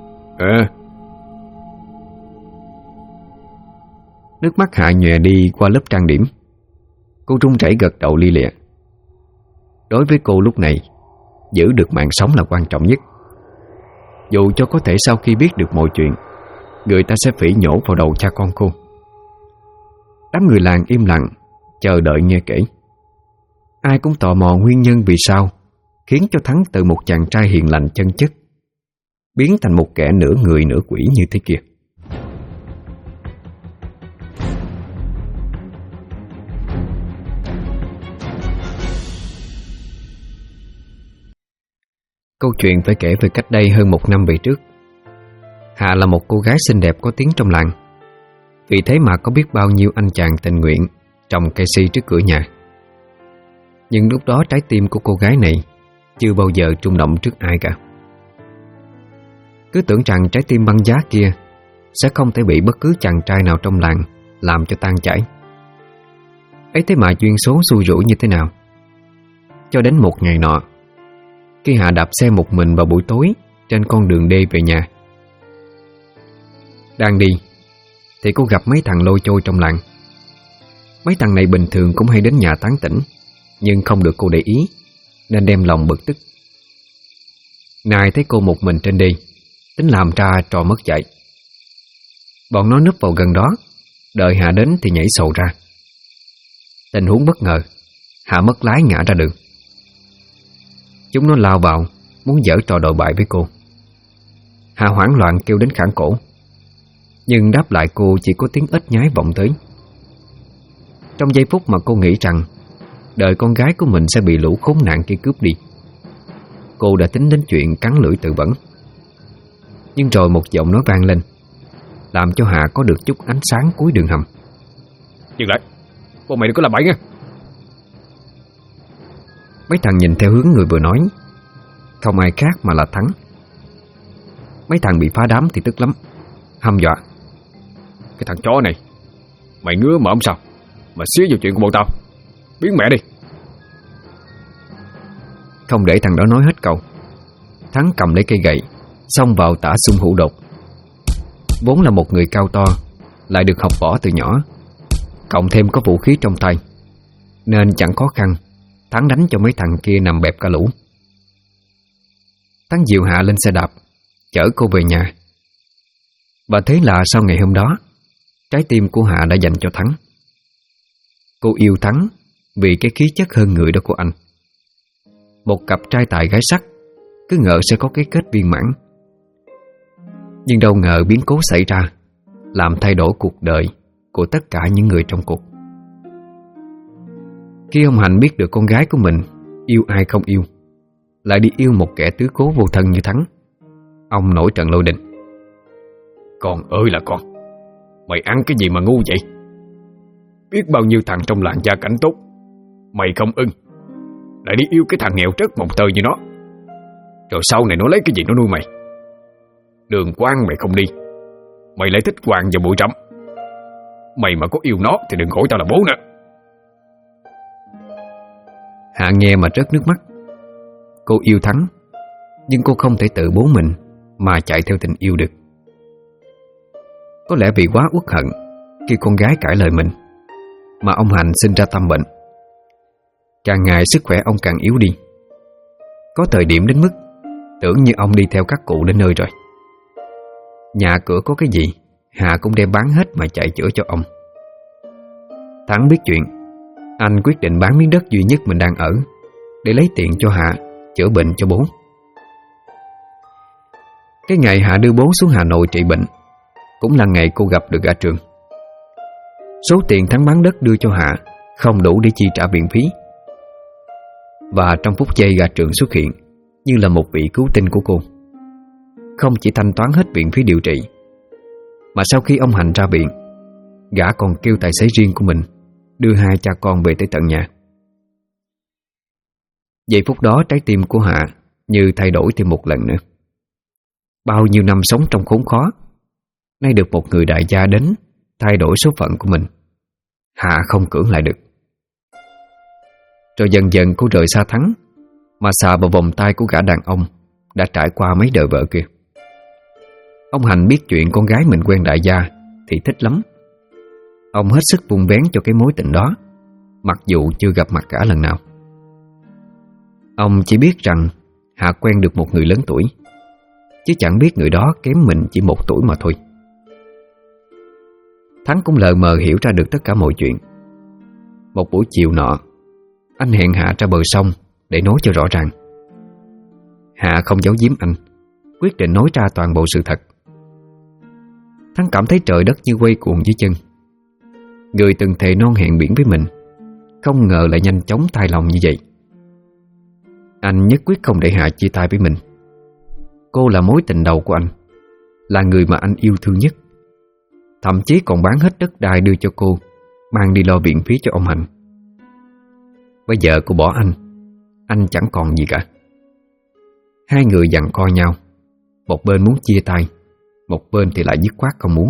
Nước mắt Hạ nhòe đi qua lớp trang điểm. Cô run rẩy gật đầu li lịa. Đối với cô lúc này, giữ được mạng sống là quan trọng nhất. Dù cho có thể sau khi biết được mọi chuyện, người ta sẽ phỉ nhổ vào đầu cha con cô. Đám người làng im lặng chờ đợi nghe kể. Ai cũng tò mò nguyên nhân vì sao khiến cho Thắng từ một chàng trai hiền lành chân chất biến thành một kẻ nửa người nửa quỷ như thế kia. Câu chuyện phải kể về cách đây hơn 1 năm về trước. Hạ là một cô gái xinh đẹp có tiếng trong làng. Vì thế mà có biết bao nhiêu anh chàng tình nguyện trồng cây si trước cửa nhà. Nhưng lúc đó trái tim của cô gái này chưa bao giờ rung động trước ai cả. Cứ tưởng rằng trái tim băng giá kia sẽ không thể bị bất cứ chàng trai nào trong làng làm cho tan chảy. Ấy thế mà duyên số xui rủi như thế nào. Cho đến một ngày nọ, khi Hạ đạp xe một mình vào buổi tối trên con đường đê về nhà. Đang đi thì cô gặp mấy thằng lôi trôi trong làng. Mấy thằng này bình thường cũng hay đến nhà tán tỉnh, nhưng không được cô để ý nên đem lòng bực tức. Nay thấy cô một mình trên đê, tính làm ra trò mất dạy. Bọn nó núp vào gần đó, đợi Hạ đến thì nhảy sổ ra. Tình huống bất ngờ, Hạ mất lái ngã ra đường. Chúng nó lao vào, muốn giở trò đồi bại với cô. Hạ hoảng loạn kêu đến khản cổ. Nhưng đáp lại cô chỉ có tiếng ếch nhái vọng tới. Trong giây phút mà cô nghĩ rằng đời con gái của mình sẽ bị lũ khốn nạn kia cướp đi, cô đã tính đến chuyện cắn lưỡi tự vẫn. Nhưng rồi một giọng nói vang lên, làm cho Hạ có được chút ánh sáng cuối đường hầm. Dừng lại, bọn mày đừng có làm bậy nha. Mấy thằng nhìn theo hướng người vừa nói. Không ai khác mà là Thắng. Mấy thằng bị phá đám thì tức lắm, hăm dọa. Cái thằng chó này, mày ngứa mởm sao mà xía vào chuyện của bọn tao? Biến mẹ đi. Không để thằng đó nói hết câu, Thắng cầm lấy cây gậy xông vào tả xung hữu đột. Vốn là một người cao to, lại được học võ từ nhỏ, cộng thêm có vũ khí trong tay, nên chẳng khó khăn Thắng đánh cho mấy thằng kia nằm bẹp cả lũ. Thắng dìu Hạ lên xe đạp, chở cô về nhà. Và thế là sau ngày hôm đó, trái tim của Hạ đã dành cho Thắng. Cô yêu Thắng vì cái khí chất hơn người đó của anh. Một cặp trai tài gái sắc, cứ ngờ sẽ có cái kết viên mãn. Nhưng đâu ngờ biến cố xảy ra, làm thay đổi cuộc đời của tất cả những người trong cuộc. Khi ông Hạnh biết được con gái của mình yêu ai không yêu, lại đi yêu một kẻ tứ cố vô thân như Thắng, ông nổi trận lôi đình. Con ơi là con, mày ăn cái gì mà ngu vậy? Biết bao nhiêu thằng trong làng gia cảnh tốt, mày không ưng, lại đi yêu cái thằng nghèo trớt mồng tơi như nó. Rồi sau này nó lấy cái gì nó nuôi mày? Đường Quang mày không đi, mày lại thích Hoàng và Bụi Trầm. Mày mà có yêu nó thì đừng gọi tao là bố nữa. Hạ nghe mà rớt nước mắt. Cô yêu Thắng, nhưng cô không thể tự bố mình mà chạy theo tình yêu được. Có lẽ vì quá uất hận khi con gái cãi lời mình mà ông Hạnh sinh ra tâm bệnh. Càng ngày sức khỏe ông càng yếu đi. Có thời điểm đến mức tưởng như ông đi theo các cụ đến nơi rồi. Nhà cửa có cái gì Hạ cũng đem bán hết mà chạy chữa cho ông. Thắng biết chuyện, anh quyết định bán miếng đất duy nhất mình đang ở để lấy tiền cho Hạ chữa bệnh cho bố. Cái ngày Hạ đưa bố xuống Hà Nội trị bệnh cũng là ngày cô gặp được gã Trường. Số tiền Thắng bán đất đưa cho Hạ không đủ để chi trả viện phí. Và trong phút giây gã Trường xuất hiện như là một vị cứu tinh của cô. Không chỉ thanh toán hết viện phí điều trị, mà sau khi ông Hành ra viện, gã còn kêu tài xế riêng của mình đưa hai cha con về tới tận nhà. Giây phút đó trái tim của Hạ như thay đổi thêm một lần nữa. Bao nhiêu năm sống trong khốn khó, nay được một người đại gia đến thay đổi số phận của mình, Hạ không cưỡng lại được. Rồi dần dần cô rời xa Thắng, mà xà vào vòng tay của gã đàn ông đã trải qua mấy đời vợ kia. Ông Hành biết chuyện con gái mình quen đại gia thì thích lắm. Ông hết sức vun vén cho cái mối tình đó, mặc dù chưa gặp mặt cả lần nào. Ông chỉ biết rằng Hạ quen được một người lớn tuổi, chứ chẳng biết người đó kém mình chỉ 1 tuổi mà thôi. Thắng cũng lờ mờ hiểu ra được tất cả mọi chuyện. Một buổi chiều nọ, anh hẹn Hạ ra bờ sông để nói cho rõ ràng. Hạ không giấu giếm anh, quyết định nói ra toàn bộ sự thật. Thắng cảm thấy trời đất như quay cuồng dưới chân. Người từng thề non hẹn biển với mình, không ngờ lại nhanh chóng thay lòng như vậy. Anh nhất quyết không để Hạ chia tay với mình. Cô là mối tình đầu của anh, là người mà anh yêu thương nhất. Thậm chí còn bán hết đất đai đưa cho cô, mang đi lo viện phí cho ông Hạnh. Bây giờ cô bỏ anh chẳng còn gì cả. Hai người giằng co nhau, một bên muốn chia tay, một bên thì lại dứt khoát không muốn.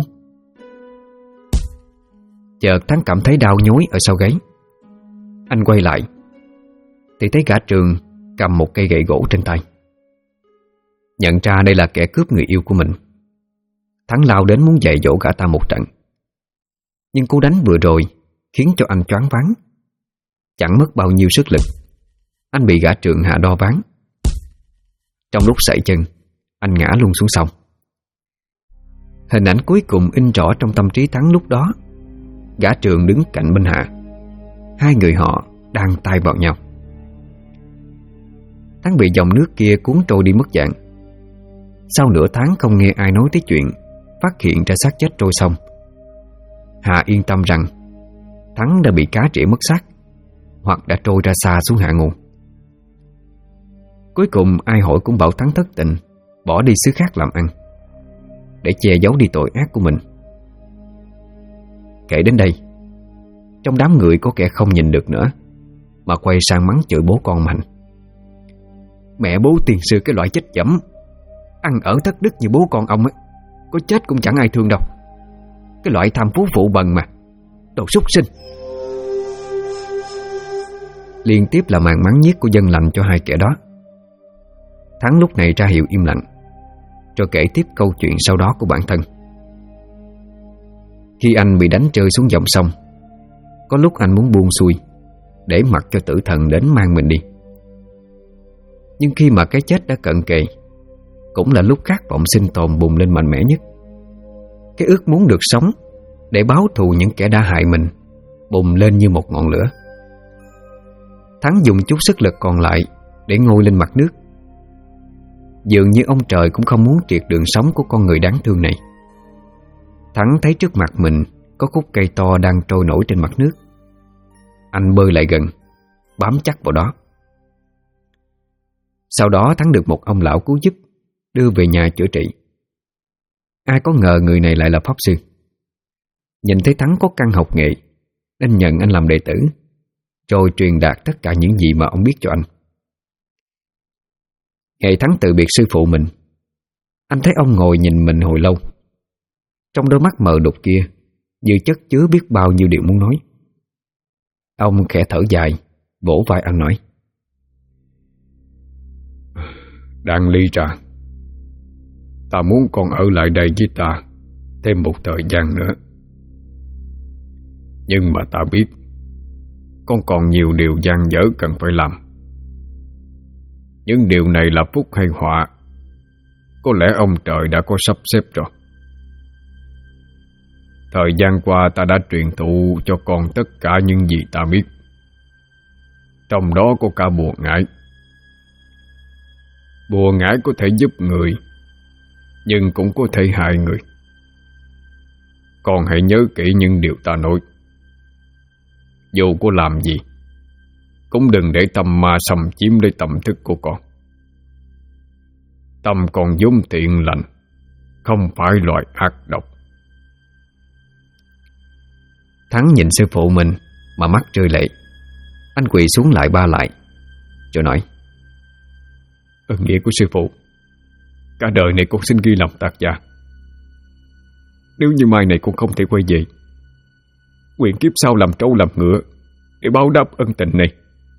Chợt Thắng cảm thấy đau nhói ở sau gáy. Anh quay lại thì thấy gã Trường cầm một cây gậy gỗ trên tay. Nhận ra đây là kẻ cướp người yêu của mình, Thắng lao đến muốn dạy dỗ gã ta một trận. Nhưng cú đánh vừa rồi khiến cho anh choáng váng. Chẳng mất bao nhiêu sức lực, anh bị gã Trường hạ đo ván. Trong lúc sẩy chân, anh ngã luôn xuống sông. Hình ảnh cuối cùng in rõ trong tâm trí Thắng lúc đó. Gã Trường đứng cạnh bên Hạ, hai người họ đang tay vào nhau. Thắng bị dòng nước kia cuốn trôi đi mất dạng. Sau nửa tháng không nghe ai nói tới chuyện phát hiện ra xác chết trôi sông, Hà yên tâm rằng Thắng đã bị cá trĩa mất xác, hoặc đã trôi ra xa xuống hạ nguồn. Cuối cùng ai hỏi cũng bảo Thắng thất tình, bỏ đi xứ khác làm ăn để che giấu đi tội ác của mình. Kể đến đây, trong đám người có kẻ không nhìn được nữa mà quay sang mắng chửi bố con Mạnh. Mẹ bố tiền sư cái loại chết dẫm, ăn ở thất đức như bố con ông á, có chết cũng chẳng ai thương đâu. Cái loại tham phú phụ bần mà, đồ súc sinh. Liên tiếp là màn mắng nhiếc của dân lành cho hai kẻ đó. Thắng lúc này ra hiệu im lặng, rồi kể tiếp câu chuyện sau đó của bản thân. Khi anh bị đánh rơi xuống dòng sông, có lúc anh muốn buông xuôi để mặc cho tử thần đến mang mình đi. Nhưng khi mà cái chết đã cận kề, cũng là lúc khát vọng sinh tồn bùng lên mạnh mẽ nhất. Cái ước muốn được sống để báo thù những kẻ đã hại mình bùng lên như một ngọn lửa. Thắng dùng chút sức lực còn lại để ngôi lên mặt nước. Dường như ông trời cũng không muốn triệt đường sống của con người đáng thương này. Thắng thấy trước mặt mình có khúc cây to đang trôi nổi trên mặt nước. Anh bơi lại gần, bám chắc vào đó. Sau đó Thắng được một ông lão cứu giúp, đưa về nhà chữa trị. Ai có ngờ người này lại là pháp sư. Nhìn thấy Thắng có căn học nghệ nên nhận anh làm đệ tử, rồi truyền đạt tất cả những gì mà ông biết cho anh. Ngày Thắng từ biệt sư phụ mình, anh thấy ông ngồi nhìn mình hồi lâu. Trong đôi mắt mờ đục kia như chất chứa biết bao nhiêu điều muốn nói. Ông khẽ thở dài, vỗ vai anh nói: Đang ly ra, ta muốn con ở lại đây với ta thêm một thời gian nữa. Nhưng mà ta biết con còn nhiều điều dang dở cần phải làm. Những điều này là phúc hay họa, có lẽ ông trời đã có sắp xếp rồi. Thời gian qua ta đã truyền thụ cho con tất cả những gì ta biết. Trong đó có cả bùa ngải. Bùa ngải có thể giúp người, nhưng cũng có thể hại người. Con hãy nhớ kỹ những điều ta nói. Dù có làm gì, cũng đừng để tâm ma xâm chiếm lấy tâm thức của con. Tâm con vốn thiện lành, không phải loại ác độc. Thắng nhìn sư phụ mình mà mắt rơi lệ. Anh quỳ xuống lại ba lại, rồi nói: Ơn nghĩa của sư phụ, cả đời này con xin ghi lòng tạc dạ. Nếu như mai này con không thể quay về, nguyện kiếp sau làm trâu làm ngựa để báo đáp ân tình này.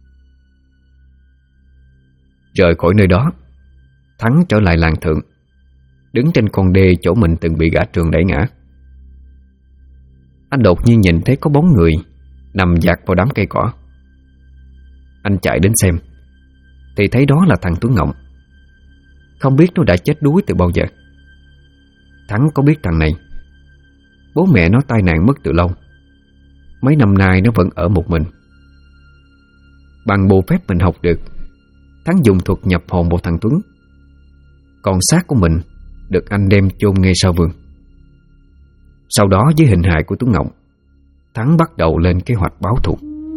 Rời khỏi nơi đó, Thắng trở lại làng thượng, đứng trên con đê chỗ mình từng bị gã Trường đẩy ngã. Anh đột nhiên nhìn thấy có bóng người nằm dạt vào đám cây cỏ. Anh chạy đến xem thì thấy đó là thằng Tuấn Ngộng. Không biết nó đã chết đuối từ bao giờ. Thắng có biết thằng này, bố mẹ nó tai nạn mất từ lâu. Mấy năm nay nó vẫn ở một mình. Bằng bộ phép mình học được, Thắng dùng thuật nhập hồn vào thằng Tuấn. Còn xác của mình được anh đem chôn ngay sau vườn. Sau đó với hình hài của Tuấn Ngộng, Thắng bắt đầu lên kế hoạch báo thù.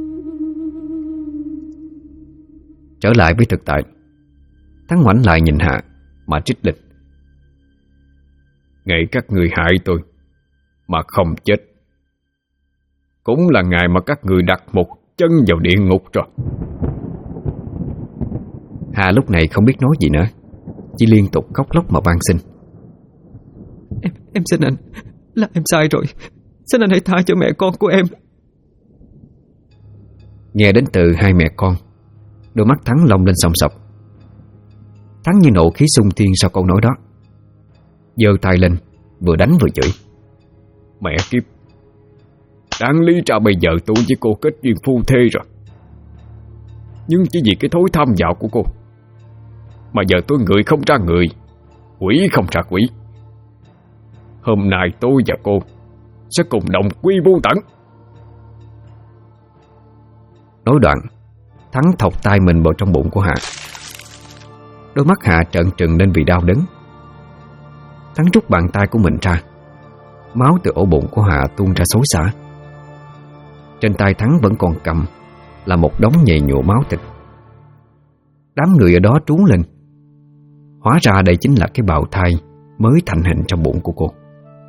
Trở lại với thực tại, Thắng ngoảnh lại nhìn Hạ mà trích lịch: Ngày các người hại tôi mà không chết, cũng là ngày mà các người đặt một chân vào địa ngục rồi. Hà lúc này không biết nói gì nữa, chỉ liên tục khóc lóc mà van xin: Em xin anh, là em sai rồi, xin anh hãy tha cho mẹ con của em. Nghe đến từ hai mẹ con, đôi mắt Thắng long lên sòng sọc. Thắng như nộ khí xung thiên sau câu nói đó, giơ tay lên vừa đánh vừa chửi: Mẹ kiếp, đáng lý ra bây giờ tôi với cô kết duyên phu thê rồi, nhưng chỉ vì cái thối tham vọng của cô mà giờ tôi người không ra người, quỷ không ra quỷ. Hôm nay tôi và cô sẽ cùng đồng quy vô tận. Nói đoạn, Thắng thọc tay mình vào trong bụng của Hạ. Đôi mắt Hạ trợn trừng lên vì đau đớn. Thắng rút bàn tay của mình ra, Máu từ ổ bụng của Hạ tuôn ra xối xả. Trên tay Thắng vẫn còn cầm là một đống nhầy nhụa máu thịt. Đám người ở đó trú lên. Hóa ra đây chính là cái bào thai mới thành hình trong bụng của cô.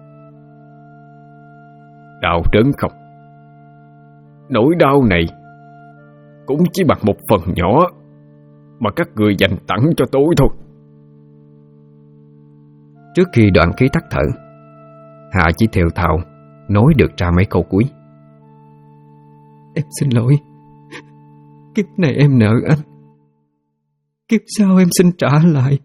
Đau đớn không? Nỗi đau này cũng chỉ bằng một phần nhỏ mà các người dành tặng cho tôi thôi. Trước khi đoạn khí tắt thở, Hạ chỉ thều thào nói được ra mấy câu cuối. Em xin lỗi. Kiếp này em nợ anh. Kiếp sau em xin trả lại.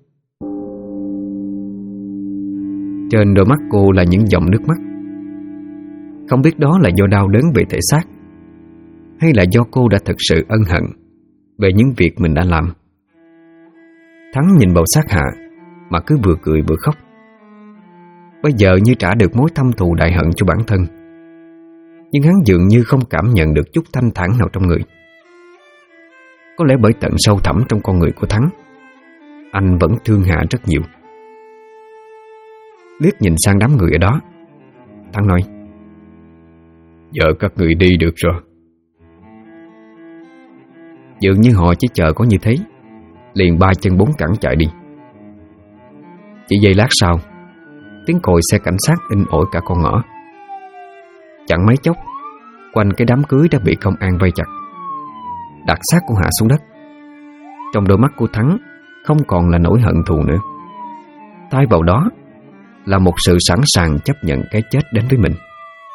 Trên đôi mắt cô là những dòng nước mắt. Không biết đó là do đau đớn về thể xác, hay là do cô đã thực sự ân hận về những việc mình đã làm. Thắng nhìn vào xác Hạ mà cứ vừa cười vừa khóc. Bây giờ như trả được mối thâm thù đại hận cho bản thân, nhưng hắn dường như không cảm nhận được chút thanh thản nào trong người. Có lẽ bởi tận sâu thẳm trong con người của Thắng, anh vẫn thương Hạ rất nhiều. Liếc nhìn sang đám người ở đó, Thắng nói: Giờ các người đi được rồi. Dường như họ chỉ chờ có như thế, liền ba chân bốn cẳng chạy đi. Chỉ giây lát sau, tiếng còi xe cảnh sát in ỏi cả con ngõ. Chẳng mấy chốc, quanh cái đám cưới đã bị công an vây chặt, đặt xác của Hạ xuống đất. Trong đôi mắt của Thắng không còn là nỗi hận thù nữa, thay vào đó là một sự sẵn sàng chấp nhận cái chết đến với mình.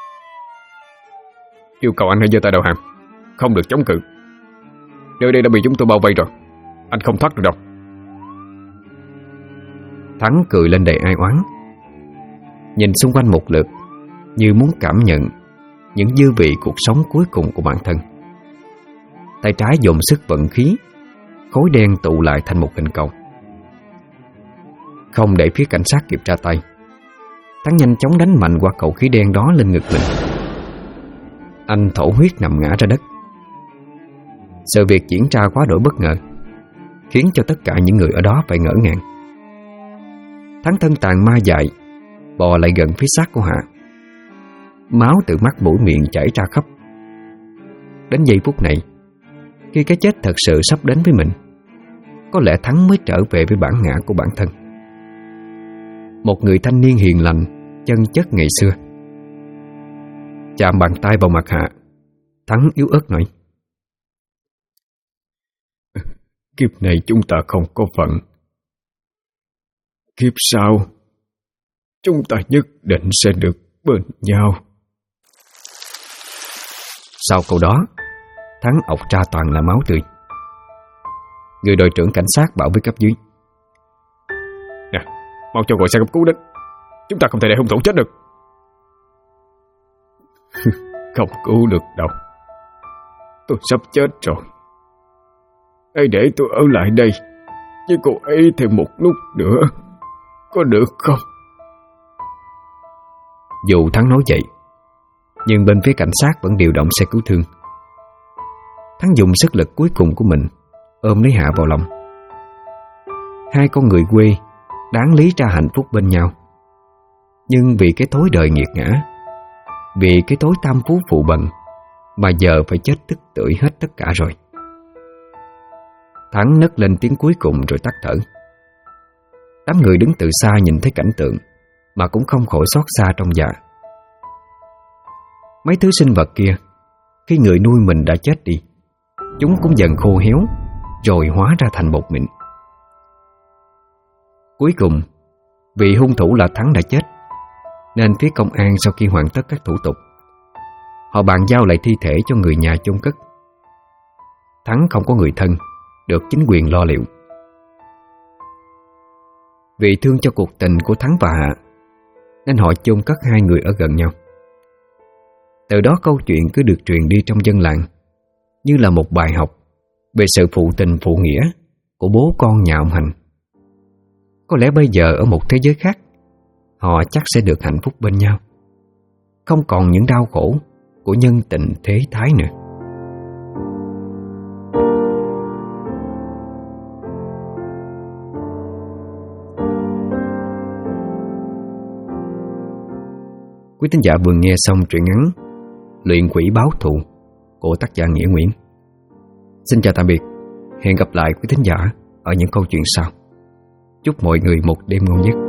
Yêu cầu anh hãy giơ tay đầu hàng, không được chống cự. Nơi đây đã bị chúng tôi bao vây rồi, anh không thoát được đâu. Thắng cười lên đầy ai oán, nhìn xung quanh một lượt như muốn cảm nhận những dư vị cuộc sống cuối cùng của bản thân. Tay trái dồn sức vận khí, khối đen tụ lại thành một hình cầu. Không để phía cảnh sát kịp ra tay, Thắng nhanh chóng đánh mạnh qua cầu khí đen đó lên ngực mình. Anh thổ huyết nằm ngã ra đất. Sự việc diễn ra quá đổi bất ngờ, khiến cho tất cả những người ở đó phải ngỡ ngàng. Thắng thân tàn ma dại bò lại gần phía xác của Hạ. Máu từ mắt mũi miệng chảy ra khắp. Đến giây phút này, khi cái chết thật sự sắp đến với mình, có lẽ Thắng mới trở về với bản ngã của bản thân. Một người thanh niên hiền lành, chân chất ngày xưa. Chạm bàn tay vào mặt Hạ, Thắng yếu ớt nói: Kiếp này chúng ta không có phận. Kiếp sau chúng ta nhất định sẽ được bên nhau. Sau câu đó, Thắng ọc ra toàn là máu tươi. Người đội trưởng cảnh sát bảo với cấp dưới: Nè, mau cho gọi xe cấp cứu đến. Chúng ta không thể để hung thủ chết được. Không cứu được đâu. Tôi sắp chết rồi. Hãy để tôi ở lại đây với cô ấy thêm một lúc nữa, có được không? Dù Thắng nói vậy, nhưng bên phía cảnh sát vẫn điều động xe cứu thương. Thắng dùng sức lực cuối cùng của mình ôm lấy Hạ vào lòng. Hai con người quê đáng lý ra hạnh phúc bên nhau, nhưng vì cái thối đời nghiệt ngã, vì cái thối tham phú phụ bần, mà giờ phải chết tức tưởi hết tất cả rồi. Thắng nấc lên tiếng cuối cùng rồi tắt thở. Đám người đứng từ xa nhìn thấy cảnh tượng mà cũng không khỏi xót xa trong dạ. Mấy thứ sinh vật kia, khi người nuôi mình đã chết đi, chúng cũng dần khô héo rồi hóa ra thành bột mịn. Cuối cùng, vì hung thủ là Thắng đã chết, nên phía công an sau khi hoàn tất các thủ tục, họ bàn giao lại thi thể cho người nhà chôn cất. Thắng không có người thân, được chính quyền lo liệu. Vì thương cho cuộc tình của Thắng và Hạ, nên họ chôn cất hai người ở gần nhau. Từ đó câu chuyện cứ được truyền đi trong dân làng, như là một bài học về sự phụ tình phụ nghĩa của bố con nhà ông Hành. Có lẽ bây giờ ở một thế giới khác, họ chắc sẽ được hạnh phúc bên nhau, không còn những đau khổ của nhân tình thế thái nữa. Quý thính giả vừa nghe xong truyện ngắn Luyện Quỷ Báo Thù của tác giả Nghĩa Nguyễn. Xin chào tạm biệt. Hẹn gặp lại quý thính giả ở những câu chuyện sau. Chúc mọi người một đêm ngon giấc.